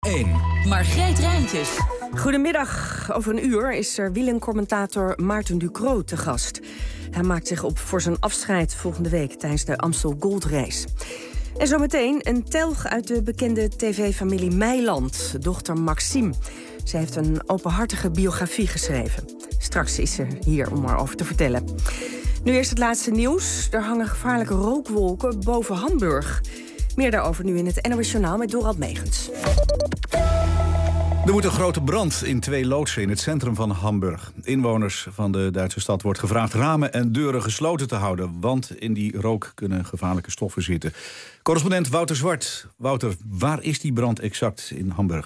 1. Margreet Rijntjes. Goedemiddag. Over een uur is er wielrencommentator Maarten Ducrot te gast. Hij maakt zich op voor zijn afscheid volgende week tijdens de Amstel Gold Race. En zometeen een telg uit de bekende tv-familie Meiland, dochter Maxime. Zij heeft een openhartige biografie geschreven. Straks is ze hier om erover te vertellen. Nu eerst het laatste nieuws. Er hangen gevaarlijke rookwolken boven Hamburg. Meer daarover nu in het NOS Journaal met Dorald Megens. Er woedt een grote brand in 2 loodsen in het centrum van Hamburg. Inwoners van de Duitse stad wordt gevraagd ramen en deuren gesloten te houden, want in die rook kunnen gevaarlijke stoffen zitten. Correspondent Wouter Zwart. Wouter, waar is die brand exact in Hamburg?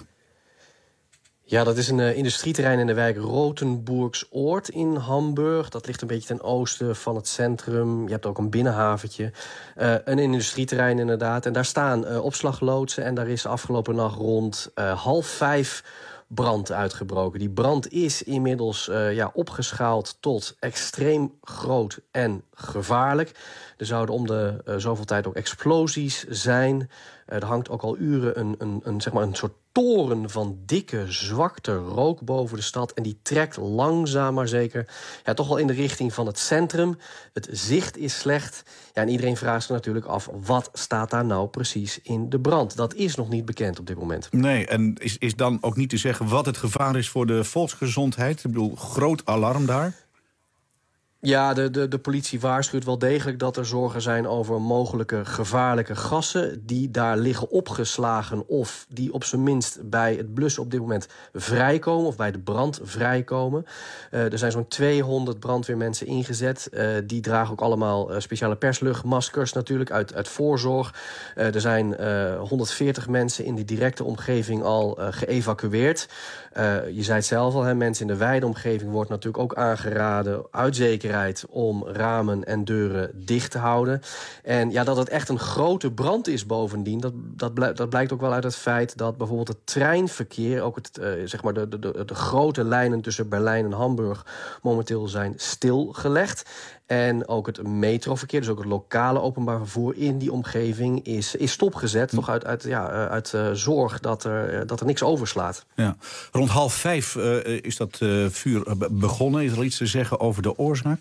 Ja, dat is een industrieterrein in de wijk Rotenburgsoord in Hamburg. Dat ligt een beetje ten oosten van het centrum. Je hebt ook een binnenhaventje. Een industrieterrein inderdaad. En daar staan opslagloodsen. En daar is afgelopen nacht rond 4:30 brand uitgebroken. Die brand is inmiddels opgeschaald tot extreem groot en gevaarlijk. Er zouden om de zoveel tijd ook explosies zijn. Er hangt ook al uren een soort toren van dikke, zwarte rook boven de stad. En die trekt langzaam maar zeker toch wel in de richting van het centrum. Het zicht is slecht. Ja, en iedereen vraagt zich natuurlijk af, wat staat daar nou precies in de brand? Dat is nog niet bekend op dit moment. Nee, en is dan ook niet te zeggen wat het gevaar is voor de volksgezondheid? Ik bedoel, groot alarm daar? Ja, de politie waarschuwt wel degelijk dat er zorgen zijn over mogelijke gevaarlijke gassen die daar liggen opgeslagen of die op zijn minst bij het blussen op dit moment vrijkomen of bij de brand vrijkomen. Er zijn zo'n 200 brandweermensen ingezet. Die dragen ook allemaal speciale persluchtmaskers natuurlijk uit voorzorg. Er zijn 140 mensen in de directe omgeving al geëvacueerd. Je zei het zelf al, mensen in de wijde omgeving wordt natuurlijk ook aangeraden uit zekerheid om ramen en deuren dicht te houden. En ja, dat het echt een grote brand is bovendien, dat blijkt ook wel uit het feit dat bijvoorbeeld het treinverkeer, ook de grote lijnen tussen Berlijn en Hamburg momenteel zijn stilgelegd. En ook het metroverkeer, dus ook het lokale openbaar vervoer in die omgeving is stopgezet. Toch uit zorg dat er niks overslaat. Ja. Rond 4:30 is dat vuur begonnen. Is er iets te zeggen over de oorzaak?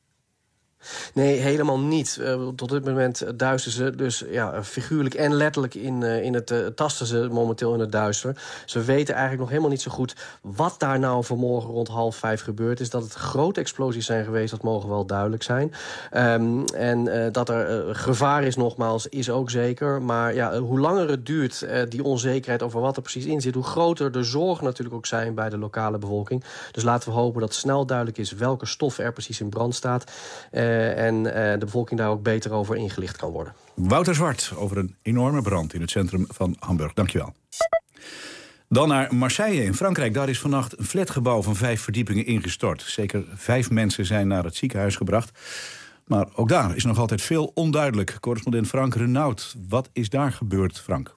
Nee, helemaal niet. Tot dit moment duisteren ze dus figuurlijk en letterlijk in het tasten ze momenteel in het duister. Ze weten eigenlijk nog helemaal niet zo goed wat daar nou vanmorgen rond 4:30 gebeurd is. Dat het grote explosies zijn geweest, dat mogen wel duidelijk zijn. En dat er gevaar is, nogmaals, is ook zeker. Maar hoe langer het duurt, die onzekerheid over wat er precies in zit, hoe groter de zorgen natuurlijk ook zijn bij de lokale bevolking. Dus laten we hopen dat snel duidelijk is welke stof er precies in brand staat. En de bevolking daar ook beter over ingelicht kan worden. Wouter Zwart over een enorme brand in het centrum van Hamburg. Dankjewel. Dan naar Marseille in Frankrijk. Daar is vannacht een flatgebouw van 5 verdiepingen ingestort. Zeker 5 mensen zijn naar het ziekenhuis gebracht. Maar ook daar is nog altijd veel onduidelijk. Correspondent Frank Renaud. Wat is daar gebeurd, Frank?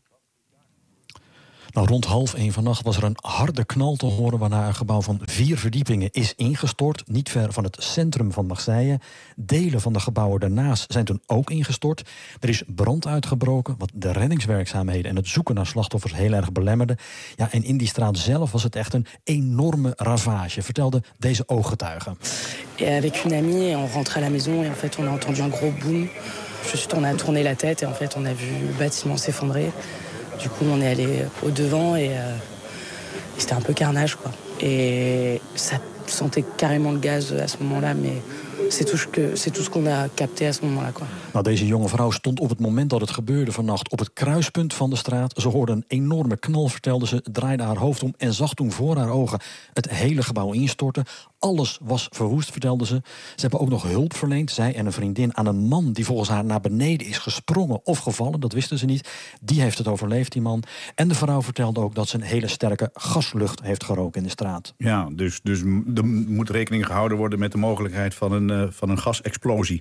Nou, rond 12:30 vannacht was er een harde knal te horen, waarna een gebouw van 4 verdiepingen is ingestort, niet ver van het centrum van Marseille. Delen van de gebouwen daarnaast zijn toen ook ingestort. Er is brand uitgebroken, wat de reddingswerkzaamheden en het zoeken naar slachtoffers heel erg belemmerde. Ja, en in die straat zelf was het echt een enorme ravage, vertelde deze ooggetuige. Avec une amie, on rentre à la maison et en fait on a entendu un gros boom. Juste on a tourné la tête et en fait on a vu le bâtiment s'effondrer. Du coup, on est allé au devant et c'était un peu carnage, quoi. Et ça sentait carrément le gaz à ce moment-là, mais c'est tout ce qu'on a capté à ce moment-là, quoi. Nou, deze jonge vrouw stond op het moment dat het gebeurde vannacht op het kruispunt van de straat. Ze hoorde een enorme knal, vertelde ze, draaide haar hoofd om en zag toen voor haar ogen het hele gebouw instorten. Alles was verwoest, vertelde ze. Ze hebben ook nog hulp verleend, zij en een vriendin, aan een man die volgens haar naar beneden is gesprongen of gevallen. Dat wisten ze niet. Die heeft het overleefd, die man. En de vrouw vertelde ook dat ze een hele sterke gaslucht heeft geroken in de straat. Ja, dus er moet rekening gehouden worden met de mogelijkheid van een gasexplosie.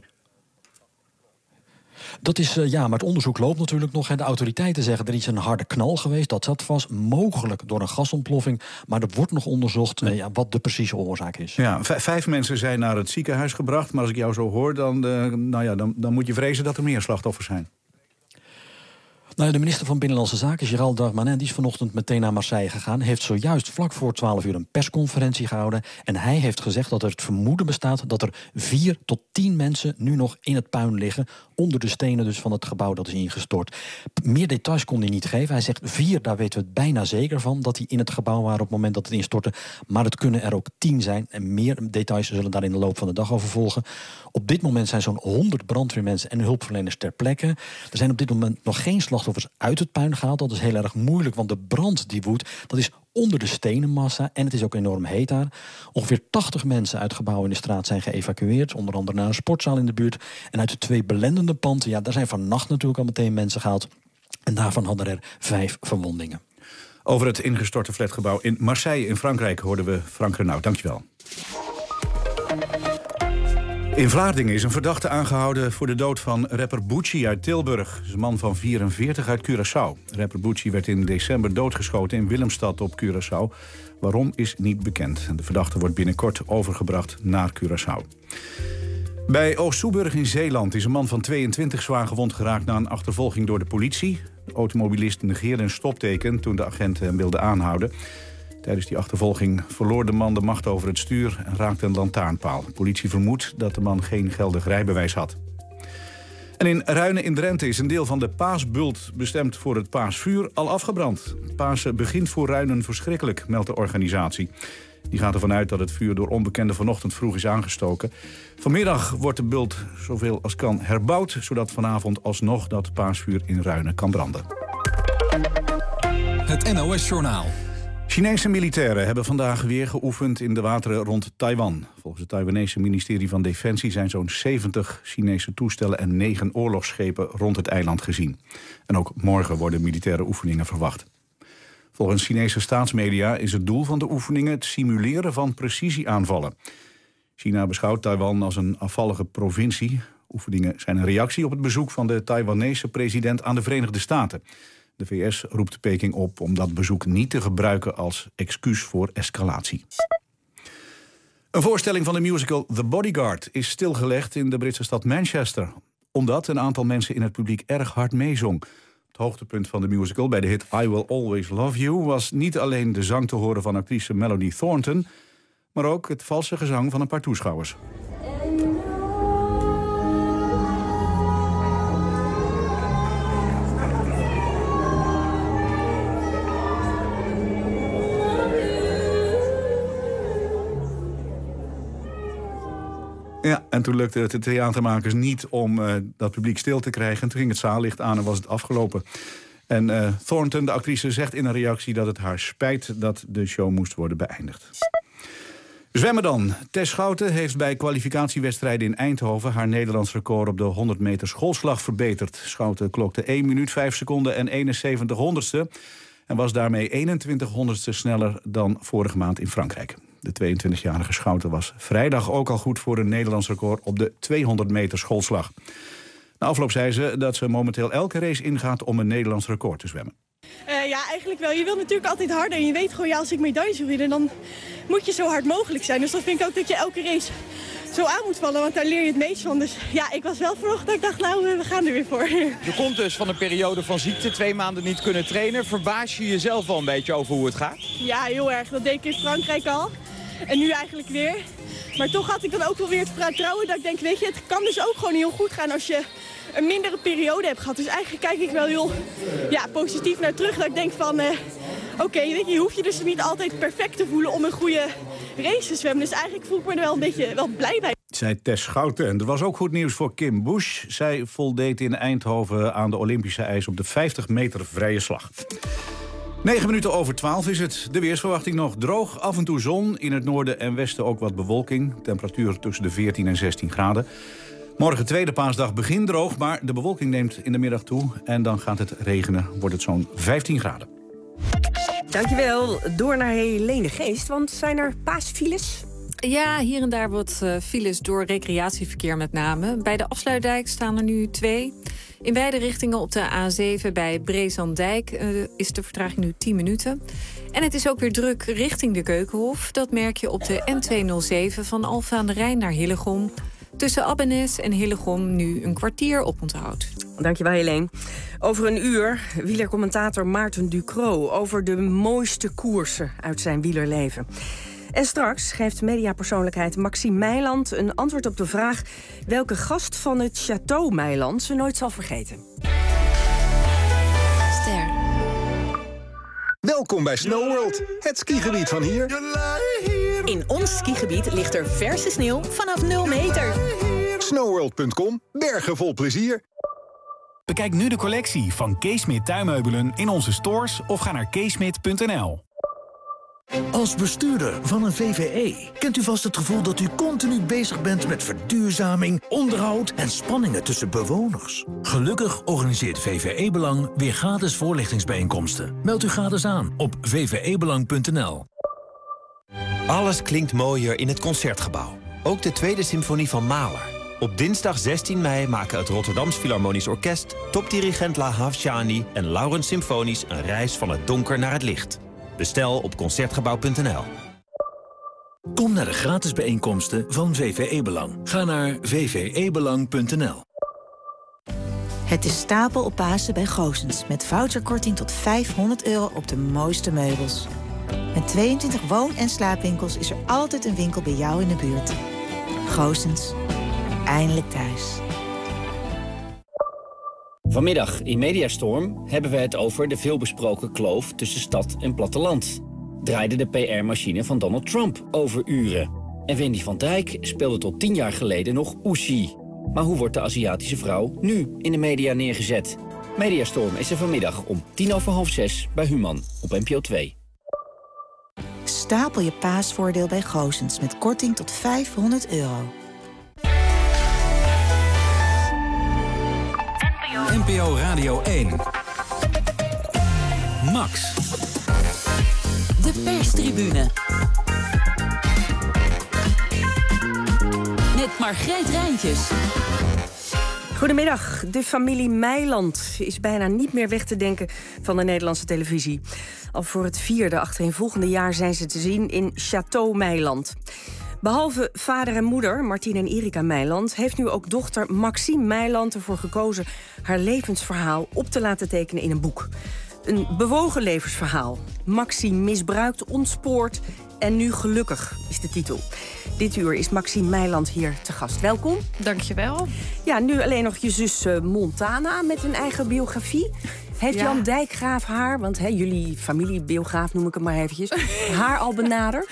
Dat is, maar het onderzoek loopt natuurlijk nog. De autoriteiten zeggen er is een harde knal geweest. Dat zat vast, mogelijk door een gasontploffing. Maar er wordt nog onderzocht wat de precieze oorzaak is. Ja, 5 mensen zijn naar het ziekenhuis gebracht. Maar als ik jou zo hoor, dan moet je vrezen dat er meer slachtoffers zijn. Nou, de minister van Binnenlandse Zaken, Gérald Darmanin, die is vanochtend meteen naar Marseille gegaan. Heeft zojuist vlak voor 12 uur een persconferentie gehouden. En hij heeft gezegd dat er het vermoeden bestaat dat er 4 tot 10 mensen nu nog in het puin liggen. Onder de stenen dus van het gebouw dat is ingestort. Meer details kon hij niet geven. Hij zegt 4, daar weten we het bijna zeker van, dat die in het gebouw waren op het moment dat het instortte. Maar het kunnen er ook 10 zijn. En meer details zullen daar in de loop van de dag over volgen. Op dit moment zijn zo'n 100 brandweermensen en hulpverleners ter plekke. Er zijn op dit moment nog geen slachtoffers uit het puin gehaald. Dat is heel erg moeilijk, want de brand die woedt, dat is onder de stenenmassa en het is ook enorm heet daar. Ongeveer 80 mensen uit gebouwen in de straat zijn geëvacueerd. Onder andere naar een sportzaal in de buurt. En uit de 2 belendende panden, ja, daar zijn vannacht natuurlijk al meteen mensen gehaald. En daarvan hadden er 5 verwondingen. Over het ingestorte flatgebouw in Marseille in Frankrijk hoorden we Frank Renaud. Dankjewel. In Vlaardingen is een verdachte aangehouden voor de dood van rapper Bucci uit Tilburg. Hij is een man van 44 uit Curaçao. Rapper Bucci werd in december doodgeschoten in Willemstad op Curaçao. Waarom is niet bekend. De verdachte wordt binnenkort overgebracht naar Curaçao. Bij Oost-Soeburg in Zeeland is een man van 22 zwaar gewond geraakt na een achtervolging door de politie. De automobilist negeerde een stopteken toen de agenten hem wilden aanhouden. Tijdens die achtervolging verloor de man de macht over het stuur en raakte een lantaarnpaal. De politie vermoedt dat de man geen geldig rijbewijs had. En in Ruinen in Drenthe is een deel van de paasbult bestemd voor het paasvuur al afgebrand. Pasen begint voor Ruinen verschrikkelijk, meldt de organisatie. Die gaat ervan uit dat het vuur door onbekenden vanochtend vroeg is aangestoken. Vanmiddag wordt de bult zoveel als kan herbouwd, zodat vanavond alsnog dat paasvuur in Ruinen kan branden. Het NOS-journaal. Chinese militairen hebben vandaag weer geoefend in de wateren rond Taiwan. Volgens het Taiwanese ministerie van Defensie zijn zo'n 70 Chinese toestellen en 9 oorlogsschepen rond het eiland gezien. En ook morgen worden militaire oefeningen verwacht. Volgens Chinese staatsmedia is het doel van de oefeningen het simuleren van precisieaanvallen. China beschouwt Taiwan als een afvallige provincie. Oefeningen zijn een reactie op het bezoek van de Taiwanese president aan de Verenigde Staten. De VS roept Peking op om dat bezoek niet te gebruiken als excuus voor escalatie. Een voorstelling van de musical The Bodyguard is stilgelegd in de Britse stad Manchester, omdat een aantal mensen in het publiek erg hard meezong. Het hoogtepunt van de musical bij de hit I Will Always Love You was niet alleen de zang te horen van actrice Melody Thornton, maar ook het valse gezang van een paar toeschouwers. Ja, en toen lukte het de theatermakers niet om dat publiek stil te krijgen. En toen ging het zaallicht aan en was het afgelopen. En Thornton, de actrice, zegt in een reactie dat het haar spijt dat de show moest worden beëindigd. Zwemmen dan. Tess Schouten heeft bij kwalificatiewedstrijden in Eindhoven haar Nederlands record op de 100 meter schoolslag verbeterd. Schouten klokte 1 minuut 5 seconden en 71 honderdste. En was daarmee 21 honderdste sneller dan vorige maand in Frankrijk. De 22-jarige Schouten was vrijdag ook al goed voor een Nederlands record op de 200 meter schoolslag. Na afloop zei ze dat ze momenteel elke race ingaat om een Nederlands record te zwemmen. Ja, eigenlijk wel. Je wilt natuurlijk altijd harder. En je weet gewoon, ja, als ik medailles wil winnen, dan moet je zo hard mogelijk zijn. Dus dan vind ik ook dat je elke race zo aan moet vallen, want daar leer je het meest van. Dus ja, ik was wel vanochtend dat ik dacht, nou, we gaan er weer voor. Je komt dus van een periode van ziekte, 2 maanden niet kunnen trainen. Verbaas je jezelf wel een beetje over hoe het gaat? Ja, heel erg. Dat deed ik in Frankrijk al. En nu eigenlijk weer. Maar toch had ik dan ook wel weer het vertrouwen dat ik denk, weet je, het kan dus ook gewoon heel goed gaan als je een mindere periode hebt gehad. Dus eigenlijk kijk ik wel heel positief naar terug. Dat ik denk van, oké, weet je hoeft je dus niet altijd perfect te voelen om een goede race te zwemmen. Dus eigenlijk voel ik me er wel een beetje blij bij. Zei Tess Schouten. En er was ook goed nieuws voor Kim Busch. Zij voldeed in Eindhoven aan de Olympische eis op de 50 meter vrije slag. 9 minuten over 12 is het. De weersverwachting nog droog, af en toe zon. In het noorden en westen ook wat bewolking. Temperatuur tussen de 14 en 16 graden. Morgen tweede paasdag begint droog, maar de bewolking neemt in de middag toe. En dan gaat het regenen, wordt het zo'n 15 graden. Dankjewel. Door naar Helene Geest, want zijn er paasfiles? Ja, hier en daar wat files door recreatieverkeer met name. Bij de Afsluitdijk staan er nu 2. In beide richtingen op de A7 bij Brezandijk is de vertraging nu 10 minuten. En het is ook weer druk richting de Keukenhof. Dat merk je op de N207 van Alphen aan de Rijn naar Hillegom. Tussen Abbenes en Hillegom nu een kwartier oponthoud. Dankjewel, Helene. Over een uur wielercommentator Maarten Ducrot over de mooiste koersen uit zijn wielerleven. En straks geeft mediapersoonlijkheid Maxime Meiland een antwoord op de vraag welke gast van het Château Meiland ze nooit zal vergeten. Ster. Welkom bij SnowWorld, het skigebied van hier. In ons skigebied ligt er verse sneeuw vanaf 0 meter. SnowWorld.com, bergen vol plezier. Bekijk nu de collectie van Keesmit tuinmeubelen in onze stores of ga naar keesmit.nl. Als bestuurder van een VvE kent u vast het gevoel dat u continu bezig bent met verduurzaming, onderhoud en spanningen tussen bewoners. Gelukkig organiseert VvE Belang weer gratis voorlichtingsbijeenkomsten. Meld u gratis aan op vvebelang.nl. Alles klinkt mooier in het Concertgebouw. Ook de tweede symfonie van Mahler. Op dinsdag 16 mei maken het Rotterdams Philharmonisch Orkest, topdirigent Lahav Shani en Laurens Symfonisch een reis van het donker naar het licht. Bestel op Concertgebouw.nl. Kom naar de gratis bijeenkomsten van VvE Belang. Ga naar vvebelang.nl. Het is stapel op Pasen bij Goossens. Met voucherkorting tot €500 op de mooiste meubels. Met 22 woon- en slaapwinkels is er altijd een winkel bij jou in de buurt. Goossens. Eindelijk thuis. Vanmiddag in Mediastorm hebben we het over de veelbesproken kloof tussen stad en platteland. Draaide de PR-machine van Donald Trump over uren. En Wendy van Dijk speelde tot 10 jaar geleden nog Oeshi. Maar hoe wordt de Aziatische vrouw nu in de media neergezet? Mediastorm is er vanmiddag om 5:10 bij Human op NPO 2. Stapel je paasvoordeel bij Goossens met korting tot €500. NPO Radio 1. Max. De perstribune. Met Margreet Rijntjes. Goedemiddag. De familie Meiland is bijna niet meer weg te denken van de Nederlandse televisie. Al voor het 4e achtereenvolgende jaar zijn ze te zien in Château Meiland. Behalve vader en moeder, Martien en Erika Meiland, heeft nu ook dochter Maxime Meiland ervoor gekozen haar levensverhaal op te laten tekenen in een boek. Een bewogen levensverhaal. Maxime misbruikt, ontspoort en nu gelukkig is de titel. Dit uur is Maxime Meiland hier te gast. Welkom. Dankjewel. Ja, nu alleen nog je zus Montana met een eigen biografie. Heeft Jan Dijkgraaf haar, want jullie familiebiograaf noem ik hem maar eventjes, haar al benaderd?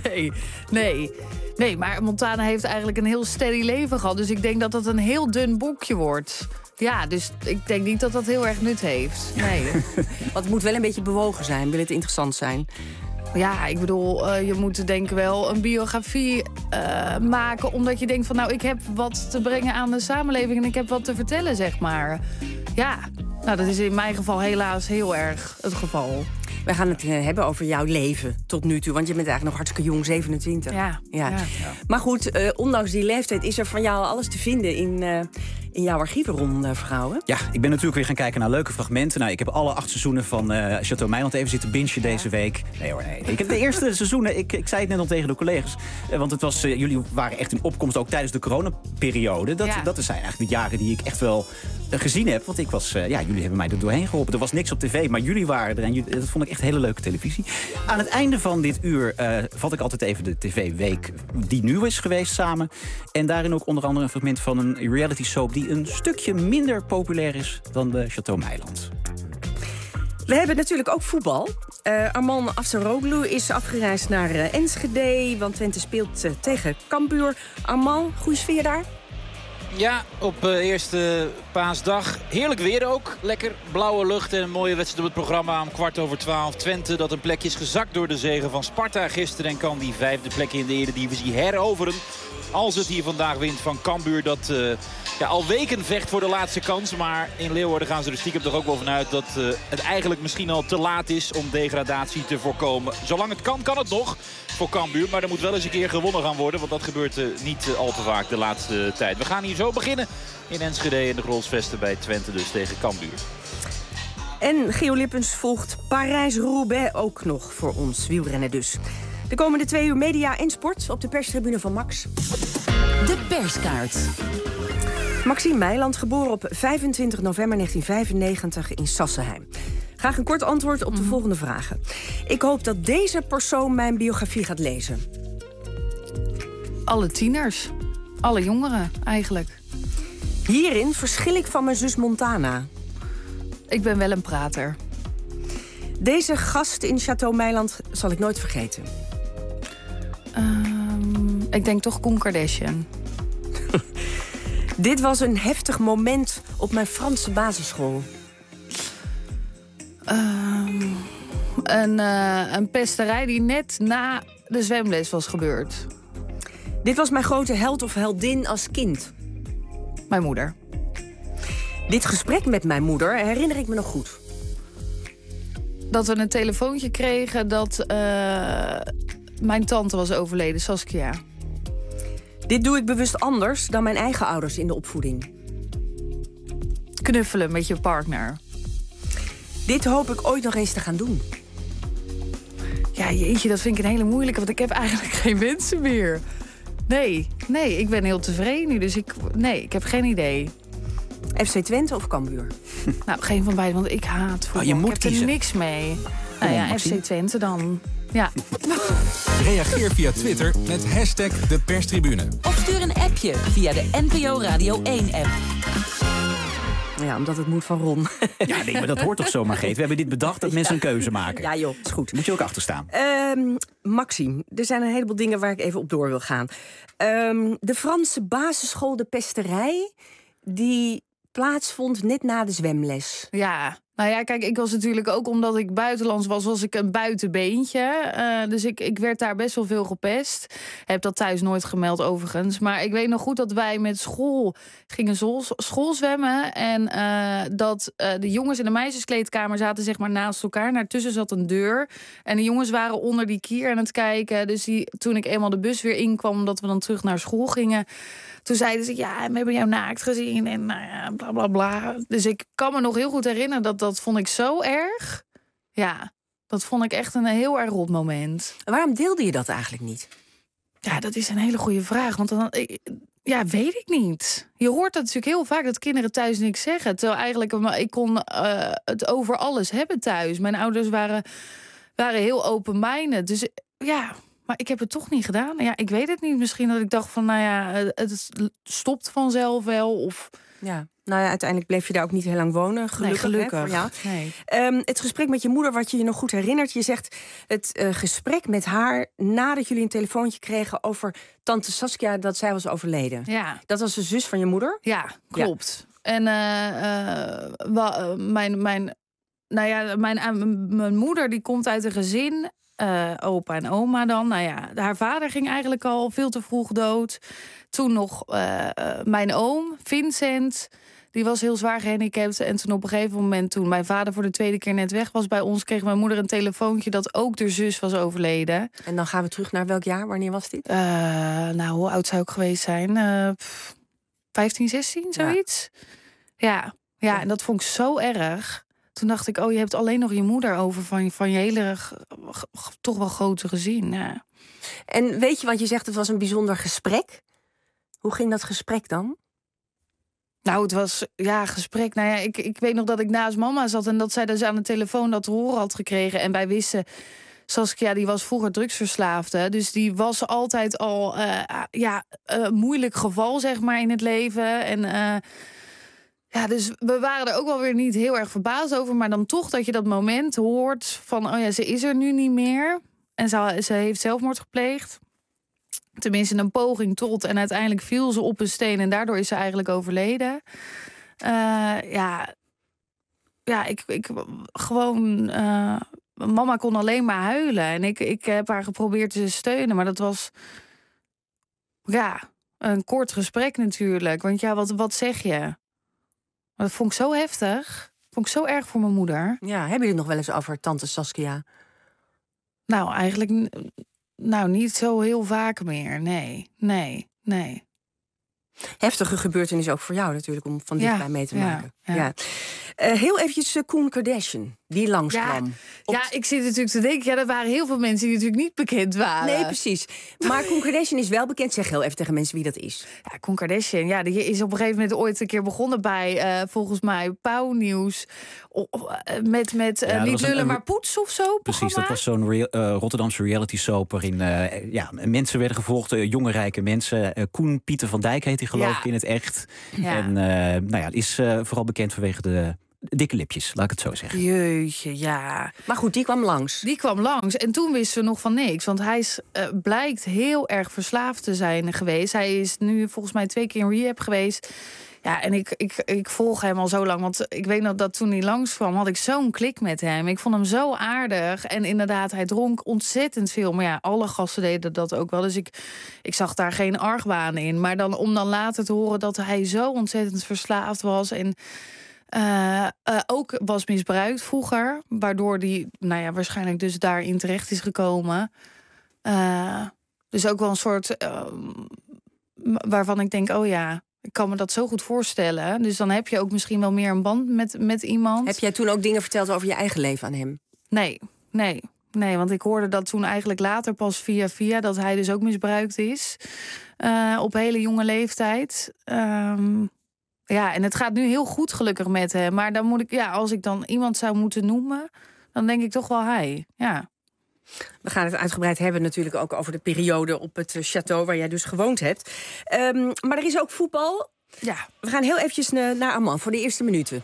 Nee, maar Montana heeft eigenlijk een heel steady leven gehad. Dus ik denk dat dat een heel dun boekje wordt. Ja, dus ik denk niet dat dat heel erg nut heeft. Nee. Want het moet wel een beetje bewogen zijn, wil het interessant zijn. Ja, ik bedoel, je moet denk ik wel een biografie maken, omdat je denkt van nou, ik heb wat te brengen aan de samenleving en ik heb wat te vertellen, zeg maar. Ja, nou dat is in mijn geval helaas heel erg het geval. We gaan het hebben over jouw leven tot nu toe. Want je bent eigenlijk nog hartstikke jong, 27. Ja. Maar goed, ondanks die leeftijd is er van jou alles te vinden in jouw archieven, Ron Vergouwen. Ja, ik ben natuurlijk weer gaan kijken naar leuke fragmenten. Nou, ik heb alle 8 seizoenen van Château Meiland even zitten bingen deze week. Nee hoor, nee. Ik heb de eerste seizoenen, ik zei het net al tegen de collega's. Want het was, jullie waren echt in opkomst ook tijdens de coronaperiode. Dat zijn eigenlijk de jaren die ik echt wel gezien heb. Want ik was, jullie hebben mij er doorheen geholpen. Er was niks op tv, maar jullie waren er. En dat vond ik echt hele leuke televisie. Aan het einde van dit uur vat ik altijd even de tv-week die nu is geweest samen. En daarin ook onder andere een fragment van een reality soap die een stukje minder populair is dan de Château Meiland. We hebben natuurlijk ook voetbal. Armand Afsaroglu is afgereisd naar Enschede, want Twente speelt tegen Cambuur. Armand, goede sfeer daar? Ja, op eerste paasdag. Heerlijk weer ook. Lekker blauwe lucht en een mooie wedstrijd op het programma om 11:15. Twente dat een plekje is gezakt door de zege van Sparta gisteren en kan die 5e plek in de Eredivisie heroveren. Als het hier vandaag wint van Cambuur, dat al weken vecht voor de laatste kans. Maar in Leeuwarden gaan ze er stiekem toch ook wel vanuit dat het eigenlijk misschien al te laat is om degradatie te voorkomen. Zolang het kan, kan het nog voor Cambuur. Maar er moet wel eens een keer gewonnen gaan worden. Want dat gebeurt niet al te vaak de laatste tijd. We gaan hier zo beginnen in Enschede in de Grolsvesten bij Twente dus tegen Cambuur. En Geo Lippens volgt Parijs-Roubaix ook nog voor ons wielrennen dus. De komende 2 uur media en sport op de perstribune van Max. De perskaart. Maxime Meiland, geboren op 25 november 1995 in Sassenheim. Graag een kort antwoord op de volgende vragen. Ik hoop dat deze persoon mijn biografie gaat lezen. Alle tieners. Alle jongeren, eigenlijk. Hierin verschil ik van mijn zus Montana. Ik ben wel een prater. Deze gast in Château Meiland zal ik nooit vergeten. Ik denk toch Koen Kardashian. Dit was een heftig moment op mijn Franse basisschool. Een pesterij die net na de zwemles was gebeurd. Dit was mijn grote held of heldin als kind. Mijn moeder. Dit gesprek met mijn moeder herinner ik me nog goed. Dat we een telefoontje kregen dat mijn tante was overleden, Saskia. Dit doe ik bewust anders dan mijn eigen ouders in de opvoeding. Knuffelen met je partner. Dit hoop ik ooit nog eens te gaan doen. Ja, jeetje, dat vind ik een hele moeilijke, want ik heb eigenlijk geen wensen meer. Nee, ik ben heel tevreden nu, dus ik heb geen idee. FC Twente of Cambuur? Nou, geen van beiden, want ik haat voetbal. Je moet ik heb kiezen. er niks mee. Nou ja, FC Twente dan. Ja. Reageer via Twitter met hashtag de perstribune. Of stuur een appje via de NPO Radio 1-app. Ja, omdat het moet van Ron. Ja, nee, maar dat hoort toch zo, Margreet? We hebben dit bedacht dat mensen een keuze maken. Ja joh, is goed. Moet je ook achter staan. Maxime, er zijn een heleboel dingen waar ik even op door wil gaan. De Franse basisschool De Pesterij, die plaatsvond net na de zwemles. Ja, nou ja, kijk, ik was natuurlijk ook omdat ik buitenlands was ik een buitenbeentje. Dus ik werd daar best wel veel gepest. Heb dat thuis nooit gemeld overigens. Maar ik weet nog goed dat wij met school gingen schoolzwemmen. En dat de jongens in de meisjeskleedkamer zaten zeg maar naast elkaar. Daartussen zat een deur. En de jongens waren onder die kier aan het kijken. Dus toen ik eenmaal de bus weer inkwam, omdat we dan terug naar school gingen, toen zeiden ze, ja, we hebben jou naakt gezien en bla bla bla. Dus ik kan me nog heel goed herinneren dat vond ik zo erg. Ja, dat vond ik echt een heel erg rot moment. En waarom deelde je dat eigenlijk niet? Ja, dat is een hele goede vraag. Want dan, weet ik niet. Je hoort dat natuurlijk heel vaak dat kinderen thuis niks zeggen. Terwijl eigenlijk, ik kon het over alles hebben thuis. Mijn ouders waren heel open-minded. Dus ja, maar ik heb het toch niet gedaan. Ja, ik weet het niet. Misschien dat ik dacht van, het stopt vanzelf wel. Of ja. Nou ja, uiteindelijk bleef je daar ook niet heel lang wonen. Gelukkig. Hè, voor jou. Nee. Het gesprek met je moeder, wat je nog goed herinnert. Je zegt het gesprek met haar nadat jullie een telefoontje kregen over tante Saskia, dat zij was overleden. Ja. Dat was de zus van je moeder? Ja, klopt. Ja. En mijn moeder die komt uit een gezin, opa en oma dan. Nou ja, haar vader ging eigenlijk al veel te vroeg dood. Toen nog mijn oom, Vincent, die was heel zwaar gehandicapt. En toen op een gegeven moment, toen mijn vader voor de tweede keer net weg was bij ons, kreeg mijn moeder een telefoontje dat ook de zus was overleden. En dan gaan we terug naar welk jaar? Wanneer was dit? Hoe oud zou ik geweest zijn? 15, 16, zoiets. Ja, en dat vond ik zo erg. Toen dacht ik, je hebt alleen nog je moeder over van je hele toch wel grote gezin. Ja. En weet je, want je zegt het was een bijzonder gesprek. Hoe ging dat gesprek dan? Nou, het was, gesprek. Nou ja, ik weet nog dat ik naast mama zat en dat zij dus aan de telefoon dat te horen had gekregen. En wij wisten, Saskia, die was vroeger drugsverslaafde. Dus die was altijd al, een moeilijk geval, zeg maar, in het leven. En dus we waren er ook wel weer niet heel erg verbaasd over. Maar dan toch dat je dat moment hoort van, ze is er nu niet meer. En ze heeft zelfmoord gepleegd. Tenminste, een poging tot. En uiteindelijk viel ze op een steen en daardoor is ze eigenlijk overleden. Mama kon alleen maar huilen. En ik heb haar geprobeerd te steunen. Maar dat was, een kort gesprek natuurlijk. Want wat zeg je? Maar dat vond ik zo heftig. Vond ik zo erg voor mijn moeder. Ja, hebben jullie het nog wel eens over tante Saskia? Nou, eigenlijk niet zo heel vaak meer. Nee. Heftige gebeurtenis ook voor jou natuurlijk, om van dichtbij mee te maken. Ja. Heel eventjes Koen Kardashian. die langskwam. Ja, ik zit natuurlijk te denken... er waren heel veel mensen die natuurlijk niet bekend waren. Nee, precies. Maar Koen Kardashian is wel bekend. Zeg heel even tegen mensen wie dat is. Ja, Koen Kardashian, die is op een gegeven moment ooit een keer begonnen bij... volgens mij Pauw Nieuws. Met niet lullen, maar poets of zo. Precies, dat was zo'n Rotterdamse reality soap... waarin mensen werden gevolgd, jonge rijke mensen. Koen Pieter van Dijk heet hij geloof ik in het echt. Ja. En is vooral bekend vanwege de dikke lipjes, laat ik het zo zeggen. Jeetje, ja. Maar goed, die kwam langs. Die kwam langs en toen wisten we nog van niks. Want hij blijkt heel erg verslaafd te zijn geweest. Hij is nu volgens mij 2 keer in rehab geweest. Ja, en ik volg hem al zo lang. Want ik weet nog dat toen hij langskwam, had ik zo'n klik met hem. Ik vond hem zo aardig. En inderdaad, hij dronk ontzettend veel. Maar ja, alle gasten deden dat ook wel. Dus ik zag daar geen argwaan in. Maar om dan later te horen dat hij zo ontzettend verslaafd was... en ook was misbruikt vroeger. Waardoor hij waarschijnlijk dus daarin terecht is gekomen. Dus ook wel een soort... waarvan ik denk, ik kan me dat zo goed voorstellen. Dus dan heb je ook misschien wel meer een band met iemand. Heb jij toen ook dingen verteld over je eigen leven aan hem? Nee, want ik hoorde dat toen eigenlijk later pas via... dat hij dus ook misbruikt is. Op hele jonge leeftijd. En het gaat nu heel goed gelukkig met hem. Maar dan moet ik, als ik dan iemand zou moeten noemen... dan denk ik toch wel hij, ja. We gaan het uitgebreid hebben natuurlijk ook over de periode op het château... waar jij dus gewoond hebt. Maar er is ook voetbal. Ja. We gaan heel eventjes naar Amman voor de eerste minuten.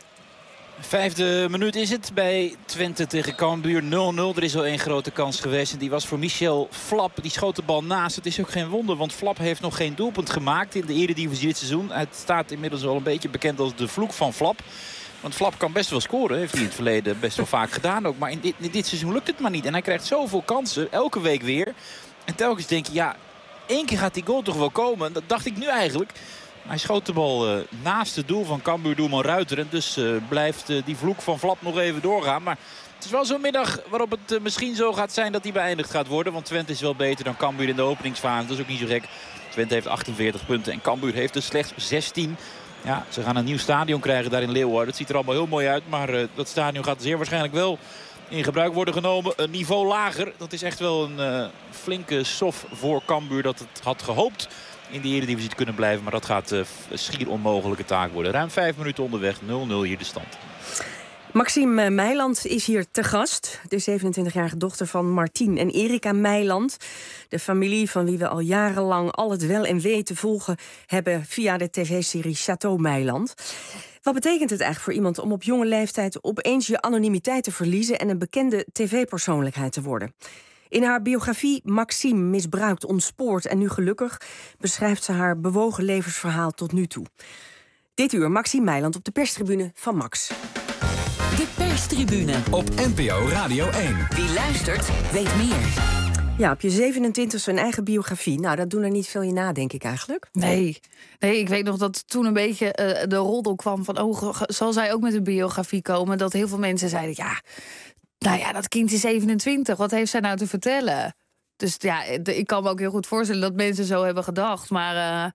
5e minuut is het bij Twente tegen Cambuur 0-0. Er is al 1 grote kans geweest en die was voor Michel Flap. Die schoot de bal naast. Het is ook geen wonder, want Flap heeft nog geen doelpunt gemaakt in de Eredivisie dit seizoen. Het staat inmiddels al een beetje bekend als de vloek van Flap. Want Flap kan best wel scoren, heeft hij in het verleden best wel vaak gedaan ook. Maar in dit seizoen lukt het maar niet. En hij krijgt zoveel kansen, elke week weer. En telkens denk je, 1 keer gaat die goal toch wel komen. Dat dacht ik nu eigenlijk. Hij schoot de bal naast het doel van Cambuur-doelman Ruiter. En dus blijft die vloek van Flap nog even doorgaan. Maar het is wel zo'n middag waarop het misschien zo gaat zijn dat die beëindigd gaat worden. Want Twente is wel beter dan Cambuur in de openingsfase. Dat is ook niet zo gek. Twente heeft 48 punten en Cambuur heeft er slechts 16. Ja, ze gaan een nieuw stadion krijgen daar in Leeuwarden. Het ziet er allemaal heel mooi uit. Maar dat stadion gaat zeer waarschijnlijk wel in gebruik worden genomen. Een niveau lager. Dat is echt wel een flinke sof voor Cambuur dat het had gehoopt in de Eredivisie te kunnen blijven. Maar dat gaat een schier onmogelijke taak worden. Ruim 5 minuten onderweg. 0-0 hier de stand. Maxime Meiland is hier te gast. De 27-jarige dochter van Martien en Erika Meiland. De familie van wie we al jarenlang al het wel en wee te volgen hebben via de tv-serie Château Meiland. Wat betekent het eigenlijk voor iemand om op jonge leeftijd opeens je anonimiteit te verliezen en een bekende tv-persoonlijkheid te worden? In haar biografie Maxime misbruikt, ontspoord en nu gelukkig beschrijft ze haar bewogen levensverhaal tot nu toe. Dit uur Maxime Meiland op de perstribune van Max. De perstribune op NPO Radio 1. Wie luistert, weet meer. Ja, op je 27e een eigen biografie. Nou, dat doen er niet veel in na, denk ik eigenlijk. Nee, ik weet nog dat toen een beetje de roddel kwam van... zal zij ook met een biografie komen? Dat heel veel mensen zeiden, dat kind is 27. Wat heeft zij nou te vertellen? Dus ik kan me ook heel goed voorstellen dat mensen zo hebben gedacht. Maar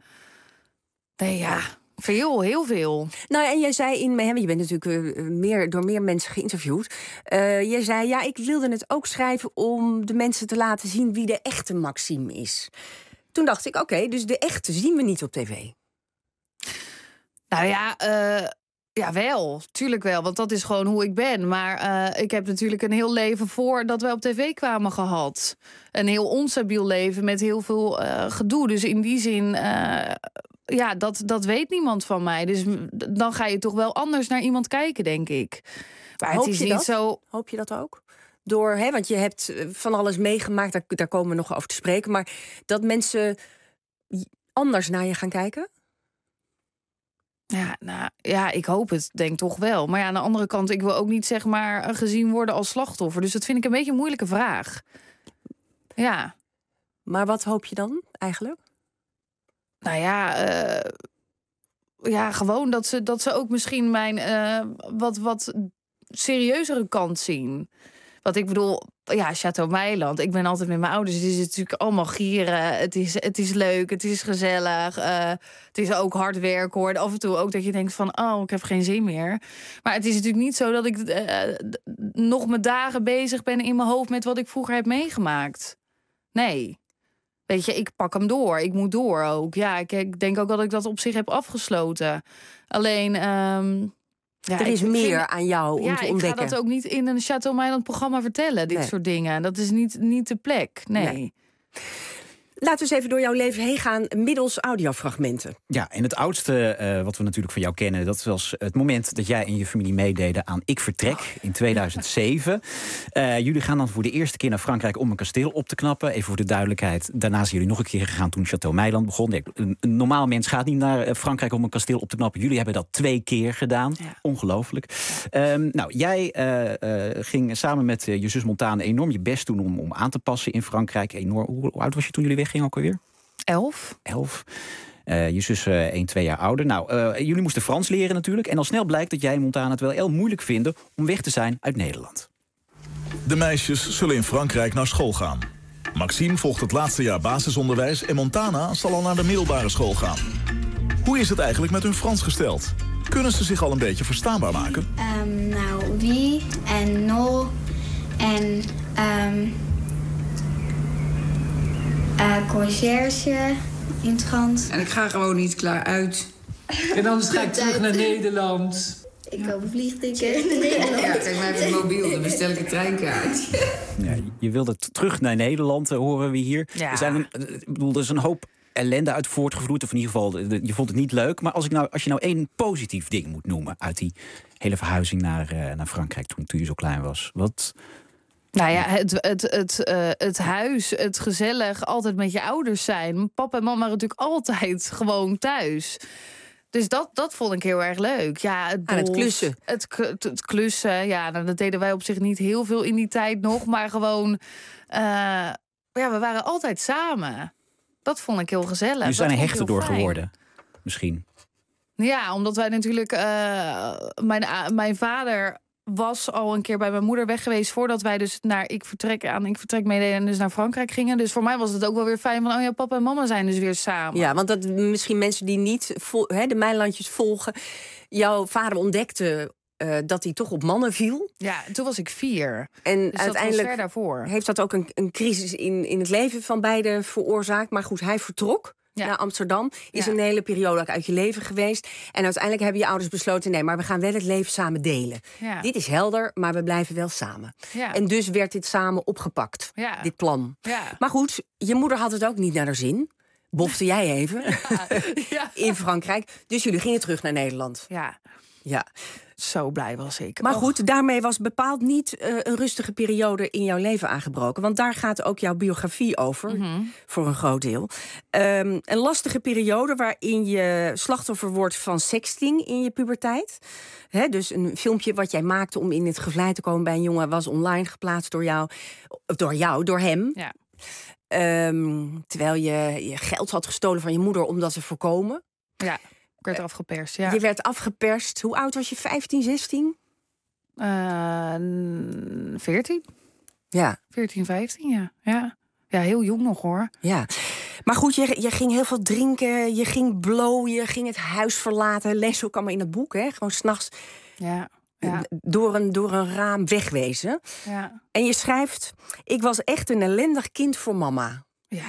veel, heel veel. Nou, en jij zei je bent natuurlijk door meer mensen geïnterviewd. Jij zei, ik wilde het ook schrijven om de mensen te laten zien wie de echte Maxime is. Toen dacht ik, oké, dus de echte zien we niet op tv. Nou ja, wel. Tuurlijk wel, want dat is gewoon hoe ik ben. Maar ik heb natuurlijk een heel leven voordat wij op tv kwamen gehad. Een heel onstabiel leven met heel veel gedoe. Dus in die zin, dat weet niemand van mij. Dus dan ga je toch wel anders naar iemand kijken, denk ik. Maar Hoop het is je niet dat? zo. Hoop je dat ook? Want je hebt van alles meegemaakt, daar komen we nog over te spreken. Maar dat mensen anders naar je gaan kijken? Ja, ik hoop het, denk toch wel. Maar aan de andere kant, ik wil ook niet zeg maar gezien worden als slachtoffer. Dus dat vind ik een beetje een moeilijke vraag. Ja. Maar wat hoop je dan eigenlijk? Gewoon dat ze ook misschien mijn wat serieuzere kant zien. Want ik bedoel, Ja, Château Meiland. Ik ben altijd met mijn ouders. Het is natuurlijk allemaal gieren. Het is leuk, het is gezellig. Het is ook hard werken, hoor. Af en toe ook dat je denkt van... oh, ik heb geen zin meer. Maar het is natuurlijk niet zo dat ik nog mijn dagen bezig ben in mijn hoofd... met wat ik vroeger heb meegemaakt. Nee. Weet je, ik pak hem door. Ik moet door ook. Ja, ik denk ook dat ik dat op zich heb afgesloten. Alleen... er is meer aan jou om te ontdekken. Ik ga dat ook niet in een Château Meiland programma vertellen, dit soort dingen. Dat is niet de plek, nee. Laten we eens even door jouw leven heen gaan middels audiofragmenten. Ja, en het oudste wat we natuurlijk van jou kennen... dat was het moment dat jij en je familie meededen aan Ik Vertrek in 2007. Jullie gaan dan voor de eerste keer naar Frankrijk om een kasteel op te knappen. Even voor de duidelijkheid. Daarna zijn jullie nog een keer gegaan toen Château Meiland begon. Een normaal mens gaat niet naar Frankrijk om een kasteel op te knappen. Jullie hebben dat 2 keer gedaan. Ja. Ongelooflijk. Jij ging samen met je zus Montana enorm je best doen om aan te passen in Frankrijk. Enorm. Hoe oud was je toen jullie weggingen ook alweer? 11. Je zus 1-2 jaar ouder. Jullie moesten Frans leren natuurlijk. En al snel blijkt dat jij en Montana het wel heel moeilijk vinden... om weg te zijn uit Nederland. De meisjes zullen in Frankrijk naar school gaan. Maxime volgt het laatste jaar basisonderwijs... en Montana zal al naar de middelbare school gaan. Hoe is het eigenlijk met hun Frans gesteld? Kunnen ze zich al een beetje verstaanbaar maken? Oui en no en... conciërge in het Frans. En ik ga gewoon niet klaar uit. En anders ga ik terug naar Nederland. Ik koop een vliegticket naar Nederland. Ja, kijk, wij hebben mobiel, dan bestel ik een treinkaart. Ja, je wilde terug naar Nederland, horen we hier. Ja. Er is een hoop ellende uit voortgevloeid. Of in ieder geval, je vond het niet leuk. Maar als je nou één positief ding moet noemen... uit die hele verhuizing naar Frankrijk toen je zo klein was... Wat... Nou ja, het huis, het gezellig, altijd met je ouders zijn. Papa en mama waren natuurlijk altijd gewoon thuis. Dus dat vond ik heel erg leuk. Ja, het klussen. Het klussen, ja, dat deden wij op zich niet heel veel in die tijd nog. Maar gewoon, we waren altijd samen. Dat vond ik heel gezellig. Jullie zijn er hechter door geworden, misschien. Ja, omdat wij natuurlijk... mijn vader... was al een keer bij mijn moeder weg geweest... voordat wij dus naar Ik Vertrek meededen... en dus naar Frankrijk gingen. Dus voor mij was het ook wel weer fijn van... oh ja, papa en mama zijn dus weer samen. Ja, want dat misschien mensen die niet de Meilandjes volgen... jouw vader ontdekte dat hij toch op mannen viel. Ja, toen was ik 4. En dus uiteindelijk ver daarvoor. Heeft dat ook een crisis in het leven van beiden veroorzaakt. Maar goed, hij vertrok. Ja. Naar Amsterdam. Is een hele periode ook uit je leven geweest. En uiteindelijk hebben je ouders besloten... nee, maar we gaan wel het leven samen delen. Ja. Dit is helder, maar we blijven wel samen. Ja. En dus werd dit samen opgepakt, dit plan. Ja. Maar goed, je moeder had het ook niet naar haar zin. Bofte jij even in Frankrijk. Dus jullie gingen terug naar Nederland. Ja. Zo blij was ik. Maar goed, daarmee was bepaald niet een rustige periode in jouw leven aangebroken. Want daar gaat ook jouw biografie over, voor een groot deel. Een lastige periode waarin je slachtoffer wordt van sexting in je puberteit. Dus een filmpje wat jij maakte om in het gevlei te komen bij een jongen... was online geplaatst door hem. Ja. Terwijl je geld had gestolen van je moeder om dat te voorkomen. Ja. Ik werd afgeperst, ja. Je werd afgeperst. Hoe oud was je? 15, 16? 14. Ja. 14, 15, ja. Ja, heel jong nog, hoor. Ja. Maar goed, je ging heel veel drinken. Je ging blowen. Je ging het huis verlaten. Lees ook allemaal in het boek, hè. Gewoon 's nachts door een raam wegwezen. Ja. En je schrijft... ik was echt een ellendig kind voor mama.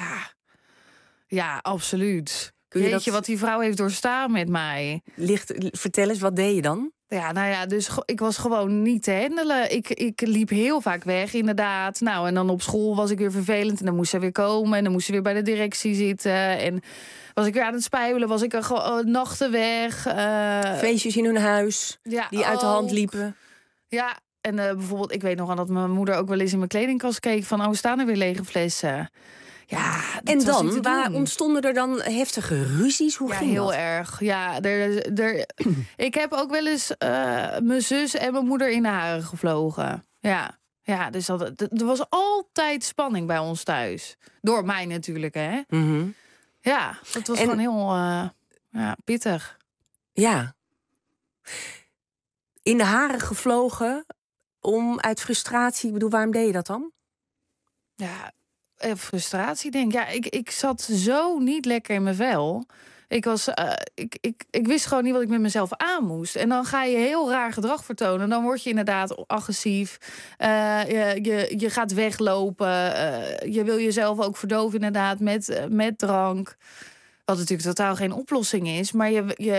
Ja, absoluut. Weet je wat die vrouw heeft doorstaan met mij? Vertel eens, wat deed je dan? Ja, nou ja, dus ik was gewoon niet te handelen. Ik liep heel vaak weg, inderdaad. Nou, en dan op school was ik weer vervelend. En dan moest ze weer komen. En dan moest ze weer bij de directie zitten. En was ik weer aan het spijbelen. Was ik nachten weg. Feestjes in hun huis. Die uit de hand liepen. Ja, en bijvoorbeeld, ik weet nog aan dat mijn moeder ook wel eens in mijn kledingkast keek. Van, oh, staan er weer lege flessen. Ja, en dan, waar ontstonden er dan heftige ruzies? Hoe ging heel dat? Erg. Ja, ik heb ook wel eens mijn zus en mijn moeder in de haren gevlogen. Ja, dus er was altijd spanning bij ons thuis. Door mij natuurlijk, hè. Mm-hmm. Ja, dat was gewoon heel pittig. Ja. In de haren gevlogen uit frustratie. Ik bedoel, waarom deed je dat dan? Ja, frustratie denk ik. Ja, ik zat zo niet lekker in mijn vel. Ik wist gewoon niet wat ik met mezelf aan moest. En dan ga je heel raar gedrag vertonen. Dan word je inderdaad agressief. Je gaat weglopen. Je wil jezelf ook verdoven inderdaad met drank. Wat natuurlijk totaal geen oplossing is. Maar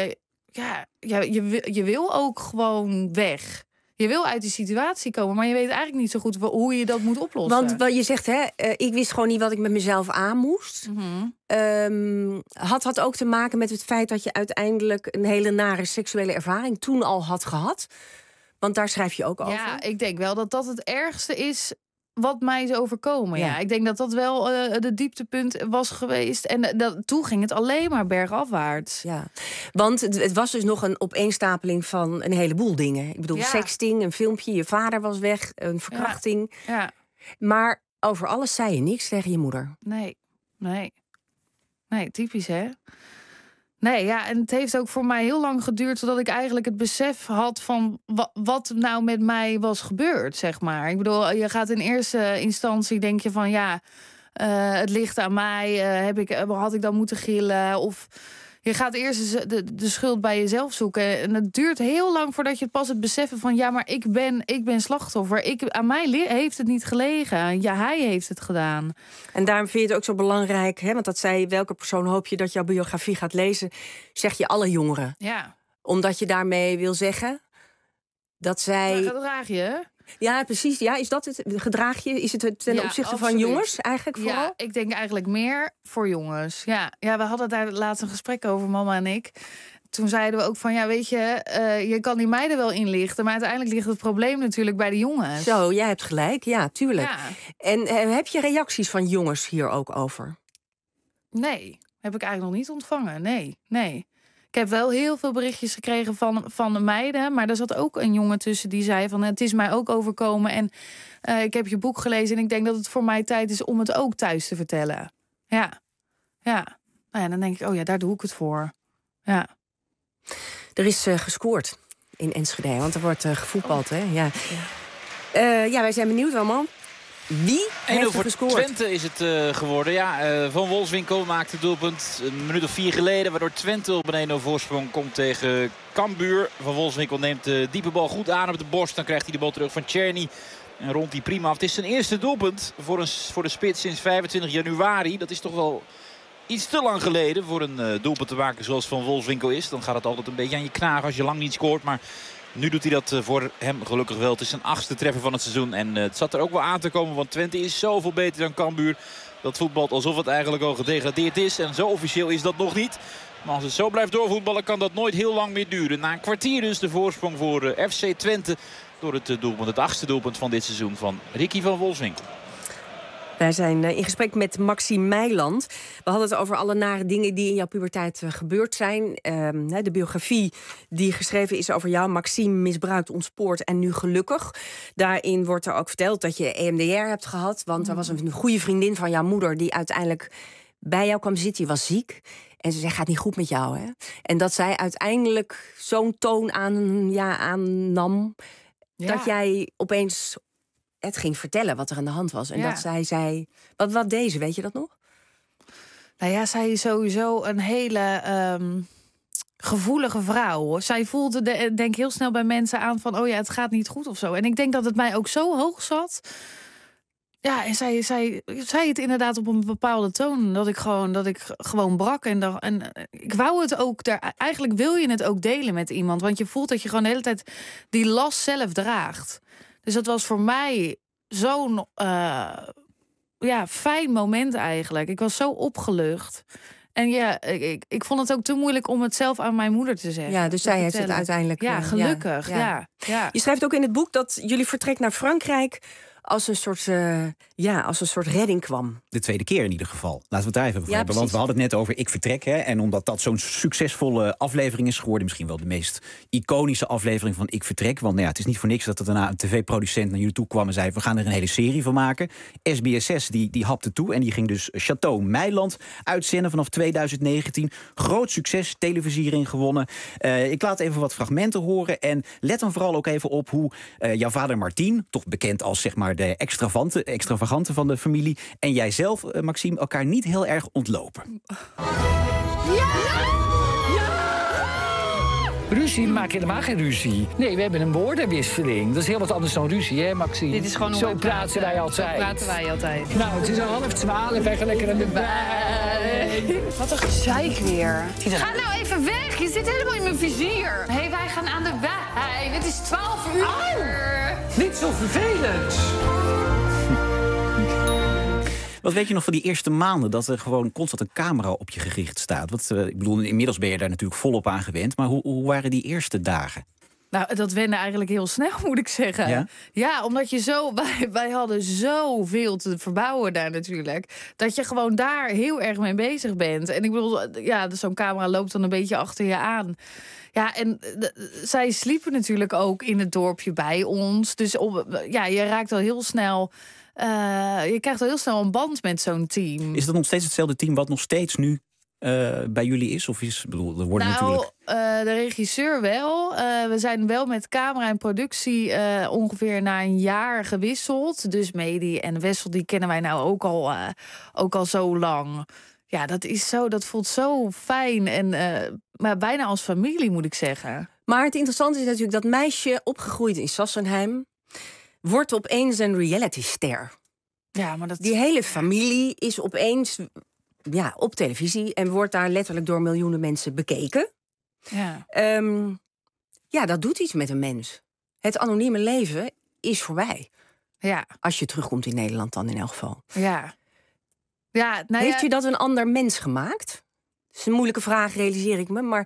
je wil ook gewoon weg. Je wil uit die situatie komen, maar je weet eigenlijk niet zo goed hoe je dat moet oplossen. Want wat je zegt, ik wist gewoon niet wat ik met mezelf aan moest. Had dat ook te maken met het feit dat je uiteindelijk een hele nare seksuele ervaring toen al had gehad? Want daar schrijf je ook over. Ja, ik denk wel dat dat het ergste is wat mij is overkomen. Ja, ik denk dat dat wel de dieptepunt was geweest. En toen ging het alleen maar bergafwaarts. Ja, want het was dus nog een opeenstapeling van een heleboel dingen. Ik bedoel, sexting, een filmpje, je vader was weg, een verkrachting. Ja. Maar over alles zei je niks tegen je moeder. Nee, typisch hè? Nee, ja, en het heeft ook voor mij heel lang geduurd zodat ik eigenlijk het besef had van wat nou met mij was gebeurd, zeg maar. Ik bedoel, je gaat in eerste instantie denk je van het ligt aan mij, had ik dan moeten gillen? Of je gaat eerst de schuld bij jezelf zoeken. En het duurt heel lang voordat je pas het beseffen van maar ik ben slachtoffer. Aan mij heeft het niet gelegen. Ja, hij heeft het gedaan. En daarom vind je het ook zo belangrijk, want dat zei welke persoon hoop je dat jouw biografie gaat lezen, zeg je alle jongeren. Ja. Omdat je daarmee wil zeggen dat zij... Gedraag je. Ja, precies. Ja, is dat het? Gedraag je? Is het ten opzichte van jongens eigenlijk vooral? Ja, ik denk eigenlijk meer voor jongens. Ja, we hadden daar laatst een gesprek over, mama en ik. Toen zeiden we ook van, weet je, je kan die meiden wel inlichten, maar uiteindelijk ligt het probleem natuurlijk bij de jongens. Zo, jij hebt gelijk. Ja, tuurlijk. Ja. En heb je reacties van jongens hier ook over? Nee, heb ik eigenlijk nog niet ontvangen. Nee. Ik heb wel heel veel berichtjes gekregen van de meiden. Maar er zat ook een jongen tussen die zei van het is mij ook overkomen. En ik heb je boek gelezen en ik denk dat het voor mij tijd is om het ook thuis te vertellen. Ja. Nou ja, dan denk ik, daar doe ik het voor. Ja. Er is gescoord in Enschede, want er wordt gevoetbald, hè? Ja. Wij zijn benieuwd allemaal. Wie heeft er gescoord? Twente is het geworden. Van Wolfswinkel maakte het doelpunt een minuut of 4 geleden. Waardoor Twente op een 1-0 voorsprong komt tegen Cambuur. Van Wolfswinkel neemt de diepe bal goed aan op de borst. Dan krijgt hij de bal terug van Tjerny. En rondt hij prima af. Het is zijn eerste doelpunt voor de spits sinds 25 januari. Dat is toch wel iets te lang geleden voor een doelpunt te maken zoals Van Wolfswinkel is. Dan gaat het altijd een beetje aan je knagen als je lang niet scoort. Maar nu doet hij dat voor hem gelukkig wel. Het is zijn 8e treffer van het seizoen. En het zat er ook wel aan te komen. Want Twente is zoveel beter dan Cambuur. Dat voetbalt alsof het eigenlijk al gedegradeerd is. En zo officieel is dat nog niet. Maar als het zo blijft doorvoetballen kan dat nooit heel lang meer duren. Na een kwartier dus de voorsprong voor FC Twente. Door het doelpunt, het 8e doelpunt van dit seizoen van Ricky van Wolfswinkel. Wij zijn in gesprek met Maxime Meiland. We hadden het over alle nare dingen die in jouw puberteit gebeurd zijn. De biografie die geschreven is over jou, Maxime misbruikt, ontspoord en nu gelukkig. Daarin wordt er ook verteld dat je EMDR hebt gehad. Want er was een goede vriendin van jouw moeder die uiteindelijk bij jou kwam zitten. Die was ziek. En ze zei, gaat niet goed met jou, hè? En dat zij uiteindelijk zo'n toon aannam dat jij opeens het ging vertellen wat er aan de hand was. En dat zij zei... Wat deze, weet je dat nog? Nou ja, zij is sowieso een hele gevoelige vrouw. Hoor. Zij voelde, denk ik, heel snel bij mensen aan van... het gaat niet goed of zo. En ik denk dat het mij ook zo hoog zat. Ja, en zij zei het inderdaad op een bepaalde toon. Dat ik gewoon brak. En ik wou het ook... Eigenlijk wil je het ook delen met iemand. Want je voelt dat je gewoon de hele tijd die last zelf draagt. Dus dat was voor mij zo'n fijn moment eigenlijk. Ik was zo opgelucht. En ik vond het ook te moeilijk om het zelf aan mijn moeder te zeggen. Ja, dus zij heeft het uiteindelijk... Ja, gelukkig. Ja. Je schrijft ook in het boek dat jullie vertrek naar Frankrijk als een soort redding kwam. De tweede keer in ieder geval. Laten we het daar even over hebben. Want we hadden het net over Ik Vertrek. Hè, en omdat dat zo'n succesvolle aflevering is geworden... misschien wel de meest iconische aflevering van Ik Vertrek. Want het is niet voor niks dat er daarna een tv-producent naar jullie toe kwam... en zei, we gaan er een hele serie van maken. SBS6 die hapte toe en die ging dus Château Meiland uitzenden vanaf 2019. Groot succes, televisiering gewonnen. Ik laat even wat fragmenten horen. En let dan vooral ook even op hoe jouw vader Martien... toch bekend als zeg maar de extravagante van de familie en jijzelf, Maxime, elkaar niet heel erg ontlopen. Ruzie maak je helemaal geen ruzie. Nee, we hebben een woordenwisseling. Dat is heel wat anders dan ruzie, hè, Maxime? Dit is gewoon Zo praten wij altijd. Zo praten wij altijd. Nou, het is 11:30, wij gaan lekker aan de wijn. Wat een gezeik weer. Ga nou even weg, je zit helemaal in mijn vizier. Hé, wij gaan aan de wijn. Het is 12 uur. Au! Niet zo vervelend. Wat weet je nog van die eerste maanden dat er gewoon constant een camera op je gericht staat? Ik bedoel, inmiddels ben je daar natuurlijk volop aan gewend. Maar hoe waren die eerste dagen? Nou, dat wende eigenlijk heel snel, moet ik zeggen. Ja, omdat je zo... Wij hadden zoveel te verbouwen daar natuurlijk. Dat je gewoon daar heel erg mee bezig bent. En ik bedoel, ja, zo'n camera loopt dan een beetje achter je aan. Ja, en zij sliepen natuurlijk ook in het dorpje bij ons. Dus je raakt al heel snel... je krijgt al heel snel een band met zo'n team. Is dat nog steeds hetzelfde team wat nog steeds nu bij jullie is? Of er worden natuurlijk... de regisseur wel. We zijn wel met camera en productie ongeveer na een jaar gewisseld. Dus Medi en Wessel, die kennen wij nou ook al zo lang. Ja, dat voelt zo fijn. En maar bijna als familie, moet ik zeggen. Maar het interessante is natuurlijk dat meisje opgegroeid in Sassenheim wordt opeens een realityster. Ja, maar die hele familie is opeens op televisie en wordt daar letterlijk door miljoenen mensen bekeken. Ja. Dat doet iets met een mens. Het anonieme leven is voorbij. Ja. Als je terugkomt in Nederland dan in elk geval. Ja. Heeft je dat een ander mens gemaakt? Dat is een moeilijke vraag, realiseer ik me. Maar...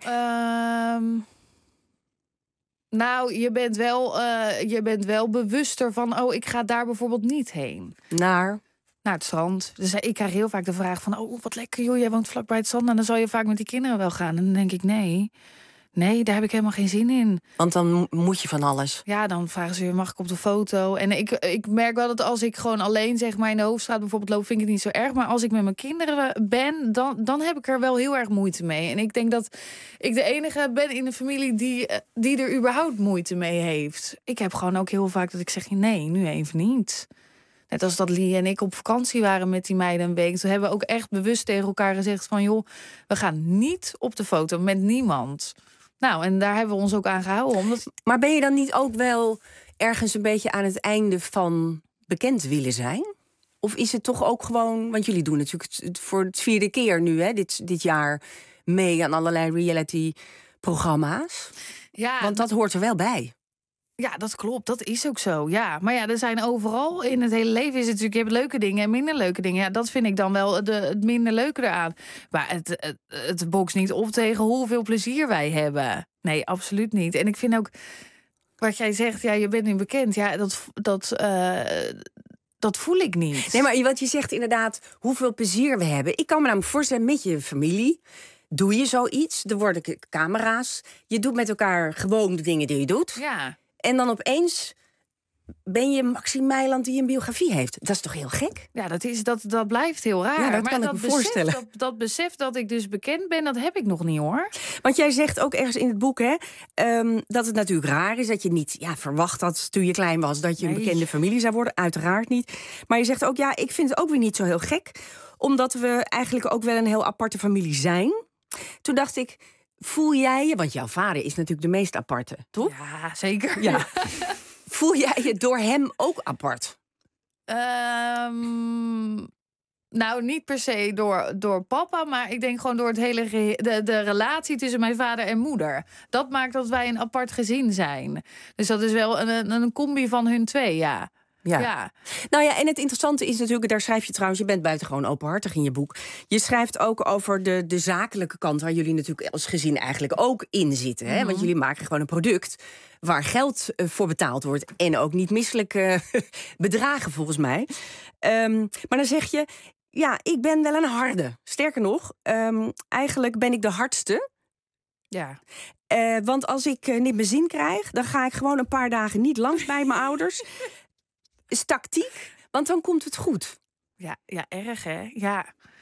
Nou, je bent wel bewuster van... ik ga daar bijvoorbeeld niet heen. Naar het strand. Dus ik krijg heel vaak de vraag van... wat lekker joh, jij woont vlakbij het strand... en dan zal je vaak met die kinderen wel gaan. En dan denk ik, nee, daar heb ik helemaal geen zin in. Want dan moet je van alles. Ja, dan vragen ze je, mag ik op de foto? En ik merk wel dat als ik gewoon alleen zeg maar in de Hoofdstraat bijvoorbeeld loop... vind ik het niet zo erg. Maar als ik met mijn kinderen ben, dan heb ik er wel heel erg moeite mee. En ik denk dat ik de enige ben in de familie die er überhaupt moeite mee heeft. Ik heb gewoon ook heel vaak dat ik zeg, nee, nu even niet. Net als dat Lee en ik op vakantie waren met die meiden een week. Toen hebben we ook echt bewust tegen elkaar gezegd van... joh, we gaan niet op de foto met niemand. Nou, en daar hebben we ons ook aan gehouden. Maar ben je dan niet ook wel ergens een beetje aan het einde van bekend willen zijn? Of is het toch ook gewoon... Want jullie doen natuurlijk voor het 4e keer nu, hè, dit jaar... mee aan allerlei reality-programma's. Ja, want dat hoort er wel bij. Ja, dat klopt. Dat is ook zo. Ja, maar ja, er zijn overal in het hele leven is het natuurlijk, je hebt leuke dingen en minder leuke dingen. Ja, dat vind ik dan wel het minder leuke eraan. Maar het bokst niet op tegen hoeveel plezier wij hebben. Nee, absoluut niet. En ik vind ook wat jij zegt, ja, je bent nu bekend. Ja, dat voel ik niet. Nee, maar wat je zegt inderdaad, hoeveel plezier we hebben. Ik kan me namelijk voorstellen, met je familie doe je zoiets. Er worden camera's. Je doet met elkaar gewoon de dingen die je doet. Ja. En dan opeens ben je Maxime Meiland die een biografie heeft. Dat is toch heel gek? Ja, dat blijft heel raar. Ja, dat kan ik me voorstellen. Dat besef dat ik dus bekend ben, dat heb ik nog niet, hoor. Want jij zegt ook ergens in het boek, hè, dat het natuurlijk raar is dat je niet verwacht had toen je klein was dat je een bekende familie zou worden. Uiteraard niet. Maar je zegt ook, ja, ik vind het ook weer niet zo heel gek. Omdat we eigenlijk ook wel een heel aparte familie zijn. Toen dacht ik, voel jij je, want jouw vader is natuurlijk de meest aparte, toch? Ja, zeker. Ja. Voel jij je door hem ook apart? Nou, niet per se door papa, maar ik denk gewoon door het hele de relatie tussen mijn vader en moeder. Dat maakt dat wij een apart gezin zijn. Dus dat is wel een combi van hun twee, ja. Ja. Nou ja, en het interessante is natuurlijk, daar schrijf je trouwens, je bent buitengewoon openhartig in je boek. Je schrijft ook over de zakelijke kant, waar jullie natuurlijk als gezin eigenlijk ook in zitten. Hè? Want jullie maken gewoon een product waar geld voor betaald wordt en ook niet misselijke bedragen volgens mij. Maar dan zeg je, ja, ik ben wel een harde. Sterker nog, eigenlijk ben ik de hardste. Ja. Want als ik niet mijn zin krijg, dan ga ik gewoon een paar dagen niet langs bij mijn ouders. Is tactiek, want dan komt het goed. Ja, erg hè? Ja.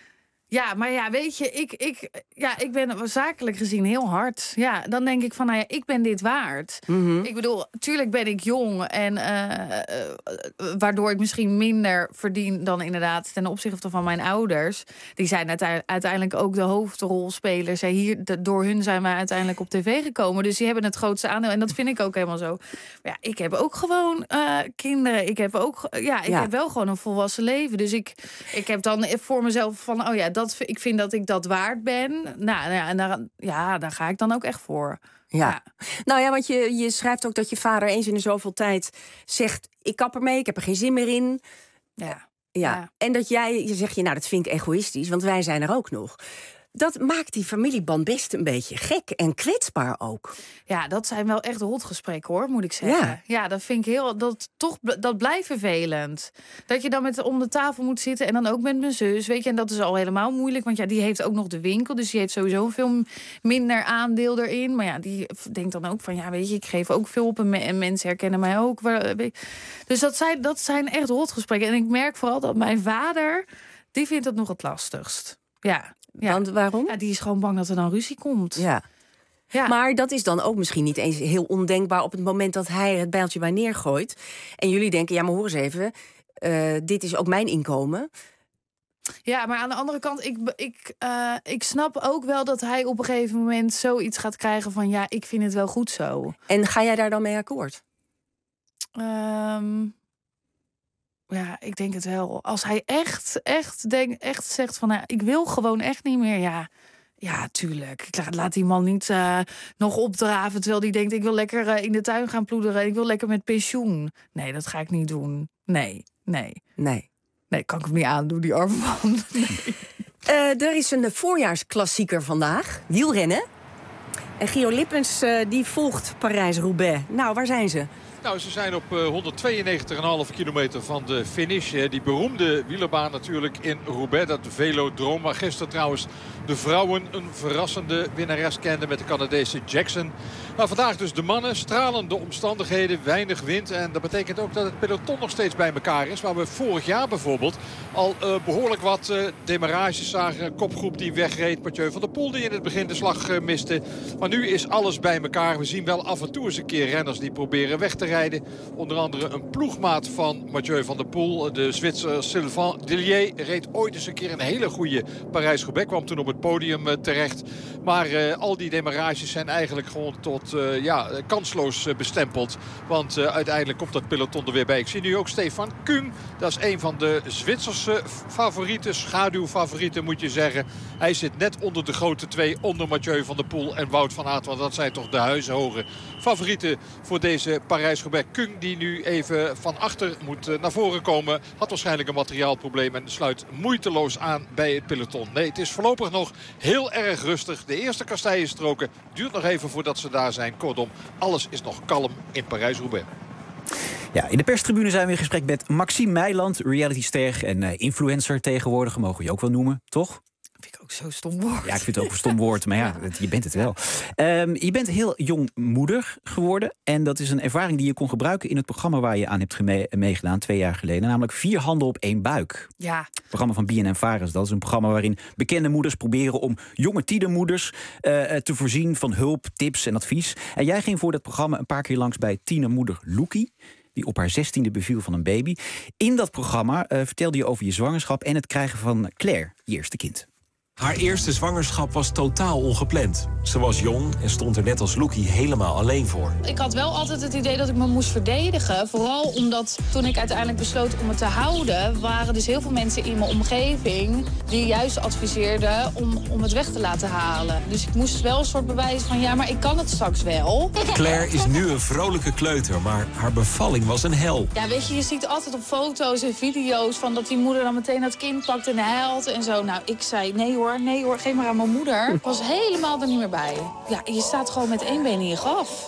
Ja, maar ja, weet je, ik ben zakelijk gezien heel hard. Ja, dan denk ik van, nou ja, ik ben dit waard. Mm-hmm. Ik bedoel, tuurlijk ben ik jong en waardoor ik misschien minder verdien dan inderdaad ten opzichte van mijn ouders. Die zijn uiteindelijk ook de hoofdrolspelers. Door hun zijn wij uiteindelijk op tv gekomen. Dus die hebben het grootste aandeel. En dat vind ik ook helemaal zo. Maar ja, ik heb ook gewoon kinderen. Ik heb ook, heb wel gewoon een volwassen leven. Dus ik heb dan voor mezelf van, oh ja, ik vind dat ik dat waard ben. Nou ja, en daar ga ik dan ook echt voor. Ja. Nou ja, want je schrijft ook dat je vader eens in de zoveel tijd zegt, ik kap ermee, ik heb er geen zin meer in. Ja. En dat je zegt, nou, dat vind ik egoïstisch, want wij zijn er ook nog. Dat maakt die familieband best een beetje gek en kwetsbaar ook. Ja, dat zijn wel echt rotgesprekken, hoor, moet ik zeggen. Ja, dat vind ik dat blijft vervelend. Dat je dan om de tafel moet zitten en dan ook met mijn zus, weet je. En dat is al helemaal moeilijk, want ja, die heeft ook nog de winkel. Dus die heeft sowieso veel minder aandeel erin. Maar ja, die denkt dan ook van, ja, weet je, ik geef ook veel op en mensen herkennen mij ook. Dus dat zijn echt rotgesprekken. En ik merk vooral dat mijn vader, die vindt het nog het lastigst. Ja. Want waarom? Ja, die is gewoon bang dat er dan ruzie komt. Ja. Maar dat is dan ook misschien niet eens heel ondenkbaar op het moment dat hij het bijltje bij neergooit. En jullie denken, ja, maar hoor eens even, dit is ook mijn inkomen. Ja, maar aan de andere kant, ik snap ook wel dat hij op een gegeven moment zoiets gaat krijgen van, ja, ik vind het wel goed zo. En ga jij daar dan mee akkoord? Ja, ik denk het wel. Als hij echt zegt van, nou, ik wil gewoon echt niet meer. Ja, tuurlijk. Ik laat die man niet nog opdraven terwijl die denkt, ik wil lekker in de tuin gaan ploederen. Ik wil lekker met pensioen. Nee, dat ga ik niet doen. Nee, kan ik hem niet aandoen, die arme man. Nee. Er is een voorjaarsklassieker vandaag. Wielrennen. En Gio Lippens die volgt Parijs-Roubaix. Nou, waar zijn ze? Nou, ze zijn op 192,5 kilometer van de finish. Die beroemde wielerbaan natuurlijk in Roubaix. Dat velodroom waar gisteren trouwens de vrouwen een verrassende winnares kenden met de Canadese Jackson. Maar vandaag dus de mannen. Stralende omstandigheden, weinig wind. En dat betekent ook dat het peloton nog steeds bij elkaar is. Waar we vorig jaar bijvoorbeeld al behoorlijk wat demarages zagen. Een kopgroep die wegreed. Mathieu van der Poel die in het begin de slag miste. Maar nu is alles bij elkaar. We zien wel af en toe eens een keer renners die proberen weg te rijden. Onder andere een ploegmaat van Mathieu van der Poel. De Zwitser Sylvain Dillier reed ooit eens een keer een hele goede Parijs-Roubaix. Kwam toen op het podium terecht. Maar al die demarages zijn eigenlijk gewoon tot kansloos bestempeld. Want uiteindelijk komt dat peloton er weer bij. Ik zie nu ook Stefan Küng. Dat is een van de Zwitserse favorieten. Schaduwfavorieten moet je zeggen. Hij zit net onder de grote twee. Onder Mathieu van der Poel en Wout van Aert. Want dat zijn toch de huishoge favorieten voor deze Parijs-Roubaix. Küng die nu even van achter moet naar voren komen. Had waarschijnlijk een materiaalprobleem en sluit moeiteloos aan bij het peloton. Nee, het is voorlopig nog heel erg rustig. De eerste kasteienstroken duurt nog even voordat ze daar zijn. Kortom, alles is nog kalm in Parijs-Roubaix. Ja, in de perstribune zijn we in gesprek met Maxime Meiland, realityster en influencer tegenwoordig. Mogen we je ook wel noemen, toch? Vind ik ook zo'n stom woord. Ja, ik vind het ook een stom woord, maar ja, je bent het wel. Je bent heel jong moeder geworden. En dat is een ervaring die je kon gebruiken in het programma waar je aan hebt meegedaan 2 jaar geleden. Namelijk 4 handen op 1 buik. Ja. Het programma van BNN-Vara. Dat is een programma waarin bekende moeders proberen om jonge tienermoeders te voorzien van hulp, tips en advies. En jij ging voor dat programma een paar keer langs bij tienermoeder Loekie, die op haar 16e beviel van een baby. In dat programma vertelde je over je zwangerschap en het krijgen van Claire, je eerste kind. Haar eerste zwangerschap was totaal ongepland. Ze was jong en stond er net als Loekie helemaal alleen voor. Ik had wel altijd het idee dat ik me moest verdedigen. Vooral omdat toen ik uiteindelijk besloot om het te houden, waren dus heel veel mensen in mijn omgeving die juist adviseerden om het weg te laten halen. Dus ik moest wel een soort bewijs van, ja, maar ik kan het straks wel. Claire is nu een vrolijke kleuter, maar haar bevalling was een hel. Ja, weet je ziet altijd op foto's en video's van dat die moeder dan meteen dat kind pakt en huilt en zo. Nou, ik zei, nee hoor, geef maar aan mijn moeder. Ik was helemaal er niet meer bij. Ja, je staat gewoon met 1 been in je graf.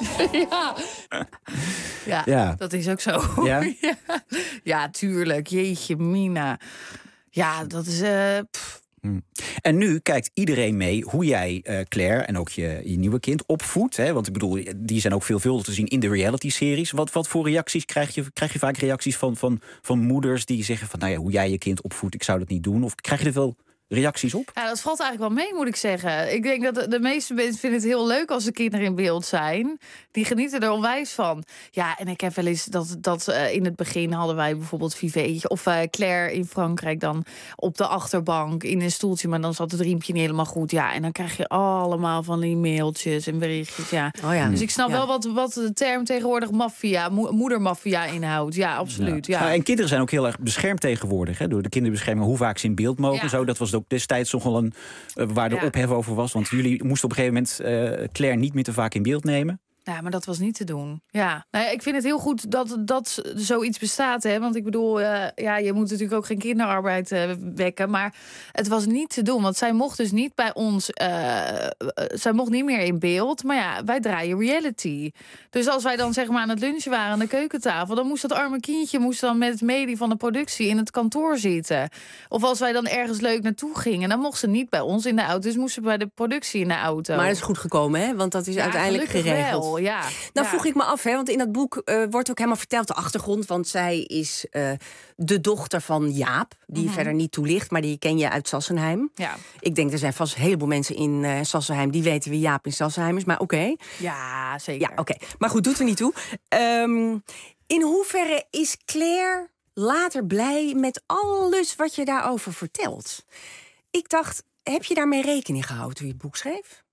Ja, dat is ook zo. Ja? Ja, tuurlijk. Jeetje, Mina. Ja, dat is... En nu kijkt iedereen mee hoe jij Claire en ook je nieuwe kind opvoedt. Hè? Want ik bedoel, die zijn ook veelvuldig te zien in de reality-series. Wat voor reacties krijg je? Krijg je vaak reacties van moeders die zeggen van, nou ja, hoe jij je kind opvoedt, ik zou dat niet doen? Of krijg je er wel reacties op? Ja, dat valt eigenlijk wel mee, moet ik zeggen. Ik denk dat de meeste mensen vinden het heel leuk als de kinderen in beeld zijn. Die genieten er onwijs van. Ja, en ik heb wel eens dat in het begin hadden wij bijvoorbeeld Viveetje of Claire in Frankrijk dan op de achterbank in een stoeltje, maar dan zat het riempje niet helemaal goed. Ja, en dan krijg je allemaal van die mailtjes en berichtjes. Ja. Oh ja. Dus ik snap wel wat de term tegenwoordig maffia, moedermaffia inhoudt. Ja, absoluut. Ja. En kinderen zijn ook heel erg beschermd tegenwoordig, hè, door de kinderbescherming, hoe vaak ze in beeld mogen. Zo, dat was ook destijds nogal een waar de ophef over was. Want jullie moesten op een gegeven moment Claire niet meer te vaak in beeld nemen. Ja, maar dat was niet te doen. Ja. Nou ja, ik vind het heel goed dat zoiets bestaat. Hè? Want ik bedoel, je moet natuurlijk ook geen kinderarbeid wekken. Maar het was niet te doen. Want zij mocht dus niet bij ons... zij mocht niet meer in beeld. Maar ja, wij draaien reality. Dus als wij dan zeg maar aan het lunchen waren aan de keukentafel, dan moest dat arme kindje dan met het medie van de productie in het kantoor zitten. Of als wij dan ergens leuk naartoe gingen, dan mocht ze niet bij ons in de auto. Dus moest ze bij de productie in de auto. Maar dat is goed gekomen, hè? Want dat is uiteindelijk geregeld. Wel. Ja. Nou vroeg ik me af, hè, want in dat boek wordt ook helemaal verteld de achtergrond. Want zij is de dochter van Jaap, die verder niet toelicht, maar die ken je uit Sassenheim. Ja. Ik denk, er zijn vast een heleboel mensen in Sassenheim die weten wie Jaap in Sassenheim is, maar oké. Ja, zeker. Ja, oké. Maar goed, doet er niet toe. In hoeverre is Claire later blij met alles wat je daarover vertelt? Ik dacht, heb je daarmee rekening gehouden toen je het boek schreef?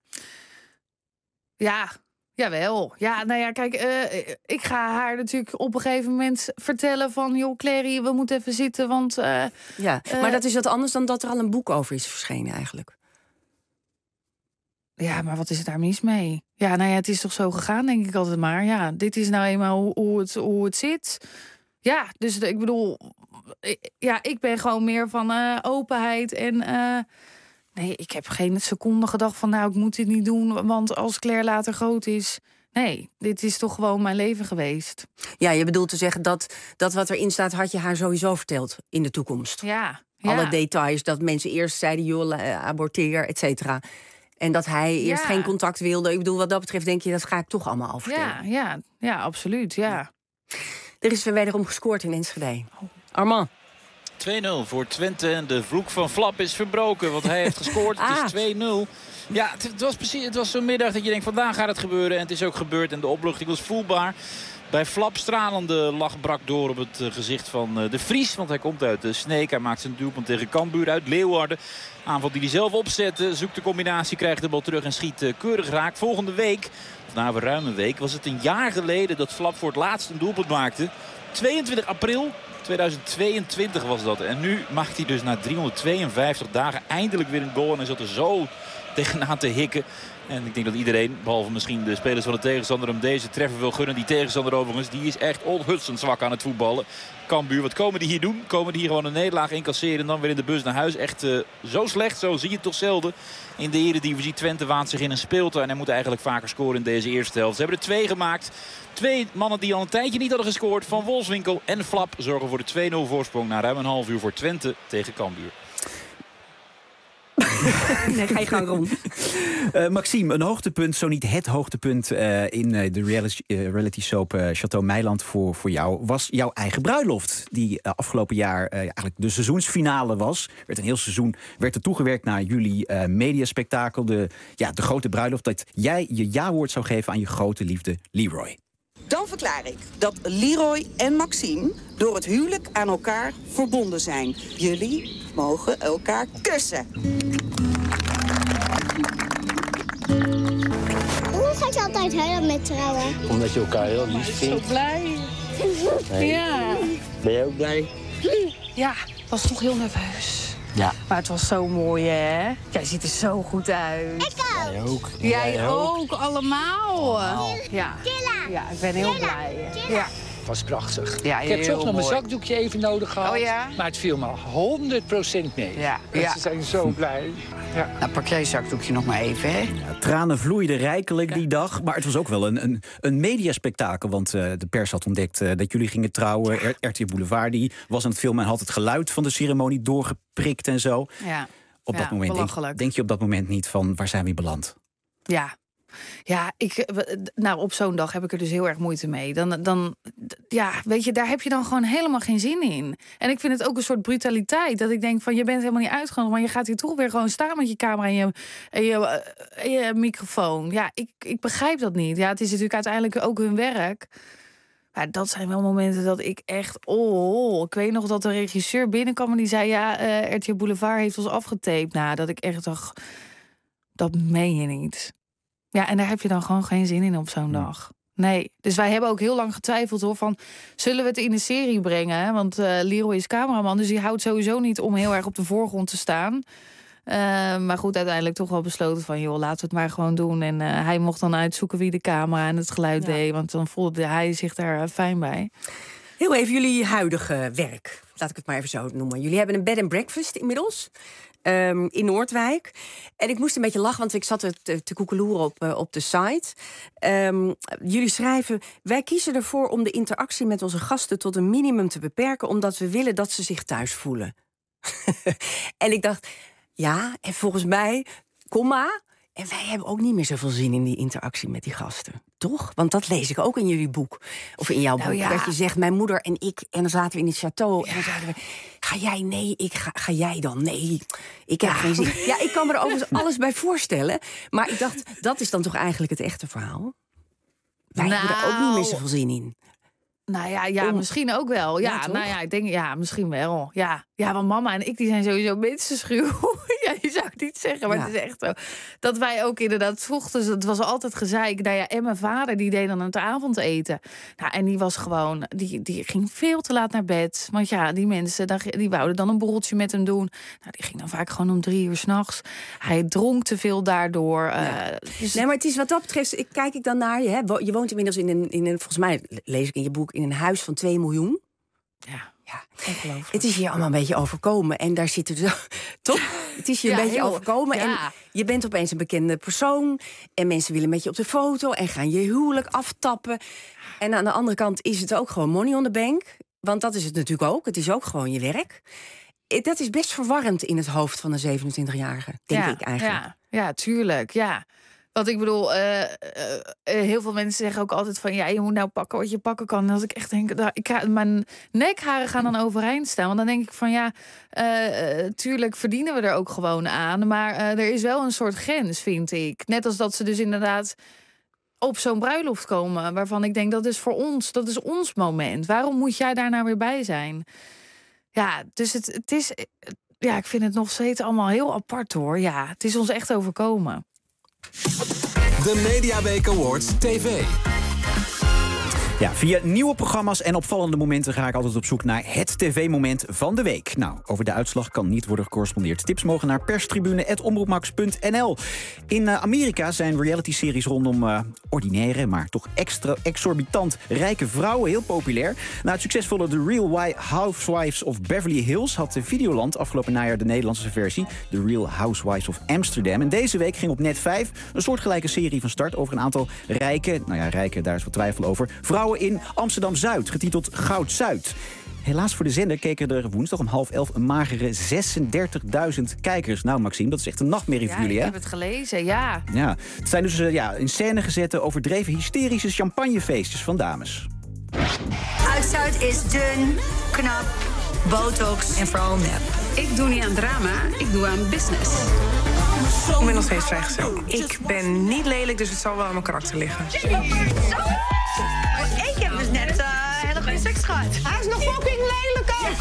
Ja, jawel. Ja, nou ja, kijk, ik ga haar natuurlijk op een gegeven moment vertellen van, joh, Clary, we moeten even zitten, want... maar dat is wat anders dan dat er al een boek over is verschenen eigenlijk. Ja, maar wat is het daar mis mee? Ja, nou ja, het is toch zo gegaan, denk ik altijd maar. Ja, dit is nou eenmaal hoe het zit. Ja, dus ik bedoel... Ja, ik ben gewoon meer van openheid en... Nee, ik heb geen seconde gedacht van, nou, ik moet dit niet doen, want als Claire later groot is... Nee, dit is toch gewoon mijn leven geweest. Ja, je bedoelt te zeggen dat wat erin staat, had je haar sowieso verteld in de toekomst. Ja. Alle details, dat mensen eerst zeiden, joh, aborteer, et cetera. En dat hij eerst geen contact wilde. Ik bedoel, wat dat betreft denk je, dat ga ik toch allemaal al vertellen. Ja, absoluut, ja. Er is wederom gescoord in Enschede. Armand. 2-0 voor Twente en de vloek van Flap is verbroken, want hij heeft gescoord. Het is 2-0. Ja, het was zo'n middag dat je denkt, vandaag gaat het gebeuren. En het is ook gebeurd en de opluchting was voelbaar. Bij Flap stralende lach brak door op het gezicht van de Vries. Want hij komt uit de Sneek. Hij maakt zijn doelpunt tegen Cambuur uit Leeuwarden. Aanval die hij zelf opzette. Zoekt de combinatie, krijgt de bal terug en schiet keurig raak. Volgende week, of na een ruime week, was het een jaar geleden dat Flap voor het laatst een doelpunt maakte. 22 april 2022 was dat. En nu maakt hij dus na 352 dagen eindelijk weer een goal. En hij zat er zo tegenaan te hikken. En ik denk dat iedereen, behalve misschien de spelers van de tegenstander, hem deze treffer wil gunnen. Die tegenstander overigens, die is echt onthutsend zwak aan het voetballen. Cambuur, wat komen die hier doen? Komen die hier gewoon een nederlaag incasseren en dan weer in de bus naar huis? Echt zo slecht, zo zie je het toch zelden. In de Eredivisie, Twente waant zich in een speeltuin en hij moet eigenlijk vaker scoren in deze eerste helft. Ze hebben er 2 gemaakt. 2 mannen die al een tijdje niet hadden gescoord. Van Wolfswinkel en Flap zorgen voor de 2-0 voorsprong na ruim een half uur voor Twente tegen Cambuur. Nee, ga je gang rond. Maxime, een hoogtepunt, zo niet het hoogtepunt in de reality soap Château Meiland voor jou was jouw eigen bruiloft. Die afgelopen jaar eigenlijk de seizoensfinale was. Werd een heel seizoen werd er toegewerkt naar jullie mediaspectakel. De grote bruiloft dat jij je ja-woord zou geven aan je grote liefde Leroy. Dan verklaar ik dat Leroy en Maxime door het huwelijk aan elkaar verbonden zijn. Jullie mogen elkaar kussen. Hoe ga je altijd huilen met trouwen? Omdat je elkaar heel lief vindt. Zo blij. Nee. Ja. Ben jij ook blij? Ja, ik was toch heel nerveus. Ja. Maar het was zo mooi, hè? Jij ziet er zo goed uit. Ik ook. Jij ook. Jij ook, allemaal. Ja. Ja, ik ben heel blij. Ja. Het was prachtig. Ja, ik heb heel toch nog mijn mooi. zakdoekje even nodig gehad. Oh ja? Maar het viel me 100% mee. Ja. Ze zijn zo blij. Ja. Nou, pak jij je zakdoekje nog maar even, hè? Ja, tranen vloeiden rijkelijk die dag. Maar het was ook wel een mediaspectakel. Want de pers had ontdekt dat jullie gingen trouwen. RTL Boulevard die was aan het filmen en had het geluid van de ceremonie doorgeprikt en zo. Ja. Op dat moment denk je op dat moment niet van waar zijn we beland? Ja. Ja, op zo'n dag heb ik er dus heel erg moeite mee. Weet je, daar heb je dan gewoon helemaal geen zin in. En ik vind het ook een soort brutaliteit. Dat ik denk van, je bent helemaal niet uitgenodigd, maar je gaat hier toch weer gewoon staan met je camera en je microfoon. Ja, ik begrijp dat niet. Ja, het is natuurlijk uiteindelijk ook hun werk. Maar dat zijn wel momenten dat ik echt... ik weet nog dat de regisseur binnenkwam en die zei... RTL Boulevard heeft ons afgetaped. Nou, dat ik echt dacht... Dat meen je niet. Ja, en daar heb je dan gewoon geen zin in op zo'n dag. Nee, dus wij hebben ook heel lang getwijfeld hoor van... zullen we het in de serie brengen? Want Leroy is cameraman, dus die houdt sowieso niet om heel erg op de voorgrond te staan. Maar goed, uiteindelijk toch wel besloten van... joh, laten we het maar gewoon doen. En hij mocht dan uitzoeken wie de camera en het geluid deed. Want dan voelde hij zich daar fijn bij. Heel even jullie huidige werk. Laat ik het maar even zo noemen. Jullie hebben een bed and breakfast inmiddels. In Noordwijk. En ik moest een beetje lachen, want ik zat te koekeloeren op de site. Jullie schrijven... Wij kiezen ervoor om de interactie met onze gasten tot een minimum te beperken... omdat we willen dat ze zich thuis voelen. En ik dacht... Ja, en volgens mij, en wij hebben ook niet meer zoveel zin in die interactie met die gasten. Toch? Want dat lees ik ook in jullie boek. Of in jouw boek. Ja. Dat je zegt, mijn moeder en ik, en dan zaten we in het château. Ja. En dan zeiden we, ga jij? Nee. Ga jij dan? Nee. Ik heb geen zin. Ja, ik kan me er overigens alles bij voorstellen. Maar ik dacht, dat is dan toch eigenlijk het echte verhaal? Wij hebben er ook niet meer zoveel zin in. Nou ja, misschien ook wel. Ja, ik denk, misschien wel. Ja, want mama en ik, die zijn sowieso mensenschuw. Ja, je zou het niet zeggen, maar het is echt zo. Dat wij ook inderdaad vroegen, het was altijd gezeik. Nou ja, en mijn vader, die deed dan het avondeten. Nou, en die was gewoon, die ging veel te laat naar bed. Want ja, die mensen, die wouden dan een borreltje met hem doen. Nou, die ging dan vaak gewoon om 3 uur 's nachts. Hij dronk te veel daardoor. Dus... Nee, maar het is wat dat betreft, kijk ik dan naar je. Hè? Je woont inmiddels in een, volgens mij lees ik in je boek, in een huis van 2 miljoen. Ja, ongelooflijk. Het is hier allemaal een beetje overkomen. En daar zitten dus... Toch? Het is hier een beetje overkomen. Ja. En je bent opeens een bekende persoon. En mensen willen met je op de foto. En gaan je huwelijk aftappen. En aan de andere kant is het ook gewoon money on the bank. Want dat is het natuurlijk ook. Het is ook gewoon je werk. Dat is best verwarrend in het hoofd van een 27-jarige. Denk ik eigenlijk. Ja, tuurlijk. Ja. Want ik bedoel, heel veel mensen zeggen ook altijd van... ja, je moet nou pakken wat je pakken kan. En als ik echt denk, mijn nekharen gaan dan overeind staan. Want dan denk ik van tuurlijk verdienen we er ook gewoon aan. Maar er is wel een soort grens, vind ik. Net als dat ze dus inderdaad op zo'n bruiloft komen... waarvan ik denk, dat is voor ons, dat is ons moment. Waarom moet jij daar nou weer bij zijn? Ja, dus het is... Ja, ik vind het nog steeds allemaal heel apart, hoor. Ja, het is ons echt overkomen. De Mediaweek Awards TV. Ja, via nieuwe programma's en opvallende momenten ga ik altijd op zoek naar het tv-moment van de week. Nou, over de uitslag kan niet worden gecorrespondeerd. Tips mogen naar perstribune@omroepmax.nl. In Amerika zijn reality-series rondom ordinaire, maar toch exorbitant rijke vrouwen heel populair. Na het succesvolle The Real Housewives of Beverly Hills had Videoland afgelopen najaar de Nederlandse versie, The Real Housewives of Amsterdam. En deze week ging op Net 5 een soortgelijke serie van start over een aantal rijke, daar is wat twijfel over, vrouwen in Amsterdam-Zuid, getiteld Goud Zuid. Helaas voor de zender keken er woensdag om 10:30 een magere 36.000 kijkers. Nou, Maxime, dat is echt een nachtmerrie voor jullie, hè? Ik heb het gelezen, ja. Ja, het zijn dus in scène gezette, overdreven hysterische champagnefeestjes van dames. Goud Zuid is dun, knap, botox en vooral nep. Ik doe niet aan drama, ik doe aan business. Ik ben nog steeds vrijgezel. Ik ben niet lelijk, dus het zal wel aan mijn karakter liggen. Ik heb dus net hele goede seks gehad. Hij is nog fucking lelijk ook.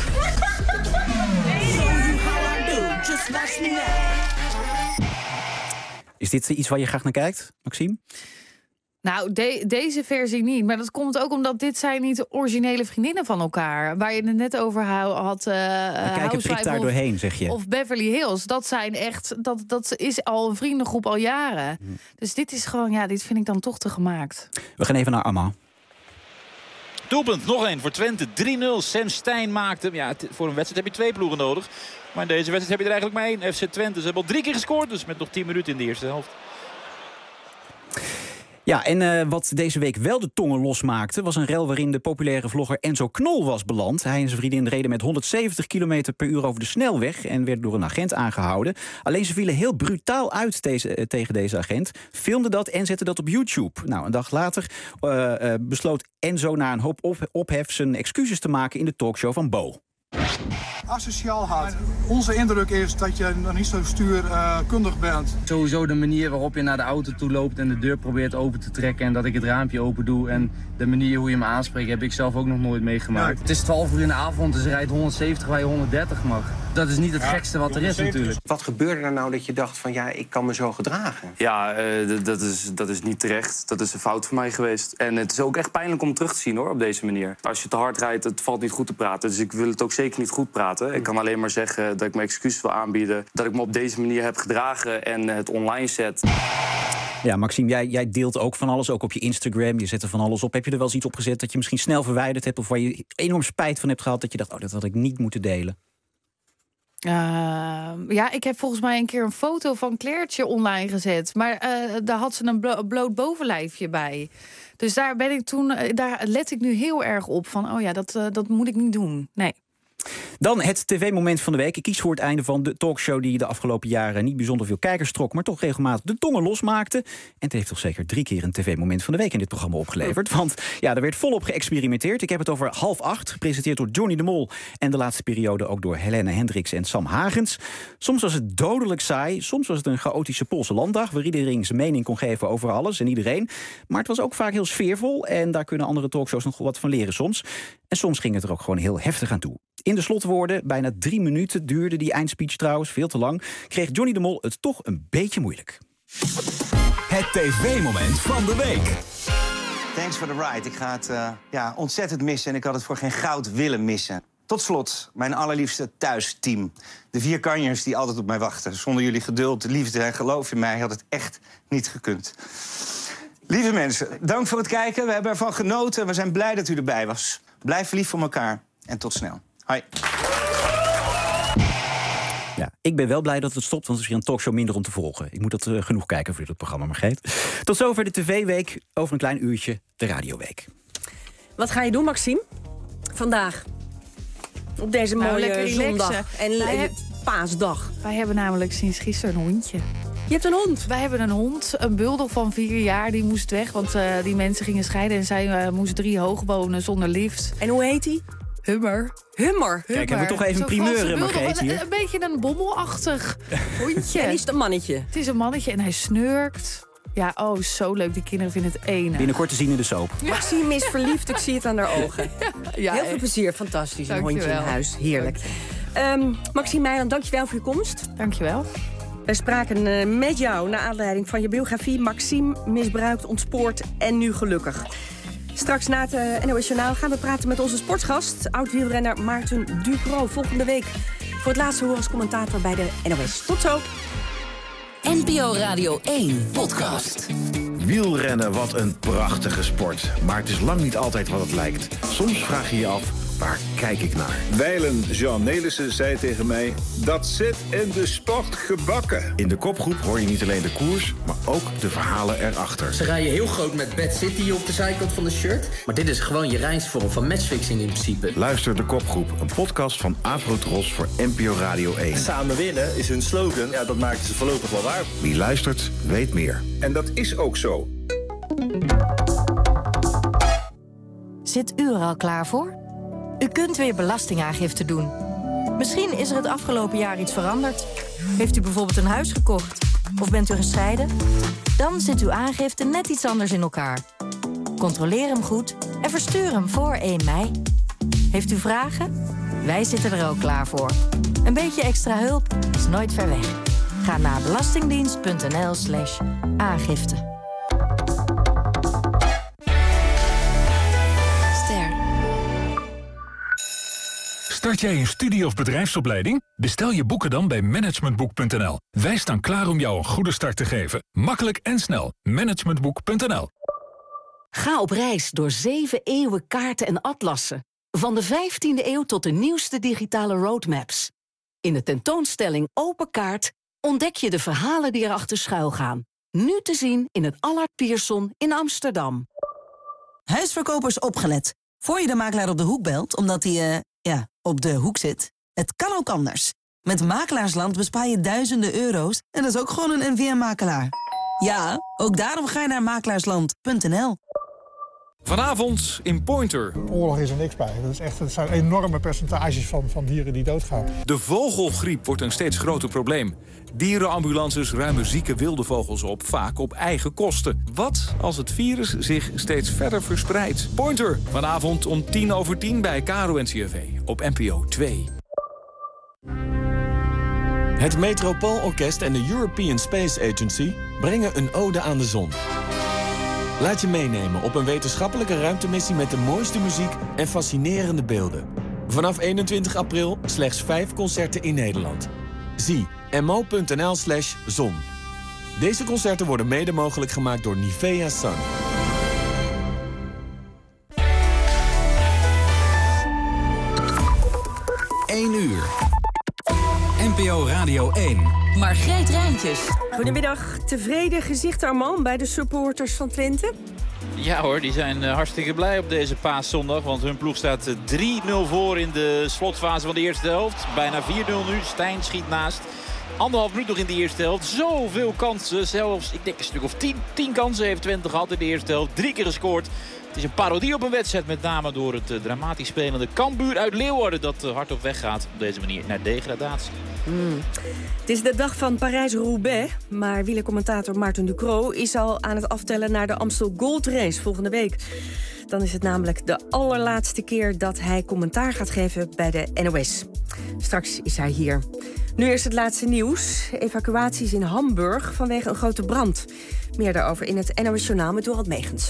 Is dit iets waar je graag naar kijkt, Maxime? Nou, deze versie niet. Maar dat komt ook omdat dit zijn niet de originele vriendinnen van elkaar. Waar je het net over had. Kijk, het prikt daar doorheen, zeg je. Of Beverly Hills. Dat zijn echt. Dat is al een vriendengroep al jaren. Dus dit is gewoon, dit vind ik dan toch te gemaakt. We gaan even naar Amma. Doelpunt, nog één voor Twente. 3-0. Sam Stein maakte. Ja, voor een wedstrijd heb je 2 ploegen nodig. Maar in deze wedstrijd heb je er eigenlijk maar 1. FC Twente. Ze hebben al 3 keer gescoord. Dus met nog 10 minuten in de eerste helft. Ja, en wat deze week wel de tongen losmaakte... was een rel waarin de populaire vlogger Enzo Knol was beland. Hij en zijn vriendin reden met 170 km per uur over de snelweg... en werden door een agent aangehouden. Alleen ze vielen heel brutaal uit tegen deze agent. Filmden dat en zetten dat op YouTube. Nou, een dag later besloot Enzo na een hoop ophef... zijn excuses te maken in de talkshow van Bo. Asociaal hard. Onze indruk is dat je nog niet zo stuurkundig bent. Sowieso de manier waarop je naar de auto toe loopt en de deur probeert open te trekken... en dat ik het raampje open doe en de manier hoe je me aanspreekt... heb ik zelf ook nog nooit meegemaakt. Ja. Het is 12 uur in de avond, dus je rijdt 170 waar je 130 mag. Dat is niet het gekste wat er is natuurlijk. Wat gebeurde er nou dat je dacht van ja, ik kan me zo gedragen? Ja, dat is niet terecht. Dat is een fout van mij geweest. En het is ook echt pijnlijk om terug te zien hoor, op deze manier. Als je te hard rijdt, het valt niet goed te praten. Dus ik wil het ook zeker niet goed praten. Ik kan alleen maar zeggen dat ik mijn excuses wil aanbieden. Dat ik me op deze manier heb gedragen en het online zet. Ja, Maxime, jij deelt ook van alles, ook op je Instagram. Je zet er van alles op. Heb je er wel eens iets op gezet dat je misschien snel verwijderd hebt... of waar je enorm spijt van hebt gehad dat je dacht... dat had ik niet moeten delen? Ja, ik heb volgens mij een keer een foto van Clairtje online gezet. Maar daar had ze een bloot bovenlijfje bij. Dus daar let ik nu heel erg op van... oh ja, dat moet ik niet doen. Nee. Dan het tv-moment van de week. Ik kies voor het einde van de talkshow die de afgelopen jaren niet bijzonder veel kijkers trok, maar toch regelmatig de tongen losmaakte. En het heeft toch zeker 3 keer een tv-moment van de week in dit programma opgeleverd. Want ja, er werd volop geëxperimenteerd. Ik heb het over 7:30, gepresenteerd door Johnny de Mol en de laatste periode ook door Helene Hendricks en Sam Hagens. Soms was het dodelijk saai, soms was het een chaotische Poolse landdag waar iedereen zijn mening kon geven over alles en iedereen. Maar het was ook vaak heel sfeervol en daar kunnen andere talkshows nog wat van leren soms. En soms ging het er ook gewoon heel heftig aan toe. In de slotwoorden, bijna 3 minuten duurde die eindspeech trouwens, veel te lang, kreeg Johnny de Mol het toch een beetje moeilijk. Het tv-moment van de week. Thanks for the ride. Ik ga het ontzettend missen en ik had het voor geen goud willen missen. Tot slot, mijn allerliefste thuisteam. De 4 kanjers die altijd op mij wachten. Zonder jullie geduld, liefde en geloof in mij had het echt niet gekund. Lieve mensen, dank voor het kijken. We hebben ervan genoten en we zijn blij dat u erbij was. Blijf lief voor elkaar en tot snel. Hoi. Ja, ik ben wel blij dat het stopt, want het is weer een talkshow minder om te volgen. Ik moet dat genoeg kijken voor dit programma, Margreet. Tot zover de tv-week. Over een klein uurtje de radioweek. Wat ga je doen, Maxime? Vandaag. Op deze mooie zondag en paasdag. Wij hebben namelijk sinds gisteren een hondje. Je hebt een hond? Wij hebben een hond, een buldel van 4 jaar. Die moest weg, want die mensen gingen scheiden... en zij moest 3 hoog wonen zonder lift. En hoe heet hij? Hummer. Hummer? Kijk, hebben we toch even een primeur, Margreet, hier? Een beetje een bommelachtig hondje. En is het een mannetje? Het is een mannetje en hij snurkt. Ja, oh, zo leuk. Die kinderen vinden het enig. Binnenkort te zien in de soap. Maxime is verliefd, ik zie het aan haar ogen. Ja, heel veel plezier, fantastisch. Een hondje in huis, heerlijk. Maxime Meiland, dankjewel voor je komst. Dankjewel. Wij spraken met jou naar aanleiding van je biografie... Maxime, misbruikt, ontspoord en nu gelukkig. Straks na het NOS Journaal gaan we praten met onze sportgast... oud-wielrenner Maarten Ducrot. Volgende week voor het laatste horen als commentator bij de NOS. Tot zo. NPO Radio 1 podcast. Wielrennen, wat een prachtige sport. Maar het is lang niet altijd wat het lijkt. Soms vraag je je af, waar kijk ik naar? Wijlen Jean Nelissen zei tegen mij, dat zit in de sport gebakken. In de kopgroep hoor je niet alleen de koers, maar ook de verhalen erachter. Ze rijden heel groot met Bad City op de zijkant van de shirt. Maar dit is gewoon je reisvorm van matchfixing in principe. Luister de kopgroep, een podcast van Avrotros voor NPO Radio 1. Samen winnen is hun slogan. Ja, dat maken ze voorlopig wel waar. Wie luistert, weet meer. En dat is ook zo. Zit u er al klaar voor? U kunt weer belastingaangifte doen. Misschien is er het afgelopen jaar iets veranderd. Heeft u bijvoorbeeld een huis gekocht? Of bent u gescheiden? Dan zit uw aangifte net iets anders in elkaar. Controleer hem goed en verstuur hem voor 1 mei. Heeft u vragen? Wij zitten er ook klaar voor. Een beetje extra hulp is nooit ver weg. Ga naar belastingdienst.nl/aangifte. Start jij een studie- of bedrijfsopleiding? Bestel je boeken dan bij managementboek.nl. Wij staan klaar om jou een goede start te geven. Makkelijk en snel. Managementboek.nl. Ga op reis door 7 eeuwen kaarten en atlassen. Van de 15e eeuw tot de nieuwste digitale roadmaps. In de tentoonstelling Open Kaart ontdek je de verhalen die erachter schuilgaan. Nu te zien in het Allard Pierson in Amsterdam. Huisverkopers opgelet. Voor je de makelaar op de hoek belt, omdat hij, op de hoek zit. Het kan ook anders. Met Makelaarsland bespaar je duizenden euro's en dat is ook gewoon een NVM-makelaar. Ja, ook daarom ga je naar makelaarsland.nl. Vanavond in Pointer. Oorlog is er niks bij. Het zijn enorme percentages van dieren die doodgaan. De vogelgriep wordt een steeds groter probleem. Dierenambulances ruimen zieke wilde vogels op, vaak op eigen kosten. Wat als het virus zich steeds verder verspreidt? Pointer, vanavond om 10:10 bij KRO-NCRV op NPO 2. Het Metropoolorkest en de European Space Agency brengen een ode aan de zon. Laat je meenemen op een wetenschappelijke ruimtemissie met de mooiste muziek en fascinerende beelden. Vanaf 21 april slechts 5 concerten in Nederland. Zie mo.nl/zon. Deze concerten worden mede mogelijk gemaakt door Nivea Sun. NPO Radio 1. Margreet Rijntjes. Goedemiddag. Tevreden gezicht, Armand, bij de supporters van Twente? Ja hoor, die zijn hartstikke blij op deze paaszondag. Want hun ploeg staat 3-0 voor in de slotfase van de eerste helft. Bijna 4-0 nu. Stijn schiet naast. 1,5 minuut nog in de eerste helft. Zoveel kansen. Zelfs, ik denk een stuk of 10 kansen heeft Twente gehad in de eerste helft. 3 keer gescoord. Het is een parodie op een wedstrijd. Met name door het dramatisch spelende Cambuur uit Leeuwarden. Dat hard op weg gaat op deze manier naar degradatie. Het is de dag van Parijs-Roubaix. Maar wielercommentator Maarten Ducrot is al aan het aftellen naar de Amstel Gold Race volgende week. Dan is het namelijk de allerlaatste keer dat hij commentaar gaat geven bij de NOS. Straks is hij hier. Nu eerst het laatste nieuws. Evacuaties in Hamburg vanwege een grote brand. Meer daarover in het NOS Journaal met Dorald Megens.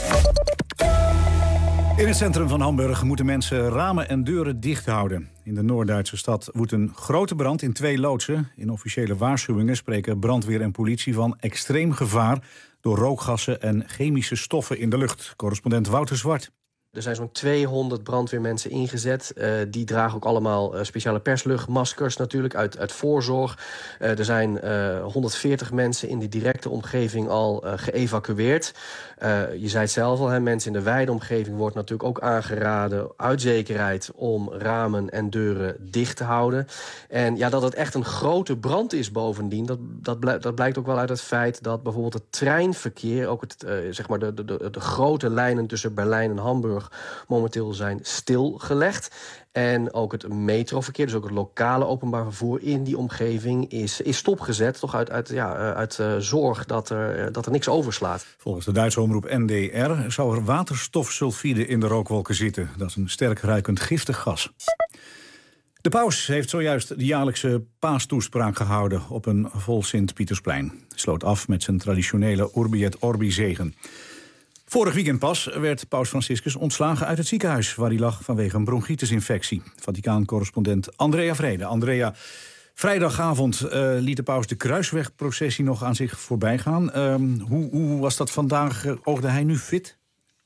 In het centrum van Hamburg moeten mensen ramen en deuren dicht houden. In de Noord-Duitse stad woedt een grote brand in 2 loodsen. In officiële waarschuwingen spreken brandweer en politie van extreem gevaar door rookgassen en chemische stoffen in de lucht. Correspondent Wouter Zwart. Er zijn zo'n 200 brandweermensen ingezet. Die dragen ook allemaal speciale persluchtmaskers natuurlijk uit voorzorg. Er zijn 140 mensen in de directe omgeving al geëvacueerd. Je zei het zelf al, mensen in de wijde omgeving wordt natuurlijk ook aangeraden uit zekerheid om ramen en deuren dicht te houden. En ja, dat het echt een grote brand is bovendien, dat blijkt ook wel uit het feit dat bijvoorbeeld het treinverkeer, ook de grote lijnen tussen Berlijn en Hamburg momenteel zijn stilgelegd. En ook het metroverkeer, dus ook het lokale openbaar vervoer in die omgeving is stopgezet. Toch uit zorg dat er niks overslaat. Volgens de Duitse omroep NDR zou er waterstofsulfide in de rookwolken zitten. Dat is een sterk ruikend giftig gas. De paus heeft zojuist de jaarlijkse paastoespraak gehouden op een vol Sint-Pietersplein. Hij sloot af met zijn traditionele Urbi et Orbi zegen. Vorig weekend pas werd paus Franciscus ontslagen uit het ziekenhuis waar hij lag vanwege een bronchitusinfectie. Vaticaan-correspondent Andrea Vrede. Andrea, vrijdagavond liet de paus de kruiswegprocessie nog aan zich voorbij gaan. Hoe was dat vandaag? Oogde hij nu fit?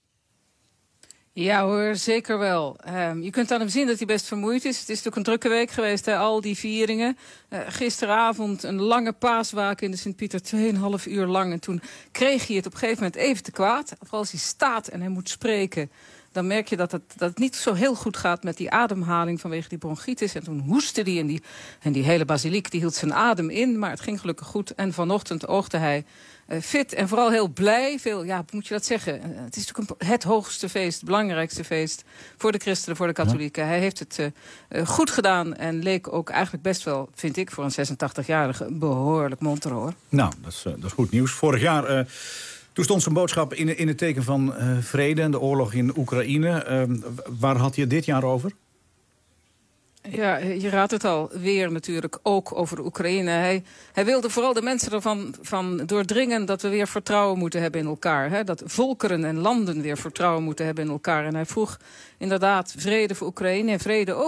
Ja hoor, zeker wel. Je kunt aan hem zien dat hij best vermoeid is. Het is natuurlijk een drukke week geweest, al die vieringen. Gisteravond een lange paaswaken in de Sint-Pieter, 2,5 uur lang. En toen kreeg hij het op een gegeven moment even te kwaad. Vooral als hij staat en hij moet spreken, dan merk je dat het niet zo heel goed gaat met die ademhaling vanwege die bronchitis. En toen hoestte hij en die hele basiliek die hield zijn adem in. Maar het ging gelukkig goed. En vanochtend oogde hij fit en vooral heel blij. Veel, hoe moet je dat zeggen? Het is natuurlijk het hoogste feest, het belangrijkste feest voor de christenen, voor de katholieken. Hij heeft het goed gedaan en leek ook eigenlijk best wel, vind ik, voor een 86-jarige behoorlijk monter, hoor. Nou, dat is goed nieuws. Vorig jaar toen stond zijn boodschap in het teken van vrede en de oorlog in Oekraïne. Waar had hij het dit jaar over? Ja, je raadt het al. Weer natuurlijk ook over de Oekraïne. Hij wilde vooral de mensen ervan doordringen dat we weer vertrouwen moeten hebben in elkaar. Hè? Dat volkeren en landen weer vertrouwen moeten hebben in elkaar. En hij vroeg inderdaad vrede voor Oekraïne en vrede ook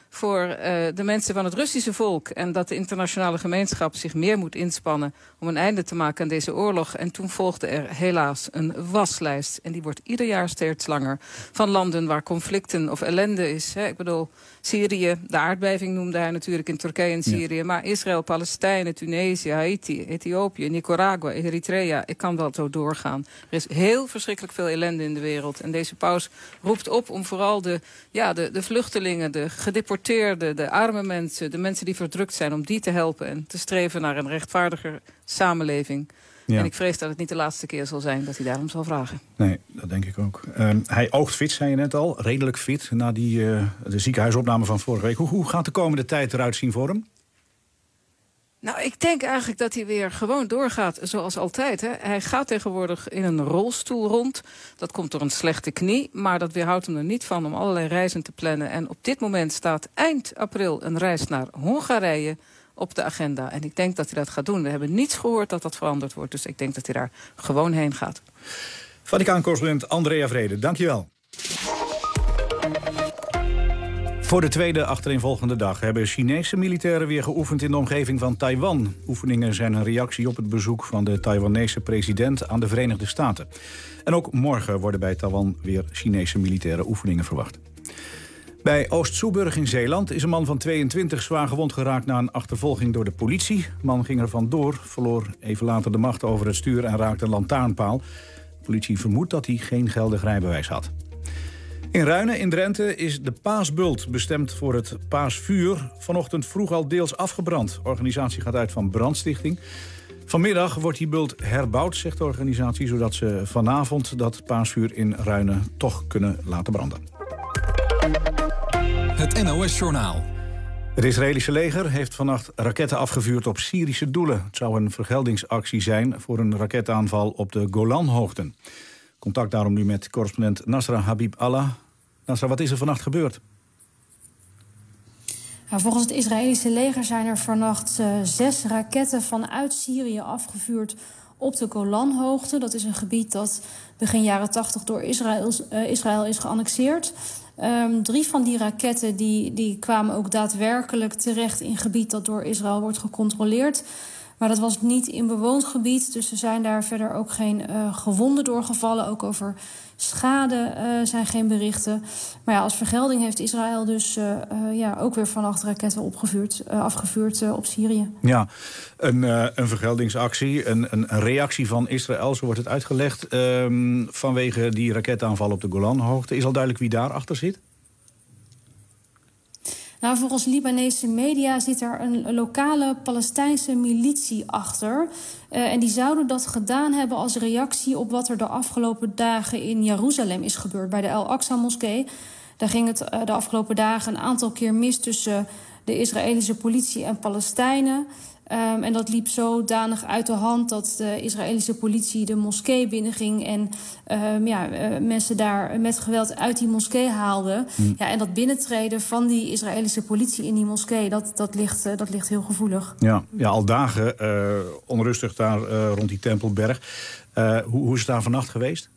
voor de mensen van het Russische volk. En dat de internationale gemeenschap zich meer moet inspannen om een einde te maken aan deze oorlog. En toen volgde er helaas een waslijst. En die wordt ieder jaar steeds langer. Van landen waar conflicten of ellende is. Hè. Ik bedoel, Syrië, de aardbeving noemde hij natuurlijk in Turkije en Syrië. Ja. Maar Israël, Palestijnen, Tunesië, Haiti, Ethiopië, Nicaragua, Eritrea. Ik kan wel zo doorgaan. Er is heel verschrikkelijk veel ellende in de wereld. En deze paus roept op om vooral de vluchtelingen, de gedeporteerden, de arme mensen, de mensen die verdrukt zijn, om die te helpen en te streven naar een rechtvaardiger samenleving. Ja. En ik vrees dat het niet de laatste keer zal zijn dat hij daarom zal vragen. Nee, dat denk ik ook. Hij oogt fit, zei je net al. Redelijk fit na de ziekenhuisopname van vorige week. Hoe gaat de komende tijd eruit zien voor hem? Nou, ik denk eigenlijk dat hij weer gewoon doorgaat zoals altijd. Hè. Hij gaat tegenwoordig in een rolstoel rond. Dat komt door een slechte knie, maar dat weerhoudt hem er niet van om allerlei reizen te plannen. En op dit moment staat eind april een reis naar Hongarije op de agenda. En ik denk dat hij dat gaat doen. We hebben niets gehoord dat dat veranderd wordt. Dus ik denk dat hij daar gewoon heen gaat. Vaticaan-correspondent Andrea Vrede, dankjewel. Voor de tweede achtereenvolgende dag hebben Chinese militairen weer geoefend in de omgeving van Taiwan. Oefeningen zijn een reactie op het bezoek van de Taiwanese president aan de Verenigde Staten. En ook morgen worden bij Taiwan weer Chinese militaire oefeningen verwacht. Bij Oost-Soeburg in Zeeland is een man van 22 zwaar gewond geraakt na een achtervolging door de politie. De man ging er vandoor, verloor even later de macht over het stuur en raakte een lantaarnpaal. De politie vermoedt dat hij geen geldig rijbewijs had. In Ruinen in Drenthe is de paasbult bestemd voor het paasvuur vanochtend vroeg al deels afgebrand. De organisatie gaat uit van brandstichting. Vanmiddag wordt die bult herbouwd, zegt de organisatie, zodat ze vanavond dat paasvuur in Ruinen toch kunnen laten branden. Het NOS-journaal. Het Israëlische leger heeft vannacht raketten afgevuurd op Syrische doelen. Het zou een vergeldingsactie zijn voor een raketaanval op de Golanhoogten. Contact daarom nu met correspondent Nasra Habib Allah. Nasra, wat is er vannacht gebeurd? Nou, volgens het Israëlische leger zijn er vannacht 6 raketten vanuit Syrië afgevuurd op de Golanhoogte. Dat is een gebied dat begin jaren 80 door Israël is geannexeerd. 3 van die raketten die kwamen ook daadwerkelijk terecht in gebied dat door Israël wordt gecontroleerd. Maar dat was niet in bewoond gebied, dus er zijn daar verder ook geen gewonden doorgevallen. Ook over schade zijn geen berichten. Maar ja, als vergelding heeft Israël dus ook weer vannacht raketten afgevuurd op Syrië. Ja, een vergeldingsactie, een reactie van Israël, zo wordt het uitgelegd, vanwege die raketaanval op de Golanhoogte. Is al duidelijk wie daarachter zit? Nou, volgens Libanese media zit er een lokale Palestijnse militie achter. En die zouden dat gedaan hebben als reactie op wat er de afgelopen dagen in Jeruzalem is gebeurd. Bij de Al-Aqsa-moskee. Daar ging het de afgelopen dagen een aantal keer mis tussen de Israëlische politie en Palestijnen. En dat liep zodanig uit de hand dat de Israëlische politie de moskee binnenging en mensen daar met geweld uit die moskee haalde. Ja, en dat binnentreden van die Israëlische politie in die moskee, dat ligt heel gevoelig. Ja, al dagen onrustig daar rond die Tempelberg. Hoe is het daar vannacht geweest?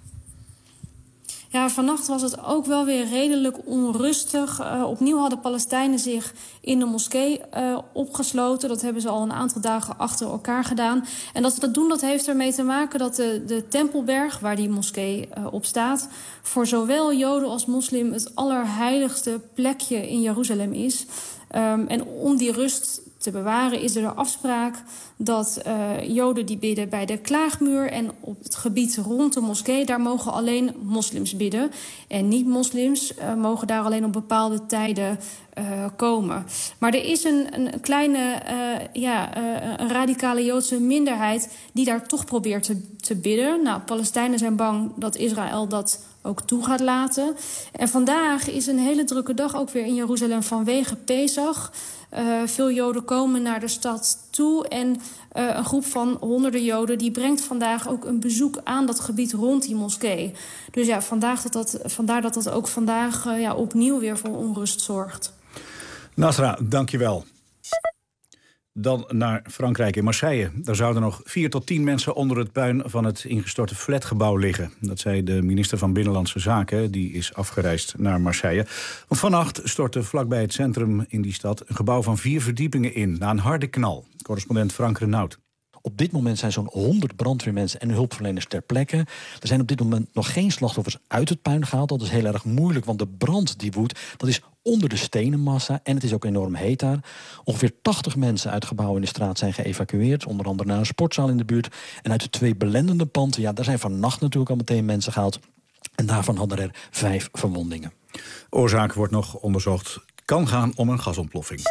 Ja, vannacht was het ook wel weer redelijk onrustig. Opnieuw hadden Palestijnen zich in de moskee opgesloten. Dat hebben ze al een aantal dagen achter elkaar gedaan. En dat ze dat doen, dat heeft ermee te maken dat de Tempelberg, waar die moskee op staat, voor zowel Joden als moslim het allerheiligste plekje in Jeruzalem is. En om die rust te bewaren is er de afspraak dat Joden die bidden bij de klaagmuur en op het gebied rond de moskee, daar mogen alleen moslims bidden. En niet-moslims mogen daar alleen op bepaalde tijden komen. Maar er is een kleine, een radicale Joodse minderheid die daar toch probeert te bidden. Nou, Palestijnen zijn bang dat Israël dat ook toe gaat laten. En vandaag is een hele drukke dag ook weer in Jeruzalem vanwege Pesach. Veel Joden komen naar de stad toe en een groep van honderden Joden die brengt vandaag ook een bezoek aan dat gebied rond die moskee. Dus ja, vandaar dat dat ook vandaag opnieuw weer voor onrust zorgt. Nasra, dank je wel. Dan naar Frankrijk in Marseille. Daar zouden nog 4 tot 10 mensen onder het puin van het ingestorte flatgebouw liggen. Dat zei de minister van Binnenlandse Zaken. Die is afgereisd naar Marseille. Want vannacht stortte vlakbij het centrum in die stad een gebouw van 4 verdiepingen in. Na een harde knal. Correspondent Frank Renaud. Op dit moment zijn zo'n 100 brandweermensen en hulpverleners ter plekke. Er zijn op dit moment nog geen slachtoffers uit het puin gehaald. Dat is heel erg moeilijk, want de brand die woedt, dat is onder de stenenmassa. En het is ook enorm heet daar. Ongeveer 80 mensen uit gebouwen in de straat zijn geëvacueerd. Onder andere naar een sportzaal in de buurt. En uit de 2 belendende panden, ja, daar zijn vannacht natuurlijk al meteen mensen gehaald. En daarvan hadden er 5 verwondingen. Oorzaak wordt nog onderzocht. Kan gaan om een gasontploffing.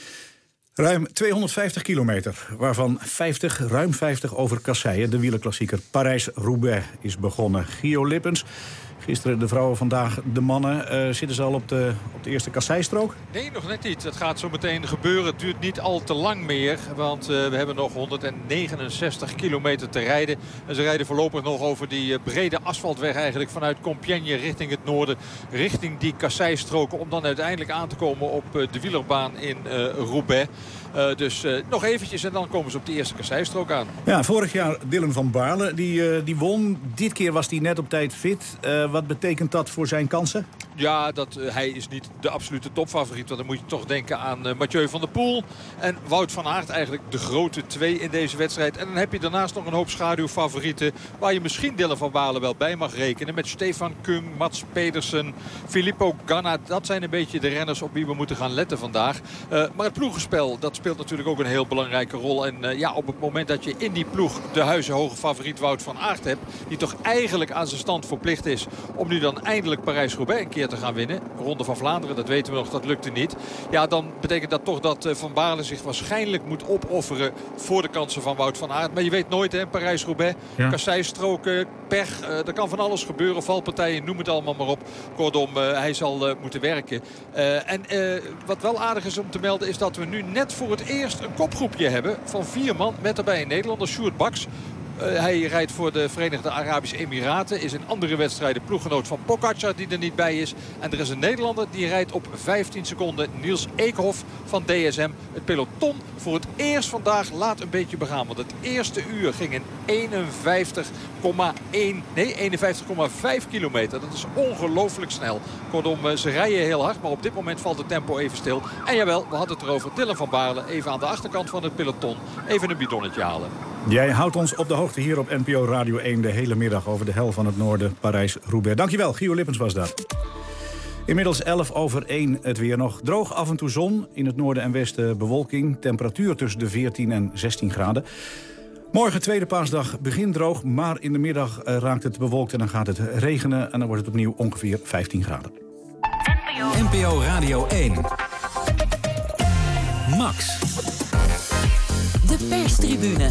Ruim 250 kilometer, waarvan ruim 50 over kasseien. De wielerklassieker Parijs-Roubaix is begonnen. Gio Lippens, gisteren de vrouwen, vandaag de mannen. Zitten ze al op de eerste kasseistrook? Nee, nog net niet. Het gaat zo meteen gebeuren. Het duurt niet al te lang meer. Want we hebben nog 169 kilometer te rijden. En ze rijden voorlopig nog over die brede asfaltweg eigenlijk vanuit Compiègne richting het noorden. Richting die kasseistroken om dan uiteindelijk aan te komen op de wielerbaan in Roubaix. Dus nog eventjes en dan komen ze op de eerste kasseistrook aan. Ja, vorig jaar Dylan van Baarle, die won. Dit keer was hij net op tijd fit. Wat betekent dat voor zijn kansen? Ja, hij is niet de absolute topfavoriet. Want dan moet je toch denken aan Mathieu van der Poel. En Wout van Aert eigenlijk de grote 2 in deze wedstrijd. En dan heb je daarnaast nog een hoop schaduwfavorieten. Waar je misschien Dylan van Baarle wel bij mag rekenen. Met Stefan Kung, Mats Pedersen, Filippo Ganna. Dat zijn een beetje de renners op wie we moeten gaan letten vandaag. Maar het ploegenspel, dat speelt natuurlijk ook een heel belangrijke rol. En op het moment dat je in die ploeg de huizenhoge favoriet Wout van Aert hebt. Die toch eigenlijk aan zijn stand verplicht is om nu dan eindelijk Parijs-Roubaix een keer te gaan winnen. Ronde van Vlaanderen, dat weten we nog, dat lukte niet. Ja, dan betekent dat toch dat Van Baarle zich waarschijnlijk moet opofferen voor de kansen van Wout van Aert. Maar je weet nooit, hè, Parijs-Roubaix, kasseistroken, pech, er kan van alles gebeuren, valpartijen, noem het allemaal maar op. Kortom, hij zal moeten werken. Wat wel aardig is om te melden is dat we nu net voor het eerst een kopgroepje hebben van 4 man met daarbij een Nederlander, Sjoerd Baks. Hij rijdt voor de Verenigde Arabische Emiraten. Is in andere wedstrijden ploeggenoot van Pogacar die er niet bij is. En er is een Nederlander die rijdt op 15 seconden. Niels Eekhoff van DSM. Het peloton voor het eerst vandaag laat een beetje begaan. Want het eerste uur ging in 51,5 kilometer. Dat is ongelooflijk snel. Kortom, ze rijden heel hard. Maar op dit moment valt het tempo even stil. En jawel, we hadden het erover. Dylan van Baarle even aan de achterkant van het peloton. Even een bidonnetje halen. Jij houdt ons op de hoogte hier op NPO Radio 1 de hele middag over de hel van het noorden, Parijs-Roubaix. Dankjewel, Gio Lippens was dat. Inmiddels 11:01 het weer nog. Droog, af en toe zon. In het noorden en westen bewolking. Temperatuur tussen de 14 en 16 graden. Morgen, tweede paasdag, begint droog. Maar in de middag raakt het bewolkt en dan gaat het regenen. En dan wordt het opnieuw ongeveer 15 graden. NPO Radio 1. Max. De perstribune.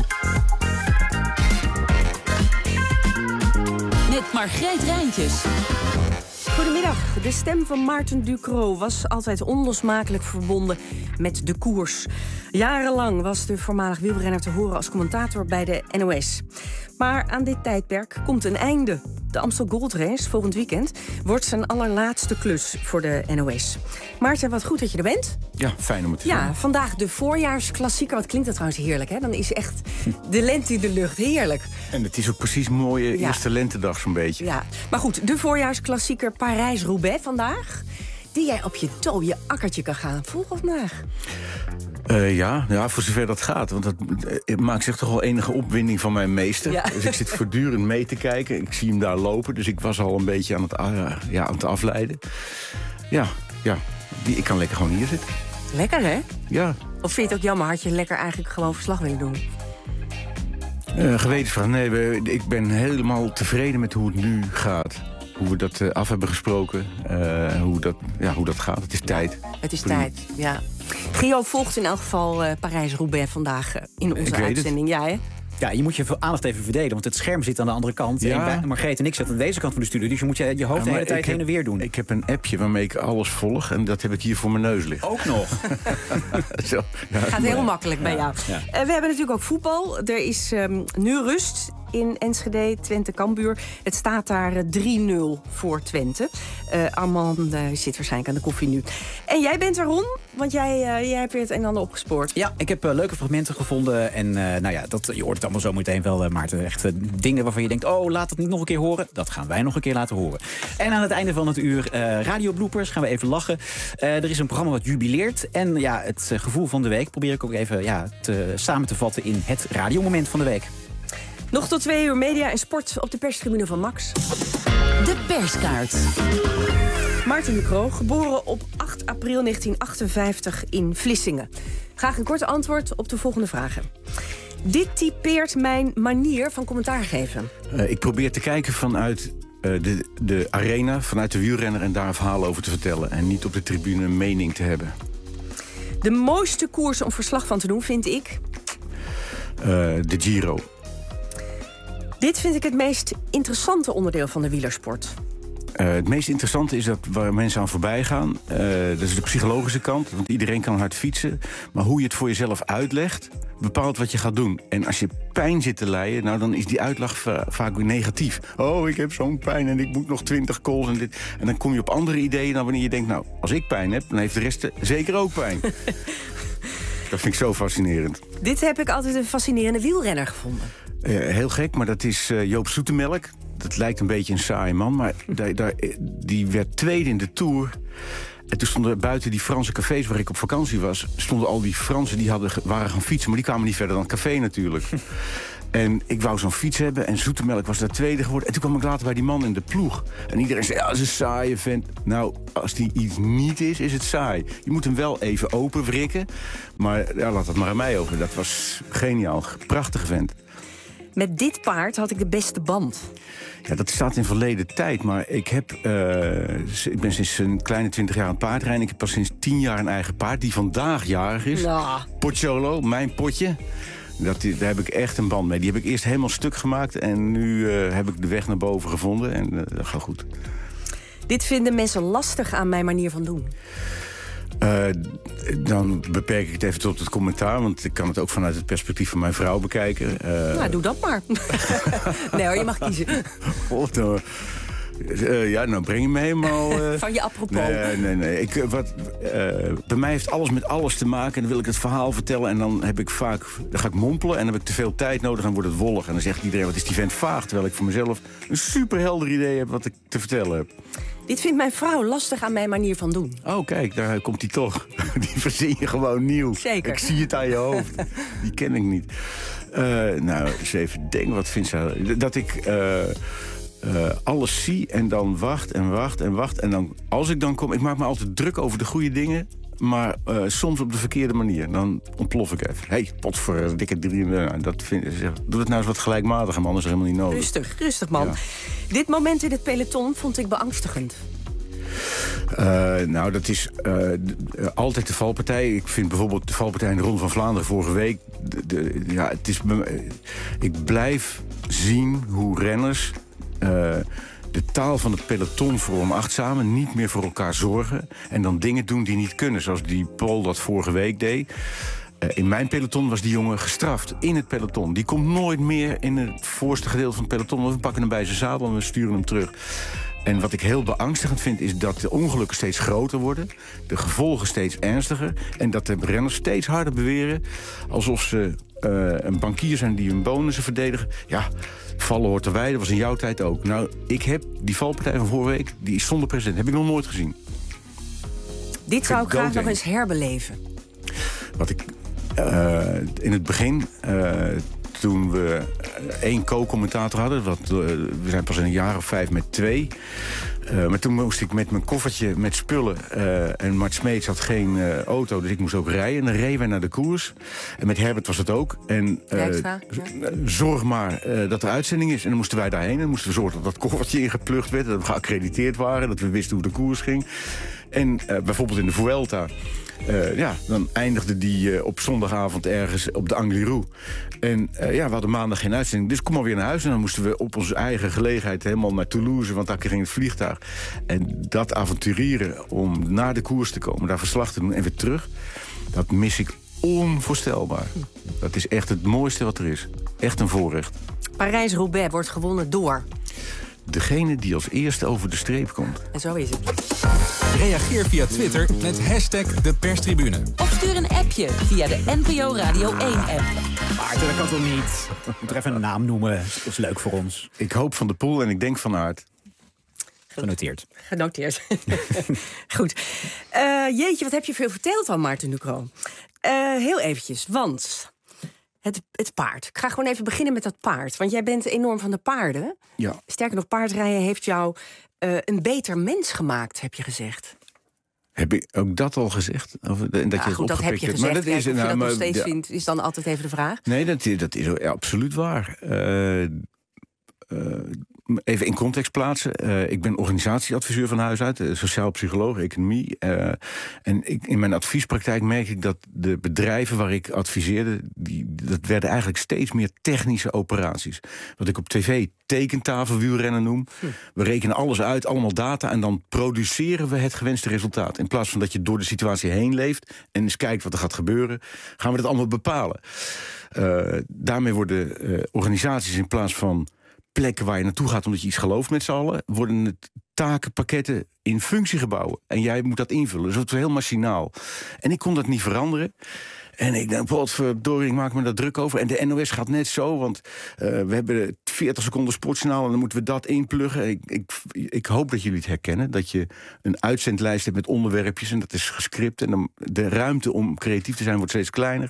Met Margreet Rijntjes. Goedemiddag. De stem van Maarten Ducrot was altijd onlosmakelijk verbonden met de koers. Jarenlang was de voormalig wielrenner te horen als commentator bij de NOS. Maar aan dit tijdperk komt een einde. De Amstel Gold Race volgend weekend wordt zijn allerlaatste klus voor de NOS. Maarten, wat goed dat je er bent. Ja, fijn om het te zien. Ja, vandaag de voorjaarsklassieker. Wat klinkt dat trouwens heerlijk, hè? Dan is echt de lente in de lucht. Heerlijk. En het is ook precies een mooie eerste lentedag zo'n beetje. Ja, maar goed, de voorjaarsklassieker Parijs-Roubaix vandaag. Die jij op je dode akkertje kan gaan. Vroeg of vandaag? Ja, voor zover dat gaat. Want dat maakt zich toch wel enige opwinding van mijn meester. Ja. Dus ik zit voortdurend mee te kijken. Ik zie hem daar lopen. Dus ik was al een beetje aan het afleiden. Ja. Ik kan lekker gewoon hier zitten. Lekker, hè? Ja. Of vind je het ook jammer? Had je lekker eigenlijk gewoon verslag willen doen? Gewetensvraag. Nee, ik ben helemaal tevreden met hoe het nu gaat. Hoe we dat af hebben gesproken. Hoe dat gaat. Het is tijd. Het is tijd, ja. Gio volgt in elk geval Parijs-Roubaix vandaag in onze uitzending. Ja, hè? Ja, je moet je aandacht even verdelen, want het scherm zit aan de andere kant. Ja. En Margreet en ik zitten aan deze kant van de studio, dus je moet je hoofd de hele tijd heen en weer doen. Ik heb een appje waarmee ik alles volg en dat heb ik hier voor mijn neus liggen. Ook nog? Gaat heel makkelijk bij jou. Ja. We hebben natuurlijk ook voetbal. Er is nu rust in Enschede, Twente-Cambuur. Het staat daar 3-0 voor Twente. Armand zit waarschijnlijk aan de koffie nu. En jij bent er, Ron, want jij hebt weer het een en ander opgespoord. Ja, ik heb leuke fragmenten gevonden. En je hoort het allemaal zo meteen wel, Maarten. Echt dingen waarvan je denkt, laat het niet nog een keer horen. Dat gaan wij nog een keer laten horen. En aan het einde van het uur radio bloopers, gaan we even lachen. Er is een programma wat jubileert. En het gevoel van de week probeer ik ook even samen te vatten in het radiomoment van de week. Nog tot 2 uur media en sport op de perstribune van Max. De perskaart. Maarten Ducrot, geboren op 8 april 1958 in Vlissingen. Graag een kort antwoord op de volgende vragen. Dit typeert mijn manier van commentaar geven. Ik probeer te kijken vanuit de arena, vanuit de wielrenner en daar een verhaal over te vertellen. En niet op de tribune een mening te hebben. De mooiste koers om verslag van te doen vind ik? De Giro. Dit vind ik het meest interessante onderdeel van de wielersport. Het meest interessante is dat waar mensen aan voorbij gaan. Dat is de psychologische kant, want iedereen kan hard fietsen. Maar hoe je het voor jezelf uitlegt, bepaalt wat je gaat doen. En als je pijn zit te lijden, dan is die uitleg vaak weer negatief. Oh, ik heb zo'n pijn en ik moet nog 20 calls en dit. En dan kom je op andere ideeën dan wanneer je denkt, als ik pijn heb, dan heeft de rest zeker ook pijn. Dat vind ik zo fascinerend. Dit heb ik altijd een fascinerende wielrenner gevonden. Heel gek, maar dat is Joop Zoetemelk. Dat lijkt een beetje een saai man, maar die werd tweede in de Tour. En toen stonden buiten die Franse cafés waar ik op vakantie was, stonden al die Fransen die waren gaan fietsen, maar die kwamen niet verder dan het café natuurlijk. En ik wou zo'n fiets hebben en Zoetemelk was daar tweede geworden. En toen kwam ik later bij die man in de ploeg. En iedereen zei, dat is een saaie vent. Nou, als die iets niet is het saai. Je moet hem wel even openwrikken. Maar laat dat maar aan mij over. Dat was geniaal. Prachtige vent. Met dit paard had ik de beste band. Ja, dat staat in verleden tijd. Maar ik ben sinds een kleine 20 jaar aan het paardrijden. Ik heb pas sinds 10 jaar een eigen paard die vandaag jarig is. Potjolo, mijn potje. Daar heb ik echt een band mee. Die heb ik eerst helemaal stuk gemaakt. En nu heb ik de weg naar boven gevonden. En dat gaat goed. Dit vinden mensen lastig aan mijn manier van doen. Dan beperk ik het even tot het commentaar. Want ik kan het ook vanuit het perspectief van mijn vrouw bekijken. Doe dat maar. Nee hoor, je mag kiezen. Nou breng je me helemaal... van je apropos. Nee. Bij mij heeft alles met alles te maken. En dan wil ik het verhaal vertellen. En dan ga ik mompelen. En dan heb ik te veel tijd nodig. En dan wordt het wollig. En dan zegt iedereen, wat is die vent vaag? Terwijl ik voor mezelf een superhelder idee heb wat ik te vertellen heb. Dit vindt mijn vrouw lastig aan mijn manier van doen. Oh, kijk, daar komt hij toch. Die verzin je gewoon nieuw. Zeker. Ik zie het aan je hoofd. Die ken ik niet. Eens even denken, wat vindt zij? Dat ik alles zie en dan wacht. En dan, als ik dan kom, ik maak me altijd druk over de goede dingen. Maar soms op de verkeerde manier. Dan ontplof ik even. Hé, potverdikke drie. Doe het nou eens wat gelijkmatiger, man. Dat is helemaal niet nodig. Rustig, man. Ja. Dit moment in het peloton vond ik beangstigend. Dat is altijd de valpartij. Ik vind bijvoorbeeld de valpartij in de Ronde van Vlaanderen vorige week. Ik blijf zien hoe renners de taal van het peloton veronachtzamen, niet meer voor elkaar zorgen en dan dingen doen die niet kunnen, zoals die Paul dat vorige week deed. In mijn peloton was die jongen gestraft, in het peloton. Die komt nooit meer in het voorste gedeelte van het peloton. We pakken hem bij zijn zadel en we sturen hem terug. En wat ik heel beangstigend vind, is dat de ongelukken steeds groter worden, de gevolgen steeds ernstiger en dat de renners steeds harder beweren alsof ze een bankier zijn die hun bonussen verdedigen. Ja, vallen hoort erbij, dat was in jouw tijd ook. Nou, ik heb die valpartij van vorige week, die is zonder precedent, heb ik nog nooit gezien. Dit zou ik graag nog eens herbeleven. Wat ik in het begin, toen we 1 co-commentator hadden, we zijn pas in een jaar of 5 met 2. Maar toen moest ik met mijn koffertje met spullen. En Mart Smeets had geen auto, dus ik moest ook rijden. En dan reden wij naar de koers. En met Herbert was het ook. En zorg maar dat er uitzending is. En dan moesten wij daarheen. En dan moesten we zorgen dat dat koffertje ingeplucht werd. Dat we geaccrediteerd waren. Dat we wisten hoe de koers ging. En bijvoorbeeld in de Vuelta. Dan eindigde die op zondagavond ergens op de Angliru. En we hadden maandag geen uitzending. Dus kom maar weer naar huis. En dan moesten we op onze eigen gelegenheid helemaal naar Toulouse. Want daar ging het vliegtuig. En dat avonturieren om naar de koers te komen, daar verslag te doen en weer terug, dat mis ik onvoorstelbaar. Dat is echt het mooiste wat er is. Echt een voorrecht. Parijs-Roubaix wordt gewonnen door... Degene die als eerste over de streep komt. En zo is het. Reageer via Twitter met #deperstribune. Of stuur een appje via de NPO Radio 1-app. Maarten, dat kan toch niet? Je moet er even een naam noemen. Dat is leuk voor ons. Ik hoop Van der Poel en ik denk Van Aert. Genoteerd. Goed. Jeetje, wat heb je veel verteld al, Maarten Ducrot. Heel eventjes, want... Het paard. Ik ga gewoon even beginnen met dat paard. Want jij bent enorm van de paarden. Ja. Sterker nog, paardrijden heeft jou een beter mens gemaakt, heb je gezegd. Heb ik ook dat al gezegd? Dat je het dat heb je gezegd. Maar dat is, of je dat nog steeds vindt, is dan altijd even de vraag. Nee, dat is absoluut waar. Even in context plaatsen. Ik ben organisatieadviseur van huis uit. Sociaal psycholoog, economie. En in mijn adviespraktijk merk ik dat de bedrijven waar ik adviseerde... dat werden eigenlijk steeds meer technische operaties. Wat ik op tv tekentafelwielrennen noem. We rekenen alles uit, allemaal data... en dan produceren we het gewenste resultaat. In plaats van dat je door de situatie heen leeft... en eens kijkt wat er gaat gebeuren... gaan we dat allemaal bepalen. Daarmee worden organisaties in plaats van... plekken waar je naartoe gaat omdat je iets gelooft met z'n allen... worden het takenpakketten in functiegebouwen. En jij moet dat invullen. Dus dat is heel machinaal. En ik kon dat niet veranderen. En ik denk, potverdorie, ik maak me daar druk over. En de NOS gaat net zo, want we hebben 40 seconden sportjournaal... en dan moeten we dat inpluggen. Ik hoop dat jullie het herkennen. Dat je een uitzendlijst hebt met onderwerpjes... en dat is gescript. En dan de ruimte om creatief te zijn wordt steeds kleiner.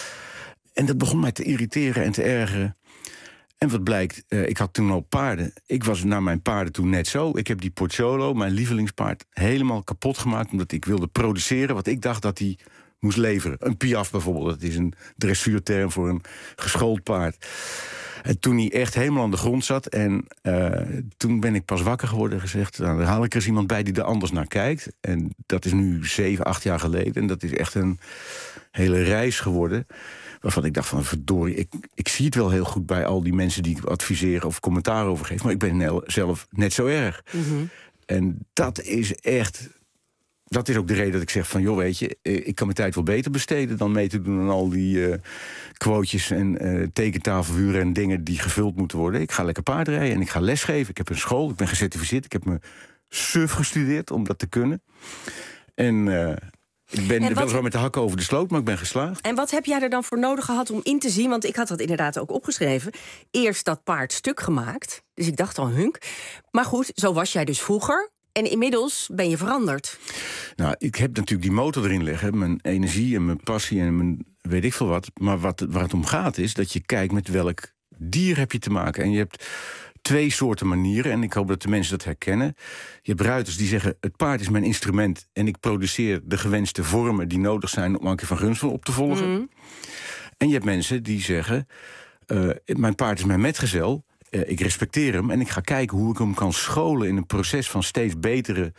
En dat begon mij te irriteren en te ergeren. En wat blijkt, ik had toen al paarden. Ik was naar mijn paarden toen net zo. Ik heb die Pozzolo, mijn lievelingspaard, helemaal kapot gemaakt... omdat ik wilde produceren wat ik dacht dat hij moest leveren. Een piaf bijvoorbeeld, dat is een dressuurterm voor een geschoold paard. En toen hij echt helemaal aan de grond zat... en toen ben ik pas wakker geworden en gezegd... nou, dan haal ik er eens iemand bij die er anders naar kijkt. En dat is nu 7, 8 jaar geleden. En dat is echt een hele reis geworden... waarvan ik dacht van, verdorie, ik zie het wel heel goed... bij al die mensen die ik adviseren of commentaar over geef... maar ik ben zelf net zo erg. Mm-hmm. En dat is echt... dat is ook de reden dat ik zeg van, joh, weet je... ik kan mijn tijd wel beter besteden dan mee te doen... aan al die quotejes en tekentafelvuren en dingen die gevuld moeten worden. Ik ga lekker paardrijden en ik ga lesgeven. Ik heb een school, ik ben gecertificeerd. Ik heb me suf gestudeerd om dat te kunnen. En... ik ben wel zo met de hakken over de sloot, maar ik ben geslaagd. En wat heb jij er dan voor nodig gehad om in te zien? Want ik had dat inderdaad ook opgeschreven. Eerst dat paard stuk gemaakt. Dus ik dacht al, hunk. Maar goed, zo was jij dus vroeger. En inmiddels ben je veranderd. Nou, ik heb natuurlijk die motor erin liggen. Mijn energie en mijn passie en mijn weet ik veel wat. Maar waar het om gaat is dat je kijkt met welk dier heb je te maken. En je hebt 2 soorten manieren, en ik hoop dat de mensen dat herkennen. Je hebt ruiters die zeggen, het paard is mijn instrument... en ik produceer de gewenste vormen die nodig zijn... om Ankie van Grunsven op te volgen. Mm. En je hebt mensen die zeggen, mijn paard is mijn metgezel... ik respecteer hem en ik ga kijken hoe ik hem kan scholen... in een proces van steeds betere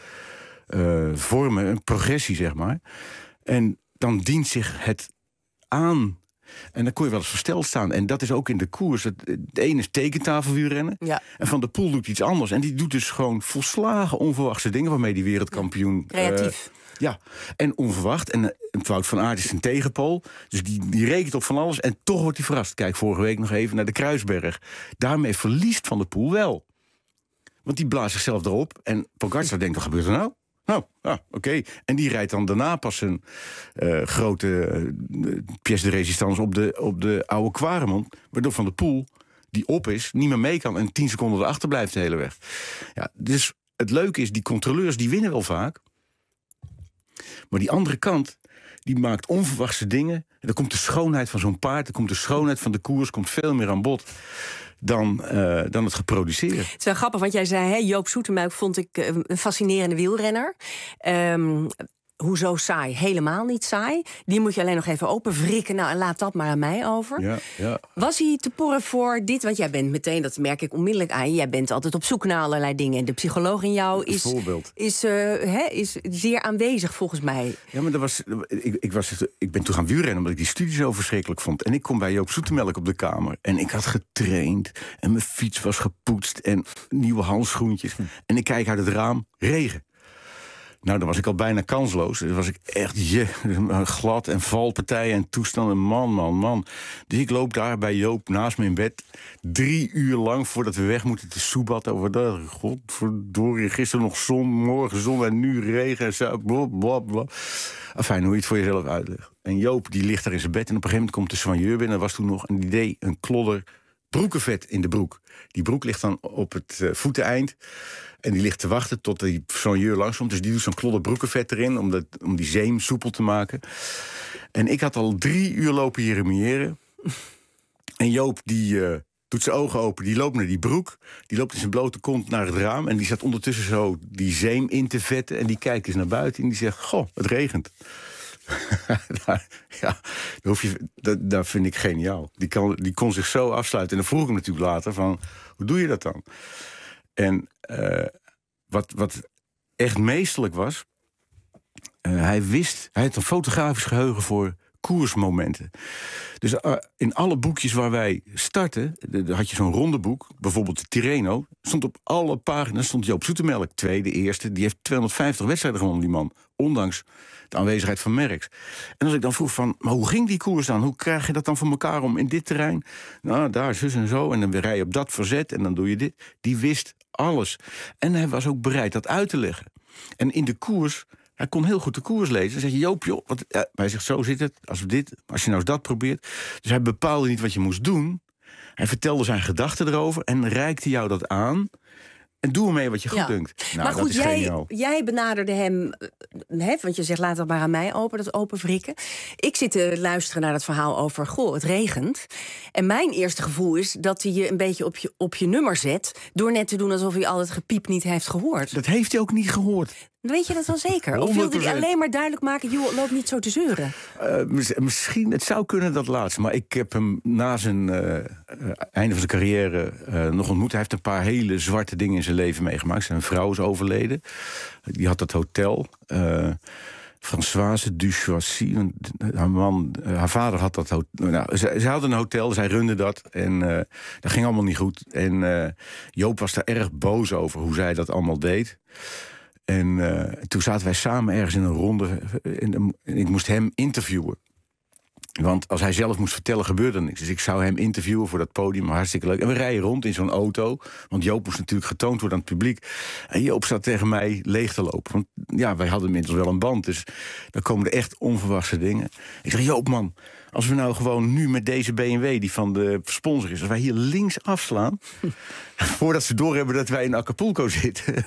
vormen, een progressie, zeg maar. En dan dient zich het aan... En dan kon je wel eens versteld staan. En dat is ook in de koers. Het ene is tekentafelwielrennen. Ja. En Van der Poel doet iets anders. En die doet dus gewoon volslagen onverwachte dingen... waarmee die wereldkampioen... Creatief. Ja, en onverwacht. En Wout van Aert is een tegenpool. Dus die rekent op van alles. En toch wordt hij verrast. Kijk, vorige week nog even naar de Kruisberg. Daarmee verliest Van der Poel wel. Want die blaast zichzelf erop. En Pogačar denkt, wat gebeurt er nou? Nou, oké. En die rijdt dan daarna pas een grote pièce de résistance op de oude Quaremont. Waardoor Van der Poel, die op is, niet meer mee kan... en 10 seconden erachter blijft de hele weg. Ja, dus het leuke is, die controleurs die winnen wel vaak. Maar die andere kant, die maakt onverwachte dingen. En dan komt de schoonheid van zo'n paard, dan komt de schoonheid van de koers... komt veel meer aan bod dan het geproduceerd. Het is wel grappig, want jij zei... Joop Zoetemelk vond ik een fascinerende wielrenner. Hoezo saai? Helemaal niet saai. Die moet je alleen nog even openwrikken. Nou, en laat dat maar aan mij over. Ja, ja. Was hij te porren voor dit? Want jij bent meteen, dat merk ik onmiddellijk aan... jij bent altijd op zoek naar allerlei dingen. En de psycholoog in jou is zeer aanwezig, volgens mij. Ja, maar ik ben toen gaan wielrennen... omdat ik die studie zo verschrikkelijk vond. En ik kom bij Joop Zoetemelk op de kamer. En ik had getraind. En mijn fiets was gepoetst. En nieuwe handschoentjes. En ik kijk uit het raam. Regen. Nou, dan was ik al bijna kansloos. Dan was ik echt glad en valpartijen en toestanden. Man. Dus ik loop daar bij Joop naast me in bed. 3 uur lang voordat we weg moeten te soebat over dat. Godverdorie, gisteren nog zon, morgen zon en nu regen en zo. Blablabla. Enfin, hoe je het voor jezelf uitlegt. En Joop die ligt daar in zijn bed en op een gegeven moment komt de soigneur binnen. Dat was toen nog, en die deed een klodder broekenvet in de broek. Die broek ligt dan op het voeteneind. En die ligt te wachten tot die soigneur langskomt. Dus die doet zo'n klodder broekenvet erin om die zeem soepel te maken. En ik had al 3 uur lopen jeremiëren. En Joop die doet zijn ogen open, die loopt naar die broek. Die loopt in zijn blote kont naar het raam. En die staat ondertussen zo die zeem in te vetten. En die kijkt eens naar buiten en die zegt, goh, het regent. Dat vind ik geniaal. Die kon zich zo afsluiten. En dan vroeg ik hem natuurlijk later van, hoe doe je dat dan? En wat echt meesterlijk was, hij had een fotografisch geheugen voor koersmomenten. Dus in alle boekjes waar wij starten, had je zo'n ronde boek, bijvoorbeeld de Tirreno, stond op alle pagina's stond Joop Zoetemelk, tweede, eerste. Die heeft 250 wedstrijden gewonnen, die man, ondanks de aanwezigheid van Merckx. En als ik dan vroeg van, maar hoe ging die koers dan? Hoe krijg je dat dan voor elkaar om in dit terrein? Nou, daar zus en zo, en dan rij je op dat verzet en dan doe je dit. Die wist alles. En hij was ook bereid dat uit te leggen. En in de koers, hij kon heel goed de koers lezen. Dan zeg je, Joop, joh, hij zegt, zo zit het, als je nou eens dat probeert. Dus hij bepaalde niet wat je moest doen. Hij vertelde zijn gedachten erover en reikte jou dat aan. En doe ermee wat je goed dunkt. Nou, maar goed, dat is geniaal. Jij benaderde hem, want je zegt, laat het maar aan mij dat open wrikken. Ik zit te luisteren naar het verhaal over, goh, het regent. En mijn eerste gevoel is dat hij je een beetje op je nummer zet, door net te doen alsof hij al het gepiep niet heeft gehoord. Dat heeft hij ook niet gehoord. Weet je dat wel zeker? Of wilde hij alleen maar duidelijk maken, joh, loop niet zo te zeuren? Misschien, het zou kunnen dat laatste. Maar ik heb hem na zijn einde van zijn carrière nog ontmoet. Hij heeft een paar hele zwarte dingen in zijn leven meegemaakt. Zijn vrouw is overleden. Die had dat hotel. Françoise Duchoisy, haar vader had dat hotel. Nou, ze hadden een hotel, zij runde dat. En dat ging allemaal niet goed. En Joop was daar erg boos over hoe zij dat allemaal deed. En toen zaten wij samen ergens in een ronde. En ik moest hem interviewen. Want als hij zelf moest vertellen, gebeurde er niks. Dus ik zou hem interviewen voor dat podium, hartstikke leuk. En we rijden rond in zo'n auto. Want Joop moest natuurlijk getoond worden aan het publiek. En Joop zat tegen mij leeg te lopen. Want ja, wij hadden inmiddels wel een band. Dus dan komen er echt onverwachte dingen. Ik zeg, Joop, man, als we nou gewoon nu met deze BMW, die van de sponsor is, als wij hier links afslaan, voordat ze doorhebben dat wij in Acapulco zitten,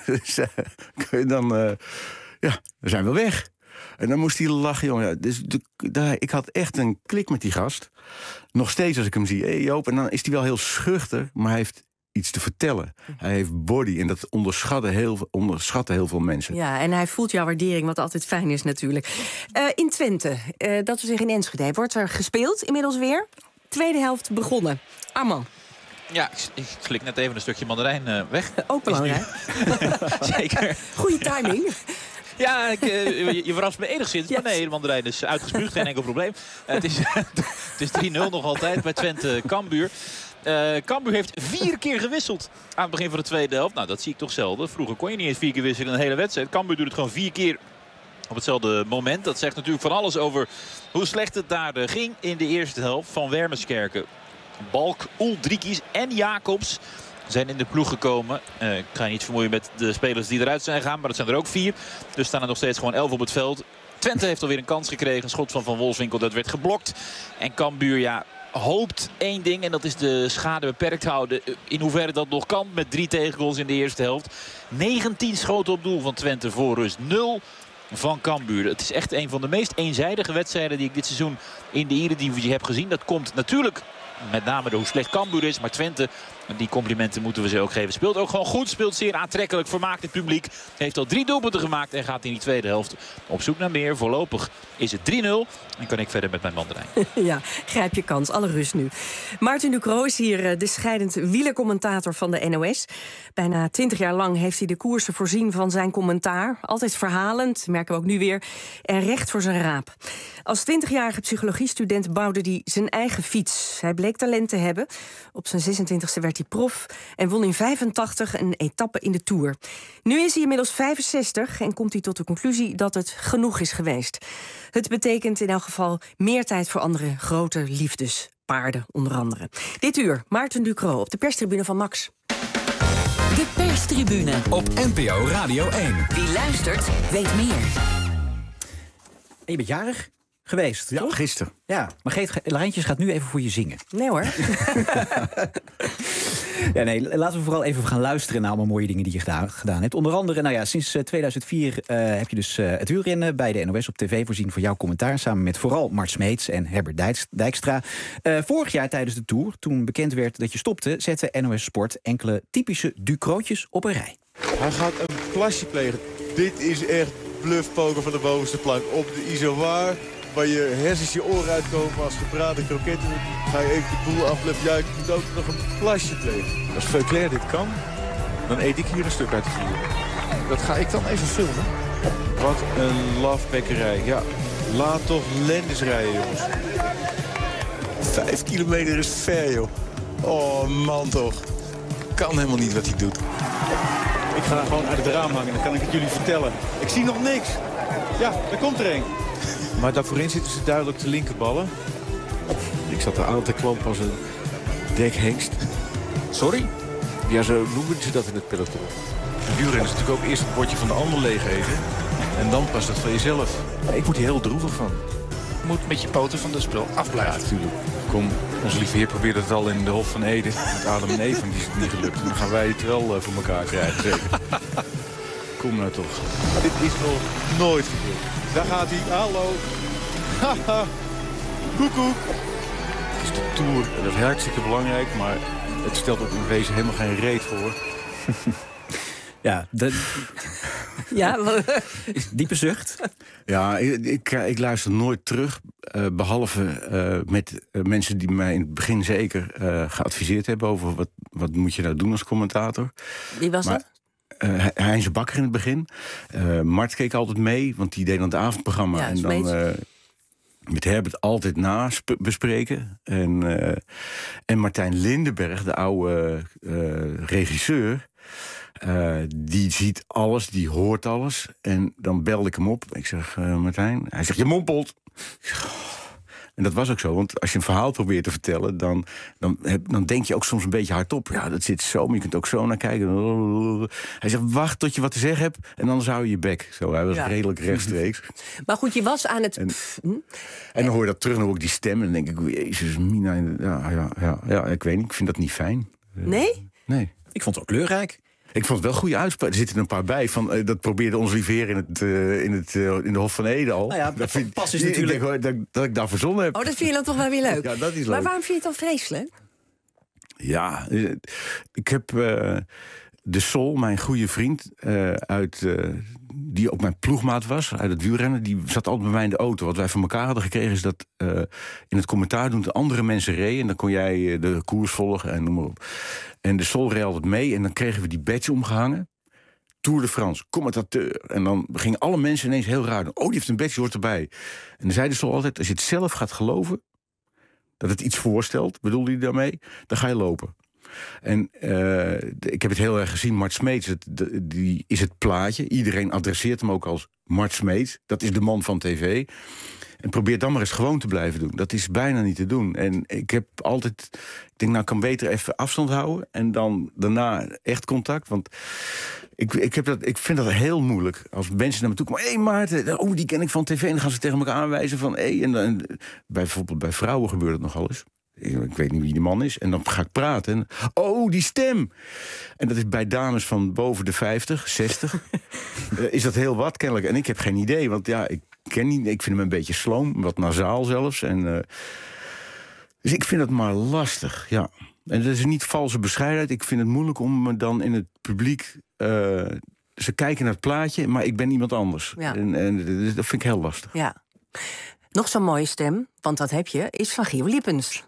dan zijn we weg. En dan moest hij lachen, jongen. Dus ik had echt een klik met die gast. Nog steeds als ik hem zie. Hey Joop, en dan is hij wel heel schuchter, maar hij heeft iets te vertellen. Hij heeft body en dat onderschatten heel veel mensen. Ja, en hij voelt jouw waardering, wat altijd fijn is natuurlijk. In Twente, dat we zeggen in Enschede, wordt er gespeeld inmiddels weer. Tweede helft begonnen. Armand. Ja, ik slik net even een stukje mandarijn weg. Ook belangrijk. Zeker. Goeie timing. Ja, je verrast me enigszins. Yes. Maar nee, de mandarijn is uitgespuugd, geen enkel probleem. Het is 3-0 nog altijd bij Twente-Cambuur. Cambuur heeft 4 keer gewisseld aan het begin van de tweede helft. Nou, dat zie ik toch zelden. Vroeger kon je niet eens 4 keer wisselen in een hele wedstrijd. Cambuur doet het gewoon 4 keer op hetzelfde moment. Dat zegt natuurlijk van alles over hoe slecht het daar ging in de eerste helft. Van Wermerskerken, Balk, Uldrikies en Jacobs zijn in de ploeg gekomen. Ik ga je niet vermoeien met de spelers die eruit zijn gegaan, maar dat zijn er ook 4. Dus staan er nog steeds gewoon 11 op het veld. Twente heeft alweer een kans gekregen. Een schot van Wolfswinkel, dat werd geblokt. En Cambuur, hoopt één ding, en dat is de schade beperkt houden. In hoeverre dat nog kan met 3 tegengoals in de eerste helft. 19 schoten op doel van Twente voor rust. 0 van Cambuur. Het is echt een van de meest eenzijdige wedstrijden die ik dit seizoen in de Eredivisie heb gezien. Dat komt natuurlijk met name door hoe slecht Cambuur is. Maar Twente, die complimenten moeten we ze ook geven. Speelt ook gewoon goed. Speelt zeer aantrekkelijk. Vermaakt het publiek. Heeft al 3 doelpunten gemaakt. En gaat in die tweede helft op zoek naar meer. Voorlopig is het 3-0. En kan ik verder met mijn mandarijn. Ja, grijp je kans. Alle rust nu. Maarten Ducrot is hier de scheidend wielercommentator van de NOS. Bijna 20 jaar lang heeft hij de koersen voorzien van zijn commentaar. Altijd verhalend, merken we ook nu weer. En recht voor zijn raap. Als 20-jarige psychologiestudent bouwde hij zijn eigen fiets. Hij bleek weektalent te hebben. Op zijn 26e werd hij prof en won in 85 een etappe in de Tour. Nu is hij inmiddels 65 en komt hij tot de conclusie dat het genoeg is geweest. Het betekent in elk geval meer tijd voor andere grote liefdes. Paarden onder andere. Dit uur Maarten Ducrot op de perstribune van Max. De perstribune op NPO Radio 1. Wie luistert, weet meer. En je bent jarig geweest, ja, toch? Gisteren. Ja, maar Geet Lijntjes gaat nu even voor je zingen. Nee hoor. Ja, nee, laten we vooral even gaan luisteren naar allemaal mooie dingen die je gedaan hebt. Onder andere, sinds 2004 heb je dus het wielrennen bij de NOS op tv voorzien voor jouw commentaar. Samen met vooral Mart Smeets en Herbert Dijkstra. Vorig jaar tijdens de Tour, toen bekend werd dat je stopte, zette NOS Sport enkele typische Ducrotjes op een rij. Hij gaat een plasje plegen. Dit is echt bluffpoker van de bovenste plank. Op de isoar, waar je hersens je oren uitkomen als gebraden kroketten. Ga je even de boel afbluffen. Ja, ik moet ook nog een plasje plegen. Als Veuclair dit kan, dan eet ik hier een stuk uit de vuur. Dat ga ik dan even filmen. Wat een lafbekkerij. Ja, laat toch Lenders rijden, jongens. 5 kilometer is ver, joh. Oh, man toch. Kan helemaal niet wat hij doet. Ik ga gewoon uit het raam hangen, dan kan ik het jullie vertellen. Ik zie nog niks. Ja, daar komt er een. Maar daar voorin zitten ze duidelijk te linkerballen. Ik zat er aan te klampen als een dekhengst. Sorry? Ja, zo noemen ze dat in het peloton. De wielrennen is natuurlijk ook eerst het bordje van de ander leeg eten. En dan pas het van jezelf. Ik word hier heel droevig van. Je moet met je poten van de spul afblijven. Ja, natuurlijk. Kom, onze lieve heer probeerde het al in de Hof van Ede. Met Adam en Eva, die is het niet gelukt. En dan gaan wij het wel voor elkaar krijgen, zeker. Kom nou toch. Dit is nog nooit gebeurd. Daar gaat hij. Hallo. Haha. Koekoek. Het is de Tour. Dat is hartstikke belangrijk, maar het stelt op in wezen helemaal geen reet voor. Ja, ja, diepe zucht. Ja, ik luister nooit terug. Behalve met mensen die mij in het begin zeker geadviseerd hebben over wat moet je nou doen als commentator. Wie was dat? Heinze Bakker in het begin. Mart keek altijd mee, want die deed dan het avondprogramma. Ja, en dan met Herbert altijd bespreken. En Martijn Lindenberg, de oude regisseur, die ziet alles, die hoort alles. En dan belde ik hem op. Ik zeg, Martijn, hij zegt, je mompelt. En dat was ook zo, want als je een verhaal probeert te vertellen, dan denk je ook soms een beetje hardop. Ja, dat zit zo, maar je kunt ook zo naar kijken. Hij zegt, wacht tot je wat te zeggen hebt en dan zou je je bek. Zo, hij was redelijk rechtstreeks. Maar goed, je was aan het... En dan hoor je dat terug, dan hoor ik die stem en dan denk ik, jezus, Mina, ja, ik weet niet, ik vind dat niet fijn. Nee? Nee. Ik vond het ook kleurrijk. Ik vond het wel goede uitspraak. Er zitten een paar bij. Dat probeerde ons lieve heer in de Hof van Ede al. Nou ja, dat pas is natuurlijk... Ik denk dat ik daar verzonnen heb. Oh, dat vind je dan toch wel weer leuk? Ja, dat is leuk. Maar waarom vind je het dan vreselijk? Ja, ik heb de Sol, mijn goede vriend, die ook mijn ploegmaat was, uit het wielrennen, die zat altijd bij mij in de auto. Wat wij van elkaar hadden gekregen is dat in het commentaar doen de andere mensen reden. En dan kon jij de koers volgen en noem maar op. En de Sol reed altijd mee en dan kregen we die badge omgehangen. Tour de France, commentateur. En dan gingen alle mensen ineens heel raar doen. Oh, die heeft een badge, hoort erbij. En dan zei de Sol altijd, als je het zelf gaat geloven, dat het iets voorstelt, bedoelde hij daarmee, dan ga je lopen. En ik heb het heel erg gezien, Mart Smeets, die is het plaatje. Iedereen adresseert hem ook als Mart Smeets. Dat is de man van tv. En probeer dan maar eens gewoon te blijven doen. Dat is bijna niet te doen. En ik heb altijd... Ik denk, ik kan beter even afstand houden. En dan daarna echt contact. Want ik vind dat heel moeilijk. Als mensen naar me toe komen... Hé Maarten, die ken ik van tv. En dan gaan ze tegen elkaar aanwijzen van... bijvoorbeeld bij vrouwen gebeurt het nogal eens. Ik weet niet wie die man is. En dan ga ik praten. En, oh, die stem! En dat is bij dames van boven de 50, 60. Is dat heel wat, kennelijk. En ik heb geen idee, want ja, ik vind hem een beetje sloom. Wat nasaal zelfs. Dus ik vind het maar lastig, ja. En dat is niet valse bescheidenheid. Ik vind het moeilijk om me dan in het publiek... ze kijken naar het plaatje, maar ik ben iemand anders. Ja. En dat vind ik heel lastig. Ja. Nog zo'n mooie stem, want dat heb je, is van Gio Lippens.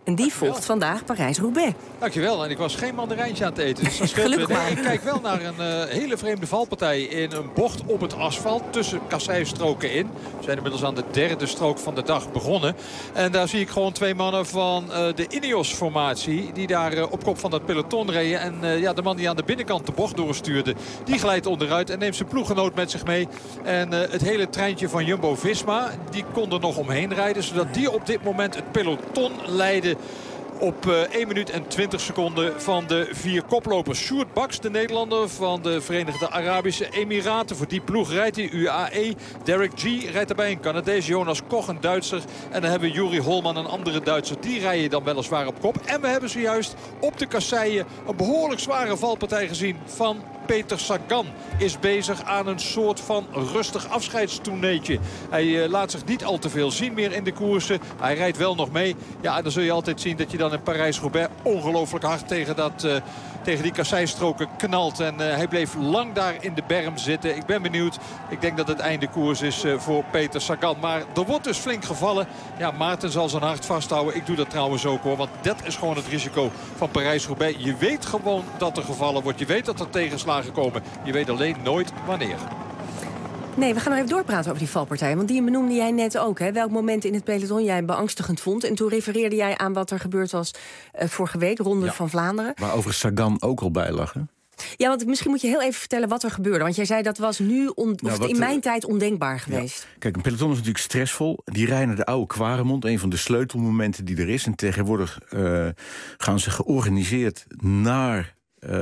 En die volgt vandaag Parijs-Roubaix. Dankjewel. En ik was geen mandarijntje aan het eten. Dus dat scheelt. Gelukkig maar. Ik kijk wel naar een hele vreemde valpartij in een bocht op het asfalt. Tussen kasseistroken in. We zijn inmiddels aan de derde strook van de dag begonnen. En daar zie ik gewoon 2 mannen van de Ineos-formatie. Die daar op kop van dat peloton reden. En de man die aan de binnenkant de bocht doorstuurde. Die glijdt onderuit en neemt zijn ploeggenoot met zich mee. En het hele treintje van Jumbo-Visma. Die kon er nog omheen rijden. Zodat die op dit moment het peloton leidde. Op 1 minuut en 20 seconden van de 4 koplopers. Sjoerd Baks, de Nederlander van de Verenigde Arabische Emiraten. Voor die ploeg rijdt hij UAE. Derek G rijdt erbij, een Canadees. Jonas Koch, een Duitser. En dan hebben we Juri Holman, een andere Duitser. Die rijden dan weliswaar op kop. En we hebben zojuist op de kasseien een behoorlijk zware valpartij gezien van Peter Sagan. Is bezig aan een soort van rustig afscheidstoerneetje. Hij laat zich niet al te veel zien meer in de koersen. Hij rijdt wel nog mee. Ja, dan zul je altijd zien dat je dan in Parijs-Roubaix ongelooflijk hard tegen die kasseistroken knalt. En hij bleef lang daar in de berm zitten. Ik ben benieuwd. Ik denk dat het einde koers is voor Peter Sagan. Maar er wordt dus flink gevallen. Ja, Maarten zal zijn hart vasthouden. Ik doe dat trouwens ook hoor. Want dat is gewoon het risico van Parijs-Roubaix. Je weet gewoon dat er gevallen wordt. Je weet dat er tegenslagen komen. Je weet alleen nooit wanneer. Nee, we gaan nog even doorpraten over die valpartij. Want die benoemde jij net ook. Hè? Welk moment in het peloton jij beangstigend vond. En toen refereerde jij aan wat er gebeurd was vorige week. Ronde van Vlaanderen. Waar overigens Sagan ook al bij lag, hè? Ja, want misschien moet je heel even vertellen wat er gebeurde. Want jij zei dat was nu in mijn tijd ondenkbaar geweest. Ja. Kijk, een peloton is natuurlijk stressvol. Die rijden naar de oude Kwaremond. Een van de sleutelmomenten die er is. En tegenwoordig gaan ze georganiseerd naar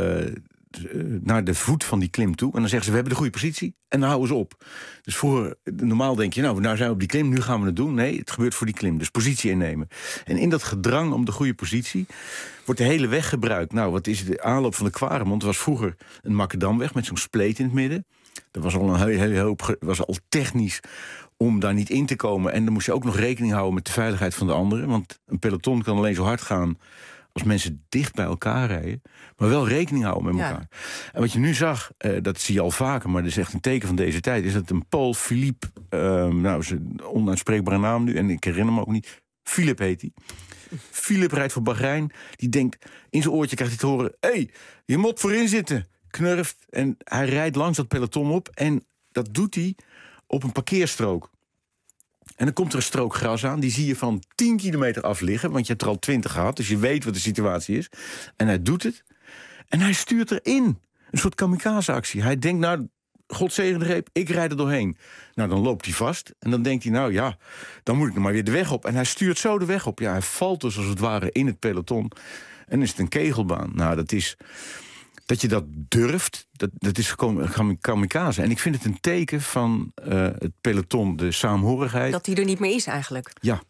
de voet van die klim toe. En dan zeggen ze, we hebben de goede positie. En dan houden ze op. Dus normaal denk je, nou zijn we op die klim, nu gaan we het doen. Nee, het gebeurt voor die klim. Dus positie innemen. En in dat gedrang om de goede positie wordt de hele weg gebruikt. Nou, wat is de aanloop van de Kwaremond? Het was vroeger een macadamweg met zo'n spleet in het midden. Dat was al een hele hoop, was al technisch om daar niet in te komen. En dan moest je ook nog rekening houden met de veiligheid van de anderen. Want een peloton kan alleen zo hard gaan als mensen dicht bij elkaar rijden, maar wel rekening houden met elkaar. En wat je nu zag, dat zie je al vaker, maar dat is echt een teken van deze tijd, is dat een Paul Philippe, is een onuitspreekbare naam nu, en ik herinner me ook niet, Philippe heet hij. Philippe rijdt voor Bahrein, die denkt, in zijn oortje krijgt hij te horen, hé, je moet voorin zitten, knurft, en hij rijdt langs dat peloton op, en dat doet hij op een parkeerstrook. En dan komt er een strook gras aan, die zie je van 10 kilometer af liggen, want je hebt er al 20 gehad, dus je weet wat de situatie is. En hij doet het. En hij stuurt erin. Een soort kamikaze-actie. Hij denkt, nou, God zegen de greep, ik rijd er doorheen. Nou, dan loopt hij vast. En dan denkt hij, nou ja, dan moet ik nog maar weer de weg op. En hij stuurt zo de weg op. Ja, hij valt dus als het ware in het peloton. En dan is het een kegelbaan. Nou, dat is... Dat je dat durft, dat is gewoon kamikaze. En ik vind het een teken van het peloton, de saamhorigheid. Dat die er niet meer is eigenlijk. Ja.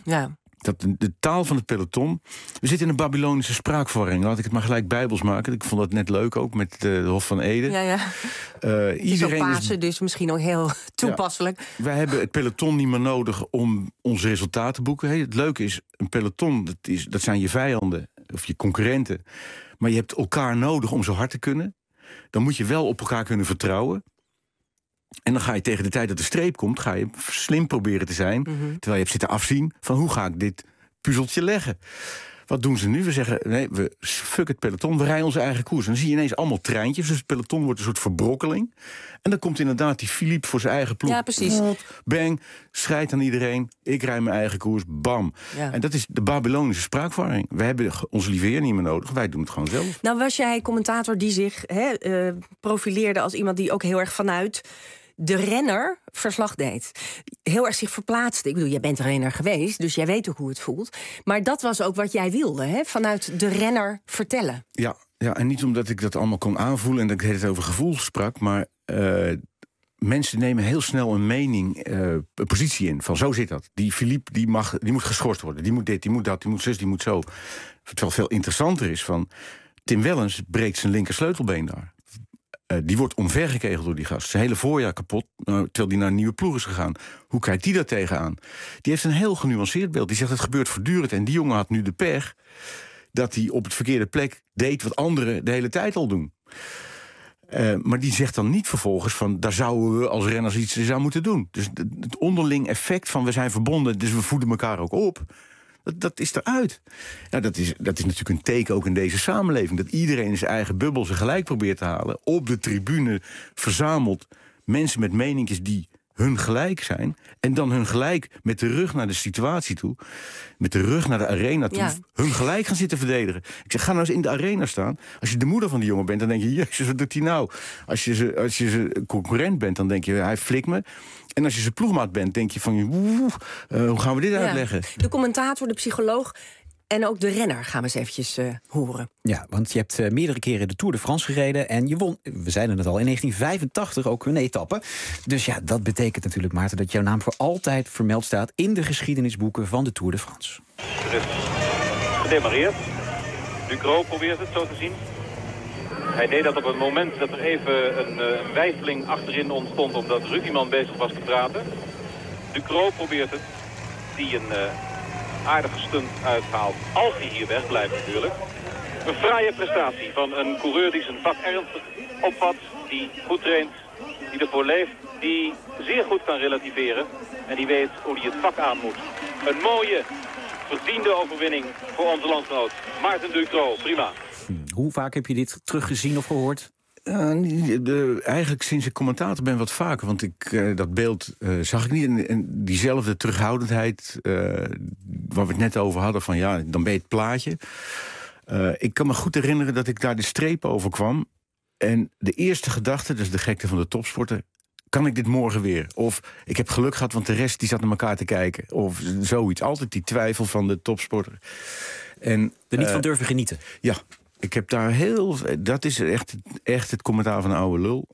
De taal van het peloton. We zitten in een Babylonische spraakverwarring. Laat ik het maar gelijk bijbels maken. Ik vond dat net leuk ook met de Hof van Eden. Ja. Iedereen is Pasen, dus misschien ook heel toepasselijk. Ja, wij hebben het peloton niet meer nodig om ons resultaat te boeken. Het leuke is, een peloton, dat zijn je vijanden of je concurrenten. Maar je hebt elkaar nodig om zo hard te kunnen. Dan moet je wel op elkaar kunnen vertrouwen. En dan ga je tegen de tijd dat de streep komt, ga je slim proberen te zijn. Terwijl je hebt zitten afzien van hoe ga ik dit puzzeltje leggen. Wat doen ze nu? We zeggen, nee, fuck het peloton, we rijden onze eigen koers. En dan zie je ineens allemaal treintjes, dus het peloton wordt een soort verbrokkeling. En dan komt inderdaad die Philippe voor zijn eigen ploeg. Ja, precies. Bang, schrijdt aan iedereen, ik rijd mijn eigen koers, bam. Ja. En dat is de Babylonische spraakverwarring. We hebben ons lieveer niet meer nodig, wij doen het gewoon zelf. Nou was jij commentator die zich profileerde als iemand die ook heel erg vanuit de renner verslag deed. Heel erg zich verplaatste. Ik bedoel, jij bent renner geweest, dus jij weet ook hoe het voelt. Maar dat was ook wat jij wilde, hè? Vanuit de renner vertellen. Ja, en niet omdat ik dat allemaal kon aanvoelen en dat ik het over gevoel sprak, maar mensen nemen heel snel een mening, een positie in. Van zo zit dat. Die Philippe, die moet geschorst worden. Die moet dit, die moet dat, die moet zus, die moet zo. Terwijl veel interessanter is van Tim Wellens breekt zijn linker sleutelbeen daar. Die wordt omvergekegeld door die gast. Zijn hele voorjaar kapot, terwijl die naar een nieuwe ploeg is gegaan. Hoe kijkt die daar tegenaan? Die heeft een heel genuanceerd beeld. Die zegt, het gebeurt voortdurend. En die jongen had nu de pech dat hij op het verkeerde plek deed wat anderen de hele tijd al doen. Maar die zegt dan niet vervolgens van, daar zouden we als renners iets aan moeten doen. Dus het onderling effect van we zijn verbonden, dus we voeden elkaar ook op. Dat is eruit. Ja, dat is natuurlijk een teken ook in deze samenleving. Dat iedereen in zijn eigen bubbel zijn gelijk probeert te halen. Op de tribune verzamelt mensen met meninkjes die hun gelijk zijn. En dan hun gelijk met de rug naar de situatie toe. Met de rug naar de arena toe. Ja. Hun gelijk gaan zitten verdedigen. Ik zeg, ga nou eens in de arena staan. Als je de moeder van die jongen bent, dan denk je, jezus, wat doet hij nou? Als je ze concurrent bent, dan denk je, hij flikt me. En als je zijn ploegmaat bent, denk je van, hoe gaan we dit uitleggen? De commentator, de psycholoog en ook de renner gaan we eens eventjes horen. Ja, want je hebt meerdere keren de Tour de France gereden en je won, we zeiden het al, in 1985 ook een etappe. Dus ja, dat betekent natuurlijk, Maarten, dat jouw naam voor altijd vermeld staat in de geschiedenisboeken van de Tour de France. Er is gedemareerd. Ducrot probeert het zo te zien. Hij deed dat op het moment dat er even een weifeling achterin ontstond, omdat Rukkiman bezig was te praten. Ducrot probeert het, die een aardige stunt uithaalt, als hij hier wegblijft natuurlijk. Een fraaie prestatie van een coureur die zijn vak ernstig opvat, die goed traint, die ervoor leeft, die zeer goed kan relativeren en die weet hoe hij het vak aan moet. Een mooie, verdiende overwinning voor onze landgenoot Maarten Ducrot. Prima. Hoe vaak heb je dit teruggezien of gehoord? Eigenlijk sinds ik commentator ben wat vaker. Want dat beeld zag ik niet. En diezelfde terughoudendheid waar we het net over hadden. Van ja, dan ben je het plaatje. Ik kan me goed herinneren dat ik daar de streep over kwam. En de eerste gedachte, dat is de gekte van de topsporter. Kan ik dit morgen weer? Of ik heb geluk gehad, want de rest die zat naar elkaar te kijken. Of zoiets. Altijd die twijfel van de topsporter. En, er niet van durven genieten. Ja. Ik heb daar dat is echt het commentaar van een oude lul.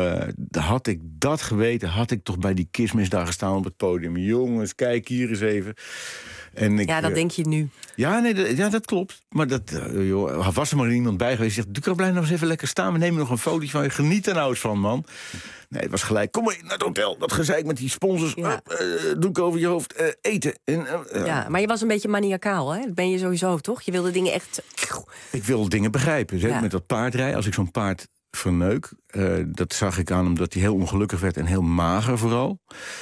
Had ik dat geweten, had ik toch bij die kismis daar gestaan op het podium. Jongens, kijk hier eens even. En dat denk je nu. Ja, dat klopt. Maar was er maar iemand bij geweest die zegt, Ducrot, blijf nou eens even lekker staan. We nemen nog een fotootje van je. Geniet er nou eens van, man. Nee, het was gelijk. Kom maar naar het hotel. Dat gezeik met die sponsors. Ja. Doek over je hoofd. Eten. Ja, maar je was een beetje maniacaal, hè? Dat ben je sowieso, toch? Je wilde dingen echt... Ik wilde dingen begrijpen. Ja. Met dat paardrijden. Als ik zo'n paard verneuk, dat zag ik aan hem dat hij heel ongelukkig werd en heel mager vooral.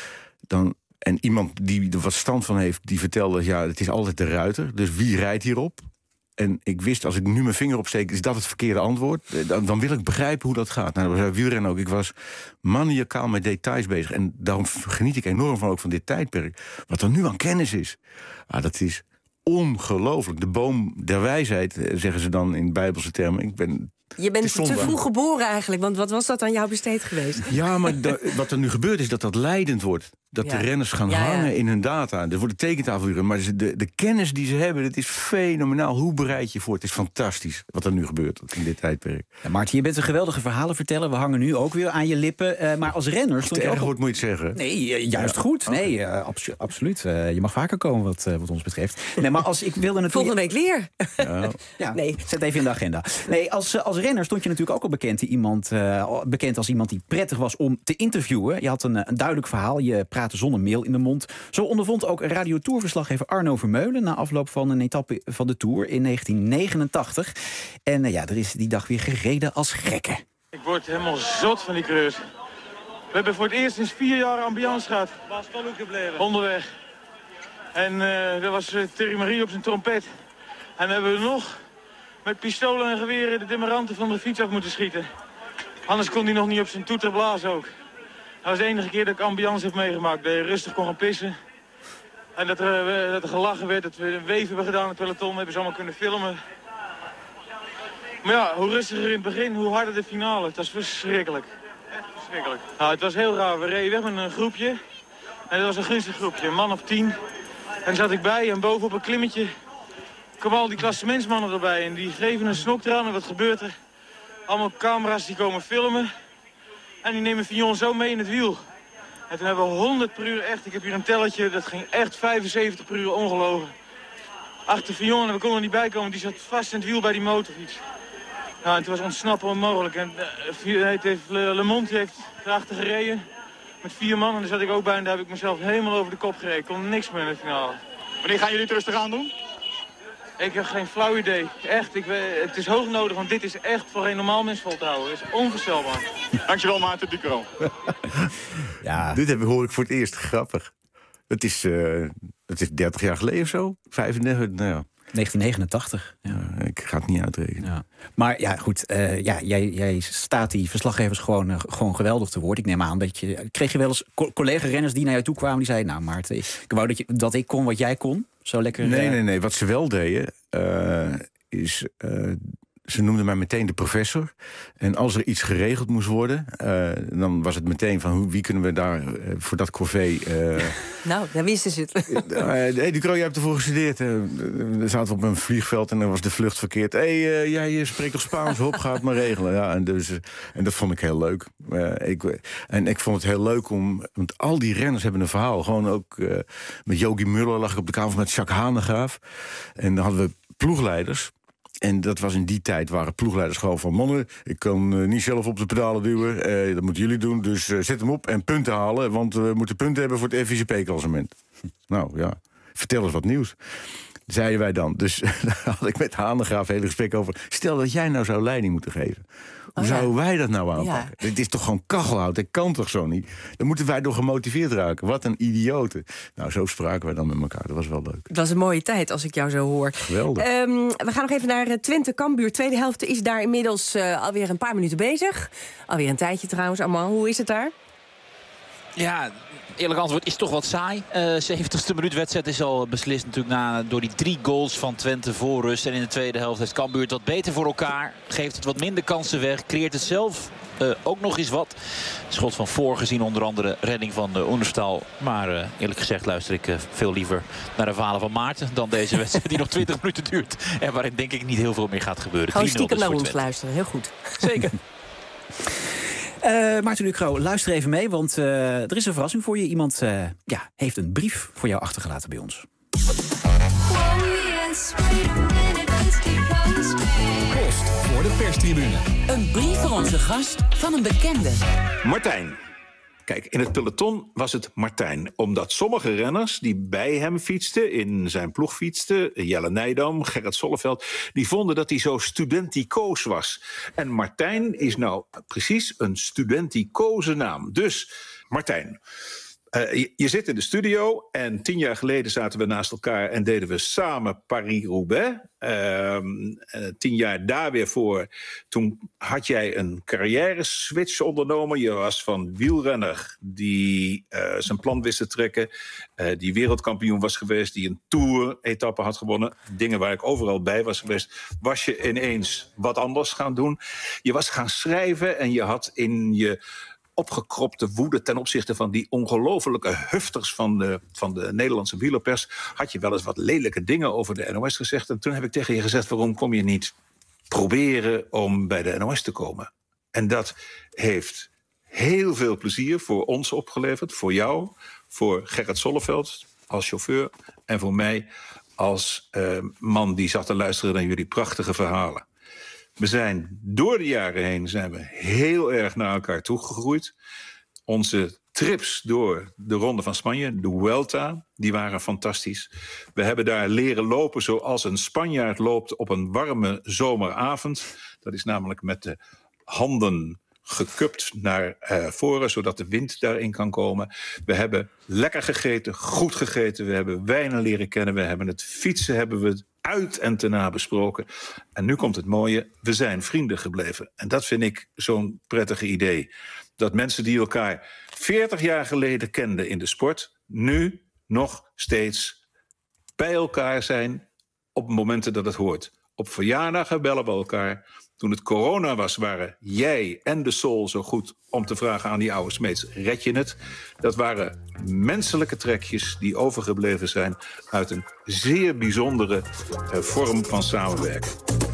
En iemand die er wat stand van heeft, die vertelde, ja, het is altijd de ruiter. Dus wie rijdt hierop? En ik wist, als ik nu mijn vinger opsteek, is dat het verkeerde antwoord. Dan wil ik begrijpen hoe dat gaat. Nou, dat was bij wielrennen ook. Ik was maniacaal met details bezig. En daarom geniet ik enorm van, ook van dit tijdperk. Wat er nu aan kennis is. Dat is ongelooflijk. De boom der wijsheid, zeggen ze dan in bijbelse termen. Je bent te vroeg geboren eigenlijk, want wat was dat aan jou besteed geweest? Ja, maar wat er nu gebeurt is dat leidend wordt. Dat de renners gaan hangen in hun data. Er wordt een tekentafel, maar de kennis die ze hebben, dat is fenomenaal. Hoe bereid je voor? Het is fantastisch wat er nu gebeurt in dit tijdperk. Ja, Maarten, je bent een geweldige verhalenverteller. We hangen nu ook weer aan je lippen. Maar als renner stond je ook... goed, moet je het zeggen. Nee, juist goed. Okay. Nee, absoluut. Je mag vaker komen wat ons betreft. Nee, maar als ik wilde natuurlijk... Volgende week weer. Ja, nee. Zet even in de agenda. Nee, als renner stond je natuurlijk ook al bekend als iemand die prettig was om te interviewen. Je had een duidelijk verhaal. Je praatte zonder meel in de mond. Zo ondervond ook Radio Tour-verslaggever Arno Vermeulen na afloop van een etappe van de Tour in 1989. En er is die dag weer gereden als gekken. Ik word helemaal zot van die coureurs. We hebben voor het eerst sinds 4 jaar ambiance gehad. Waar is ook gebleven? Onderweg. En er was Thierry Marie op zijn trompet. En dan hebben we nog met pistolen en geweren de demeranten van de fiets af moeten schieten. Anders kon hij nog niet op zijn toeter blazen ook. Dat was de enige keer dat ik ambiance heb meegemaakt. Dat je rustig kon gaan pissen. En dat er gelachen werd, dat we een weef hebben gedaan in het peloton. Hebben ze allemaal kunnen filmen. Maar ja, hoe rustiger in het begin, hoe harder de finale. Het was verschrikkelijk. Echt verschrikkelijk. Nou, het was heel raar. We reden weg met een groepje. En dat was een gunstig groepje, een man of 10. En daar zat ik bij en bovenop een klimmetje kwamen al die klassementsmannen erbij. En die geven een snok eraan en wat gebeurt er? Allemaal camera's die komen filmen. En die nemen Fignon zo mee in het wiel. En toen hebben we 100 per uur echt, ik heb hier een telletje, dat ging echt 75 per uur ongelogen. Achter Fignon en we konden er niet bij komen, die zat vast in het wiel bij die motorfiets. Nou, en toen was ontsnappen onmogelijk. En Le Monde heeft erachter gereden met 4 man. En daar zat ik ook bij en daar heb ik mezelf helemaal over de kop gereden. Ik kon niks meer in de finale. Wanneer gaan jullie het rustig aan doen? Ik heb geen flauw idee. Echt, het is hoog nodig, want dit is echt voor een normaal mens vol te houden. Het is onvoorstelbaar. Dankjewel, Maarten Ducrot. Dit hoor ik voor het eerst. Grappig. Het is Dat is 30 jaar geleden of zo. 35, nou ja. 1989. Ja. Ik ga het niet uitrekenen. Ja. Maar ja, goed. Jij staat die verslaggevers gewoon geweldig te woord. Ik neem aan dat kreeg je wel eens collega-renners die naar jou toe kwamen die zeiden: nou Maarten, ik wou dat ik kon wat jij kon. Zo lekker. Nee. Wat ze wel deden is. Ze noemden mij meteen de professor. En als er iets geregeld moest worden, dan was het meteen van wie kunnen we daar voor dat corvée. Nou, daar wisten ze het. Ducro, jij hebt ervoor gestudeerd. We zaten op een vliegveld en dan was de vlucht verkeerd. Jij spreekt toch Spaans? Hop, ga het maar regelen. Ja, en dat vond ik heel leuk. Ik vond het heel leuk want al die renners hebben een verhaal. Gewoon ook met Yogi Muller lag ik op de kamer met Jacques Hanegraaf. En dan hadden we ploegleiders. En dat was in die tijd, waren ploegleiders gewoon van... mannen, ik kan niet zelf op de pedalen duwen, dat moeten jullie doen. Dus zet hem op en punten halen, want we moeten punten hebben voor het FICP-klassement. Nou ja, vertel eens wat nieuws. Zeiden wij dan. Dus daar had ik met Hanegraaf een hele gesprek over. Stel dat jij nou zou leiding moeten geven. Hoe zouden wij dat nou aanpakken? Ja. Dit is toch gewoon kachelhout, dat kan toch zo niet? Dan moeten wij door gemotiveerd raken. Wat een idioten. Nou, zo spraken wij dan met elkaar. Dat was wel leuk. Het was een mooie tijd, als ik jou zo hoor. Geweldig. We gaan nog even naar Twente Cambuur. Tweede helft is daar inmiddels alweer een paar minuten bezig. Alweer een tijdje trouwens. Armand, hoe is het daar? Ja, eerlijk antwoord is toch wat saai. 70ste minuut wedstrijd is al beslist natuurlijk door die 3 goals van Twente voor rust. En in de tweede helft heeft Cambuur het wat beter voor elkaar. Geeft het wat minder kansen weg. Creëert het zelf ook nog eens wat. Schot van voor gezien, onder andere redding van Oenerstal. Maar eerlijk gezegd luister ik veel liever naar de verhalen van Maarten dan deze wedstrijd die nog 20 minuten duurt. En waarin denk ik niet heel veel meer gaat gebeuren. Gewoon stiekem naar ons luisteren, heel goed. Zeker. Maarten Ducro, luister even mee, want er is een verrassing voor je. Iemand heeft een brief voor jou achtergelaten bij ons. Post voor de perstribune. Een brief voor onze gast van een bekende. Martijn. Kijk, in het peloton was het Martijn. Omdat sommige renners die bij hem fietsten, in zijn ploeg fietsten... Jelle Nijdam, Gerrit Solleveld, die vonden dat hij zo studenticoos was. En Martijn is nou precies een studenticoze naam. Dus, Martijn... je zit in de studio en 10 jaar geleden zaten we naast elkaar en deden we samen Paris-Roubaix. 10 jaar daar weer voor. Toen had jij een carrière-switch ondernomen. Je was van wielrenner die zijn plan wist te trekken. Die wereldkampioen was geweest. Die een Tour-etappe had gewonnen. Dingen waar ik overal bij was geweest. Was je ineens wat anders gaan doen. Je was gaan schrijven en je had in je opgekropte woede ten opzichte van die ongelofelijke hufters van de Nederlandse wielerpers, had je wel eens wat lelijke dingen over de NOS gezegd. En toen heb ik tegen je gezegd, waarom kom je niet proberen om bij de NOS te komen? En dat heeft heel veel plezier voor ons opgeleverd, voor jou, voor Gerrit Solleveld als chauffeur en voor mij als man die zat te luisteren naar jullie prachtige verhalen. We zijn door de jaren heen heel erg naar elkaar toegegroeid. Onze trips door de Ronde van Spanje, de Vuelta, die waren fantastisch. We hebben daar leren lopen zoals een Spanjaard loopt op een warme zomeravond. Dat is namelijk met de handen gekupt naar voren, zodat de wind daarin kan komen. We hebben lekker gegeten, goed gegeten. We hebben wijnen leren kennen. We hebben het fietsen hebben we uit en te na besproken. En nu komt het mooie, we zijn vrienden gebleven. En dat vind ik zo'n prettig idee. Dat mensen die elkaar 40 jaar geleden kenden in de sport, nu nog steeds bij elkaar zijn op momenten dat het hoort. Op verjaardagen bellen we elkaar. Toen het corona was, waren jij en de Sol zo goed om te vragen aan die oude smeets, red je het? Dat waren menselijke trekjes die overgebleven zijn uit een zeer bijzondere vorm van samenwerken.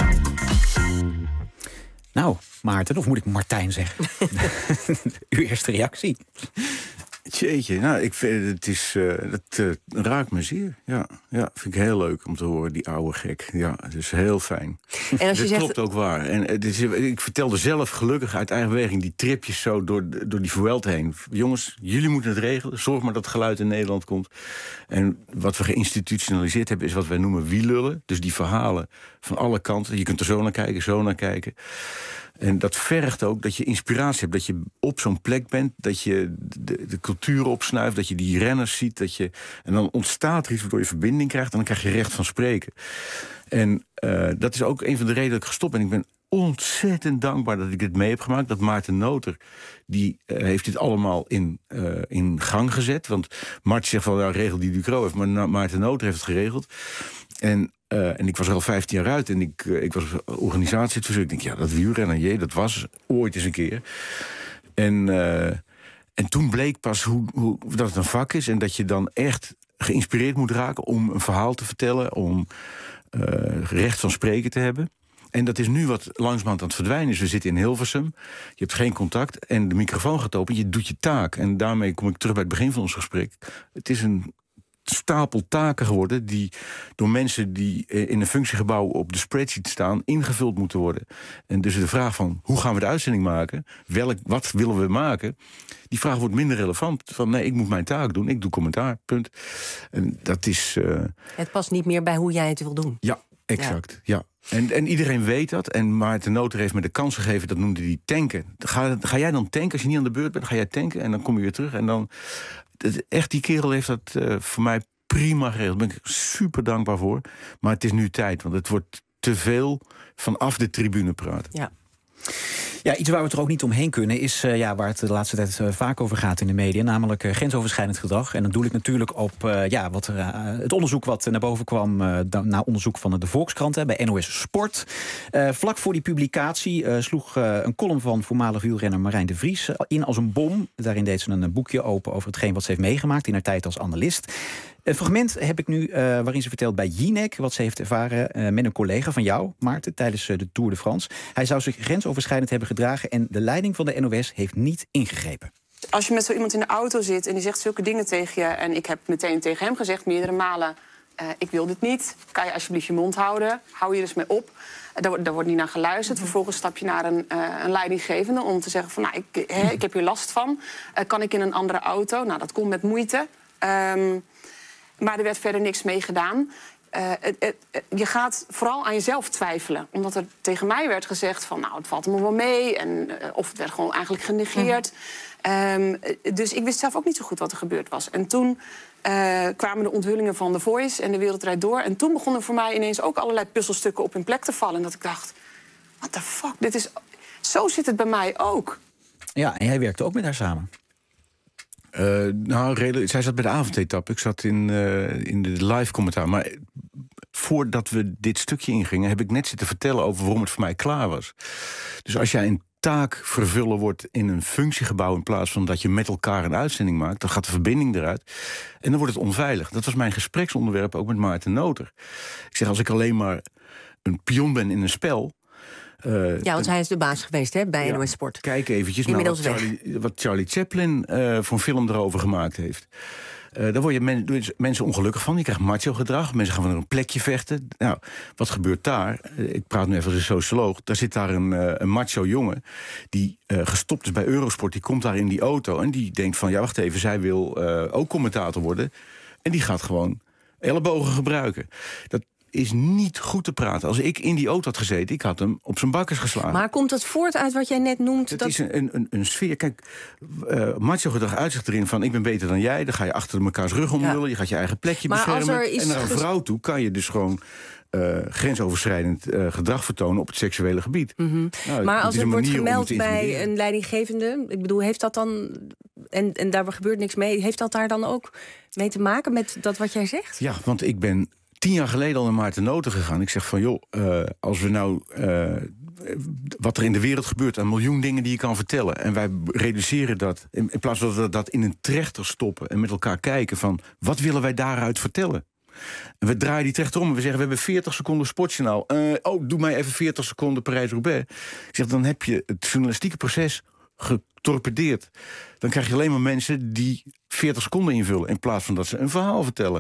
Nou, Maarten, of moet ik Martijn zeggen? Uw eerste reactie? Jeetje, nou, ik vind het raakt me zeer. Ja, vind ik heel leuk om te horen, die oude gek. Ja, het is heel fijn. En als je dat klopt ook waar. En ik vertelde zelf gelukkig uit eigen beweging die tripjes zo door die Vuelta heen. Jongens, jullie moeten het regelen. Zorg maar dat het geluid in Nederland komt. En wat we geïnstitutionaliseerd hebben is wat wij noemen wielullen. Dus die verhalen van alle kanten. Je kunt er zo naar kijken, zo naar kijken. En dat vergt ook dat je inspiratie hebt. Dat je op zo'n plek bent. Dat je de cultuur opsnuift. Dat je die renners ziet. En dan ontstaat er iets waardoor je verbinding krijgt. En dan krijg je recht van spreken. En dat is ook een van de redenen dat ik gestopt ben. Ik ben ontzettend dankbaar dat ik dit mee heb gemaakt. Dat Maarten Noter, die heeft dit allemaal in gang gezet. Want Mart zegt van, regel die Ducro heeft. Maar Maarten Noter heeft het geregeld. En ik was er al 15 jaar uit. En ik was organisatieadviseur. Ik denk, dat wielrennen, dat was ooit eens een keer. En toen bleek pas hoe dat het een vak is. En dat je dan echt geïnspireerd moet raken om een verhaal te vertellen. Om recht van spreken te hebben. En dat is nu wat langzamerhand aan het verdwijnen is. We zitten in Hilversum, je hebt geen contact en de microfoon gaat open, je doet je taak. En daarmee kom ik terug bij het begin van ons gesprek. Het is een stapel taken geworden die door mensen die in een functiegebouw op de spreadsheet staan ingevuld moeten worden. En dus de vraag van hoe gaan we de uitzending maken, wat willen we maken, die vraag wordt minder relevant. Van nee, ik moet mijn taak doen, ik doe commentaar, punt. En dat is... Het past niet meer bij hoe jij het wil doen. Ja, exact, ja. En iedereen weet dat. En Maarten Noter heeft me de kans gegeven, dat noemde hij tanken. Ga jij dan tanken? Als je niet aan de beurt bent, ga jij tanken en dan kom je weer terug. En dan... Echt, die kerel heeft dat voor mij prima geregeld. Daar ben ik super dankbaar voor. Maar het is nu tijd, want het wordt te veel vanaf de tribune praten. Ja. Ja, iets waar we er ook niet omheen kunnen is waar het de laatste tijd vaak over gaat in de media, namelijk grensoverschrijdend gedrag. En dan doe ik natuurlijk op het onderzoek wat naar boven kwam na onderzoek van de Volkskrant bij NOS Sport. Vlak voor die publicatie sloeg een column van voormalig wielrenner Marijn de Vries in als een bom. Daarin deed ze een boekje open over hetgeen wat ze heeft meegemaakt in haar tijd als analist. Een fragment heb ik nu waarin ze vertelt bij Jinek wat ze heeft ervaren met een collega van jou, Maarten, tijdens de Tour de France. Hij zou zich grensoverschrijdend hebben gedragen en de leiding van de NOS heeft niet ingegrepen. Als je met zo iemand in de auto zit en die zegt zulke dingen tegen je, en ik heb meteen tegen hem gezegd meerdere malen, ik wil dit niet, kan je alsjeblieft je mond houden, hou je dus mee op. Daar wordt niet naar geluisterd. Vervolgens stap je naar een leidinggevende om te zeggen van ik heb hier last van. Kan ik in een andere auto? Nou, dat kon met moeite. Maar er werd verder niks mee gedaan. Je gaat vooral aan jezelf twijfelen. Omdat er tegen mij werd gezegd van het valt me wel mee. Of het werd gewoon eigenlijk genegeerd. Dus ik wist zelf ook niet zo goed wat er gebeurd was. En toen kwamen de onthullingen van The Voice en De Wereld Draait Door. En toen begonnen voor mij ineens ook allerlei puzzelstukken op hun plek te vallen. En dat ik dacht, what the fuck, zo zit het bij mij ook. Ja, en jij werkte ook met haar samen. Zij zat bij de avondetappe. Ik zat in de live commentaar. Maar voordat we dit stukje ingingen, heb ik net zitten vertellen over waarom het voor mij klaar was. Dus als jij een taak vervullen wordt in een functiegebouw in plaats van dat je met elkaar een uitzending maakt, dan gaat de verbinding eruit en dan wordt het onveilig. Dat was mijn gespreksonderwerp ook met Maarten Noter. Ik zeg, als ik alleen maar een pion ben in een spel. Want hij is de baas geweest bij NOS Sport. Kijk eventjes naar wat Charlie Chaplin voor een film erover gemaakt heeft. Daar word je mensen ongelukkig van. Je krijgt macho-gedrag. Mensen gaan van een plekje vechten. Nou, wat gebeurt daar? Ik praat nu even als een socioloog. Daar zit daar een macho jongen die gestopt is bij Eurosport. Die komt daar in die auto en die denkt van, wacht even, zij wil ook commentator worden. En die gaat gewoon ellebogen gebruiken. Dat is niet goed te praten. Als ik in die auto had gezeten, ik had hem op zijn bakkers geslagen. Maar komt het voort uit wat jij net noemt? Het is een sfeer. Kijk, macho-gedrag uitzicht erin van, ik ben beter dan jij. Dan ga je achter mekaars rug omlullen. Je gaat je eigen plekje beschermen. En naar een vrouw toe kan je dus gewoon grensoverschrijdend gedrag vertonen op het seksuele gebied. Maar als er wordt gemeld bij een leidinggevende, ik bedoel, heeft dat dan, en daar gebeurt niks mee, heeft dat daar dan ook mee te maken met dat wat jij zegt? Ja, want ik ben 10 jaar geleden al naar Maarten Noter gegaan. Ik zeg van, als we nou wat er in de wereld gebeurt, een miljoen dingen die je kan vertellen, en wij reduceren dat, in plaats van dat we dat in een trechter stoppen en met elkaar kijken van, wat willen wij daaruit vertellen? En we draaien die trechter om en we zeggen, we hebben 40 seconden sportjournaal. Doe mij even 40 seconden Parijs-Roubaix. Ik zeg, dan heb je het journalistieke proces getorpedeerd. Dan krijg je alleen maar mensen die 40 seconden invullen, in plaats van dat ze een verhaal vertellen.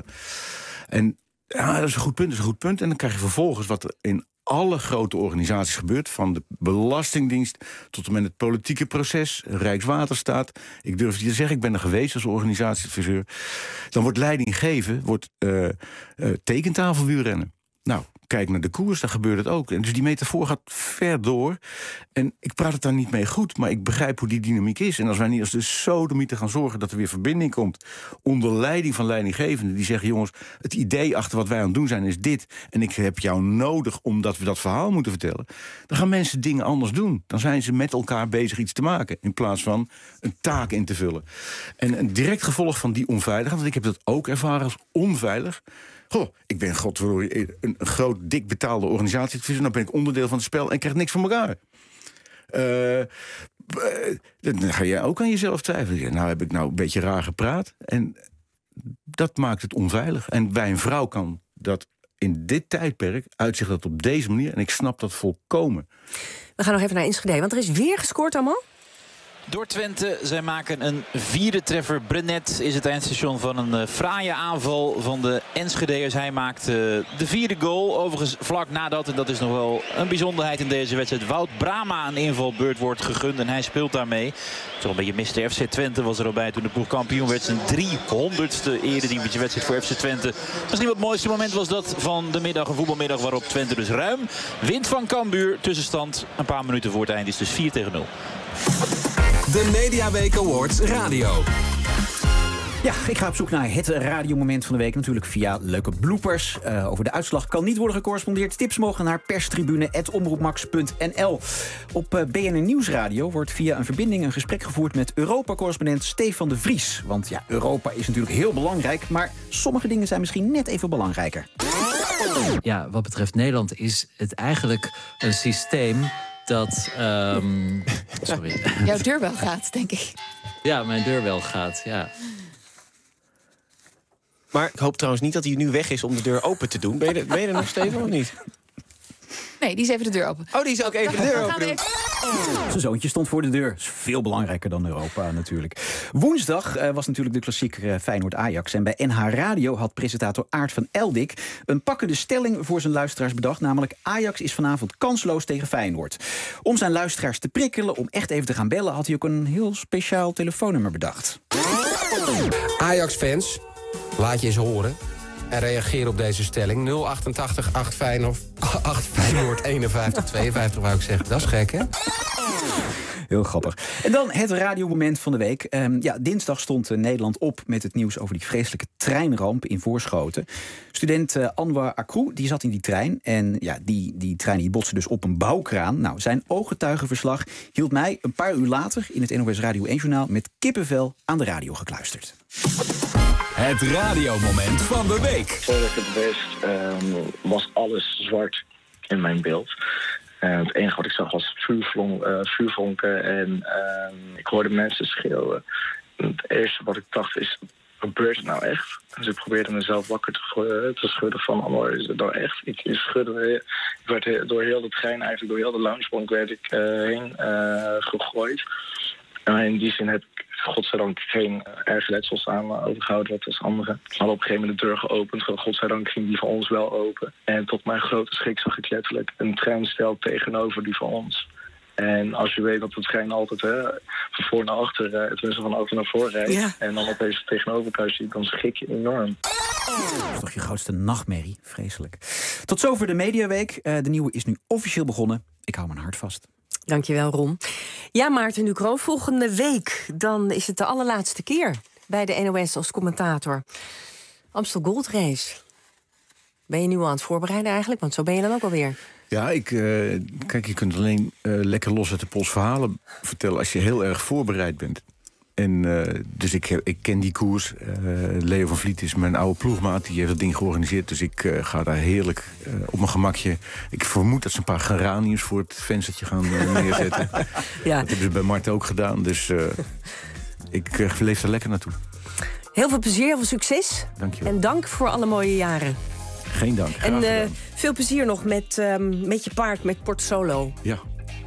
En dat is een goed punt. En dan krijg je vervolgens wat er in alle grote organisaties gebeurt, van de Belastingdienst tot en met het politieke proces, Rijkswaterstaat. Ik durf je te zeggen, ik ben er geweest als organisatieadviseur. Dan wordt leiding geven, tekentafelwielrennen. Nou, kijk naar de koers, daar gebeurt het ook. En dus die metafoor gaat ver door. En ik praat het daar niet mee goed, maar ik begrijp hoe die dynamiek is. En als wij niet als de sodomieten gaan zorgen dat er weer verbinding komt, onder leiding van leidinggevenden die zeggen, jongens, het idee achter wat wij aan het doen zijn is dit, en ik heb jou nodig omdat we dat verhaal moeten vertellen, dan gaan mensen dingen anders doen. Dan zijn ze met elkaar bezig iets te maken, in plaats van een taak in te vullen. En een direct gevolg van die onveiligheid, want ik heb dat ook ervaren als onveilig. Goh, ik ben een groot, dik betaalde organisatie. Nou ben ik onderdeel van het spel en krijg niks van elkaar. Dan ga je ook aan jezelf twijfelen. Nou heb ik nou een beetje raar gepraat. En dat maakt het onveilig. En bij een vrouw kan dat in dit tijdperk uitzicht dat op deze manier. En ik snap dat volkomen. We gaan nog even naar Enschede, want er is weer gescoord allemaal. Door Twente, zij maken een 4e treffer. Brenet is het eindstation van een fraaie aanval van de Enschedeërs. Hij maakt de 4e goal. Overigens vlak nadat, en dat is nog wel een bijzonderheid in deze wedstrijd, Wout Brama een invalbeurt wordt gegund en hij speelt daarmee. Toch een beetje Mr. FC Twente was er al bij toen de ploeg kampioen werd. Zijn 300ste eredivisiewedstrijd voor FC Twente. Misschien wel het mooiste moment was dat van de middag, een voetbalmiddag waarop Twente dus ruim wint van Cambuur. Tussenstand een paar minuten voor het eind is dus 4-0. De Mediaweek Awards Radio. Ja, ik ga op zoek naar het radiomoment van de week. Natuurlijk via leuke bloopers. Over de uitslag kan niet worden gecorrespondeerd. Tips mogen naar perstribune@omroepmax.nl. Op BNR Nieuwsradio wordt via een verbinding een gesprek gevoerd met Europa-correspondent Stefan de Vries. Want ja, Europa is natuurlijk heel belangrijk, maar sommige dingen zijn misschien net even belangrijker. Ja, wat betreft Nederland is het eigenlijk een systeem dat... sorry. Jouw deurbel gaat, denk ik. Ja, mijn deurbel gaat, ja. Maar ik hoop trouwens niet dat hij nu weg is om de deur open te doen. Ben je er nog, Steven, of niet? Nee, die is even de deur open. Oh, die is ook even de deur open doen. Zijn zoontje stond voor de deur. Dat is veel belangrijker dan Europa natuurlijk. Woensdag was natuurlijk de klassieker Feyenoord-Ajax. En bij NH Radio had presentator Aart van Eldik een pakkende stelling voor zijn luisteraars bedacht. Namelijk, Ajax is vanavond kansloos tegen Feyenoord. Om zijn luisteraars te prikkelen, om echt even te gaan bellen, had hij ook een heel speciaal telefoonnummer bedacht. Ajax-fans, laat je eens horen. En reageer op deze stelling. 088 8 Feyenoord 51 52 wou ik zeggen. Dat is gek, hè? Heel grappig. En dan het radiomoment van de week. Dinsdag stond Nederland op met het nieuws over die vreselijke treinramp in Voorschoten. Student Anwar Akrou, die zat in die trein. En ja, die trein die botste dus op een bouwkraan. Nou, zijn ooggetuigenverslag hield mij een paar uur later in het NOS Radio 1-journaal met kippenvel aan de radio gekluisterd. Het radiomoment van de week. Voordat ik het wist, was alles zwart in mijn beeld. Het enige wat ik zag was vuurvonken en ik hoorde mensen schreeuwen. Het eerste wat ik dacht is, gebeurt het nou echt? Dus ik probeerde mezelf wakker te schudden van, is het nou echt? Ik schudde, ik werd door heel de trein, eigenlijk door heel de loungebonk werd ik heen gegooid. In die zin heb ik godzijdank geen erge letsels aan overgehouden, wat als anderen. We hadden op een gegeven moment de deur geopend. Godzijdank ging die van ons wel open. En tot mijn grote schrik zag ik letterlijk een treinstel tegenover die van ons. En als je weet dat de trein altijd van voor naar achter, tenminste van achter naar voor rijdt. Ja. En dan opeens tegenover elkaar ziet, dan schrik je enorm. Dat is toch je grootste nachtmerrie? Vreselijk. Tot zover de Mediaweek. De nieuwe is nu officieel begonnen. Ik hou mijn hart vast. Dankjewel, Ron. Ja, Maarten Ducro, volgende week dan is het de allerlaatste keer bij de NOS als commentator. Amstel Gold Race. Ben je nu al aan het voorbereiden eigenlijk? Want zo ben je dan ook alweer. Ja, kijk, je kunt alleen lekker los uit de pols verhalen vertellen als je heel erg voorbereid bent. En dus ik ken die koers. Leo van Vliet is mijn oude ploegmaat. Die heeft het ding georganiseerd. Dus ik ga daar heerlijk op mijn gemakje. Ik vermoed dat ze een paar geraniums voor het venstertje gaan neerzetten. Ja. Dat hebben ze bij Marten ook gedaan. Dus ik leef er lekker naartoe. Heel veel plezier, heel veel succes. Dank je wel. En dank voor alle mooie jaren. Geen dank. En veel plezier nog met je paard, met Port Solo. Ja.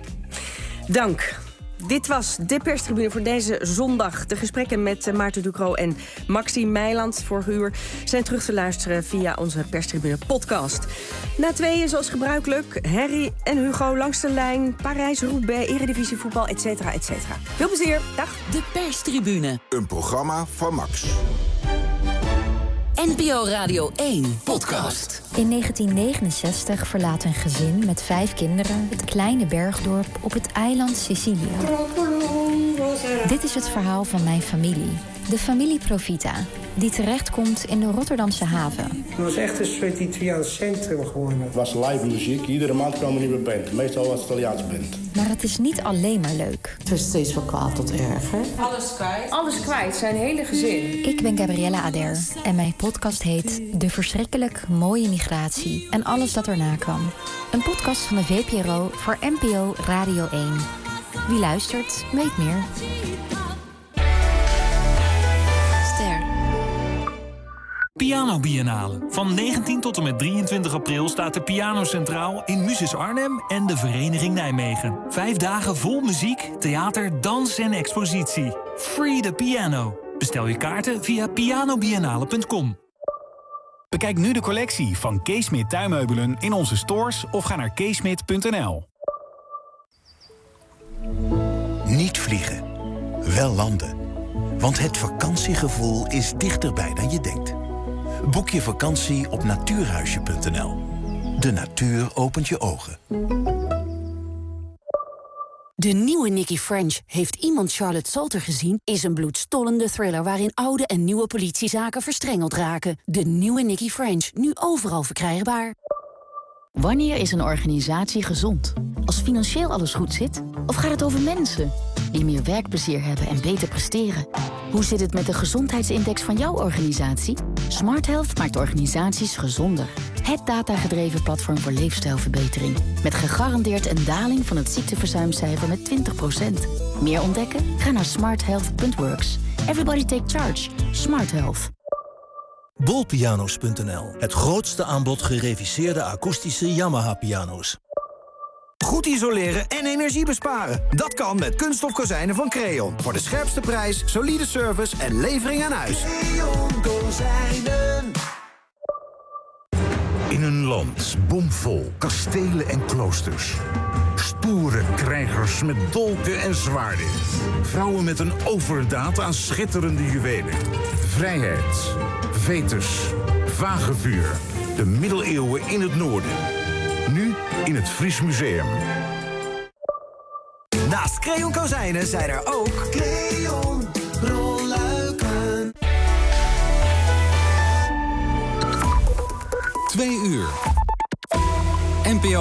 Dank. Dit was de perstribune voor deze zondag. De gesprekken met Maarten Ducro en Maxime Meiland vorige uur zijn terug te luisteren via onze perstribune podcast. Na tweeën, zoals gebruikelijk, Harry en Hugo langs de lijn, Parijs-Roubaix, Eredivisie voetbal, et cetera, et cetera. Veel plezier. Dag. De perstribune. Een programma van Max. NPO Radio 1 podcast. In 1969 verlaat een gezin met 5 kinderen het kleine bergdorp op het eiland Sicilië. Dit is het verhaal van mijn familie. De familie Profita, die terechtkomt in de Rotterdamse haven. Het was echt een soort Italiaans centrum geworden. Het was live muziek. Iedere maand kwam een nieuwe band. Meestal was het Italiaans band. Maar het is niet alleen maar leuk. Het wordt steeds van kwaad tot erger. Alles kwijt. Alles kwijt, zijn hele gezin. Ik ben Gabriella Ader en mijn podcast heet De verschrikkelijk mooie migratie en alles dat erna kwam. Een podcast van de VPRO voor NPO Radio 1. Wie luistert, weet meer. Piano Biennale. Van 19 tot en met 23 april staat de piano centraal in Muses Arnhem en de Vereniging Nijmegen. 5 dagen vol muziek, theater, dans en expositie. Free the piano. Bestel je kaarten via pianobiennale.com. Bekijk nu de collectie van Kees Smit tuinmeubelen in onze stores of ga naar keesmit.nl. Niet vliegen, wel landen. Want het vakantiegevoel is dichterbij dan je denkt. Boek je vakantie op natuurhuisje.nl. De natuur opent je ogen. De nieuwe Nicky French, heeft iemand Charlotte Salter gezien, is een bloedstollende thriller waarin oude en nieuwe politiezaken verstrengeld raken. De nieuwe Nicky French, nu overal verkrijgbaar. Wanneer is een organisatie gezond? Als financieel alles goed zit? Of gaat het over mensen die meer werkplezier hebben en beter presteren? Hoe zit het met de gezondheidsindex van jouw organisatie? Smart Health maakt organisaties gezonder. Het datagedreven platform voor leefstijlverbetering. Met gegarandeerd een daling van het ziekteverzuimcijfer met 20%. Meer ontdekken? Ga naar smarthealth.works. Everybody take charge. Smart Health. Bolpianos.nl. Het grootste aanbod gereviseerde akoestische Yamaha-piano's. Goed isoleren en energie besparen. Dat kan met kunststof kozijnen van Creon. Voor de scherpste prijs, solide service en levering aan huis. Creon Kozijnen. In een land bomvol kastelen en kloosters. Stoere krijgers met dolken en zwaarden. Vrouwen met een overdaad aan schitterende juwelen. Vrijheid, veters, vagevuur. De middeleeuwen in het noorden. Nu in het Fries Museum. Naast Creon Kozijnen zijn er ook Creon rolluiken. 2 uur. NPO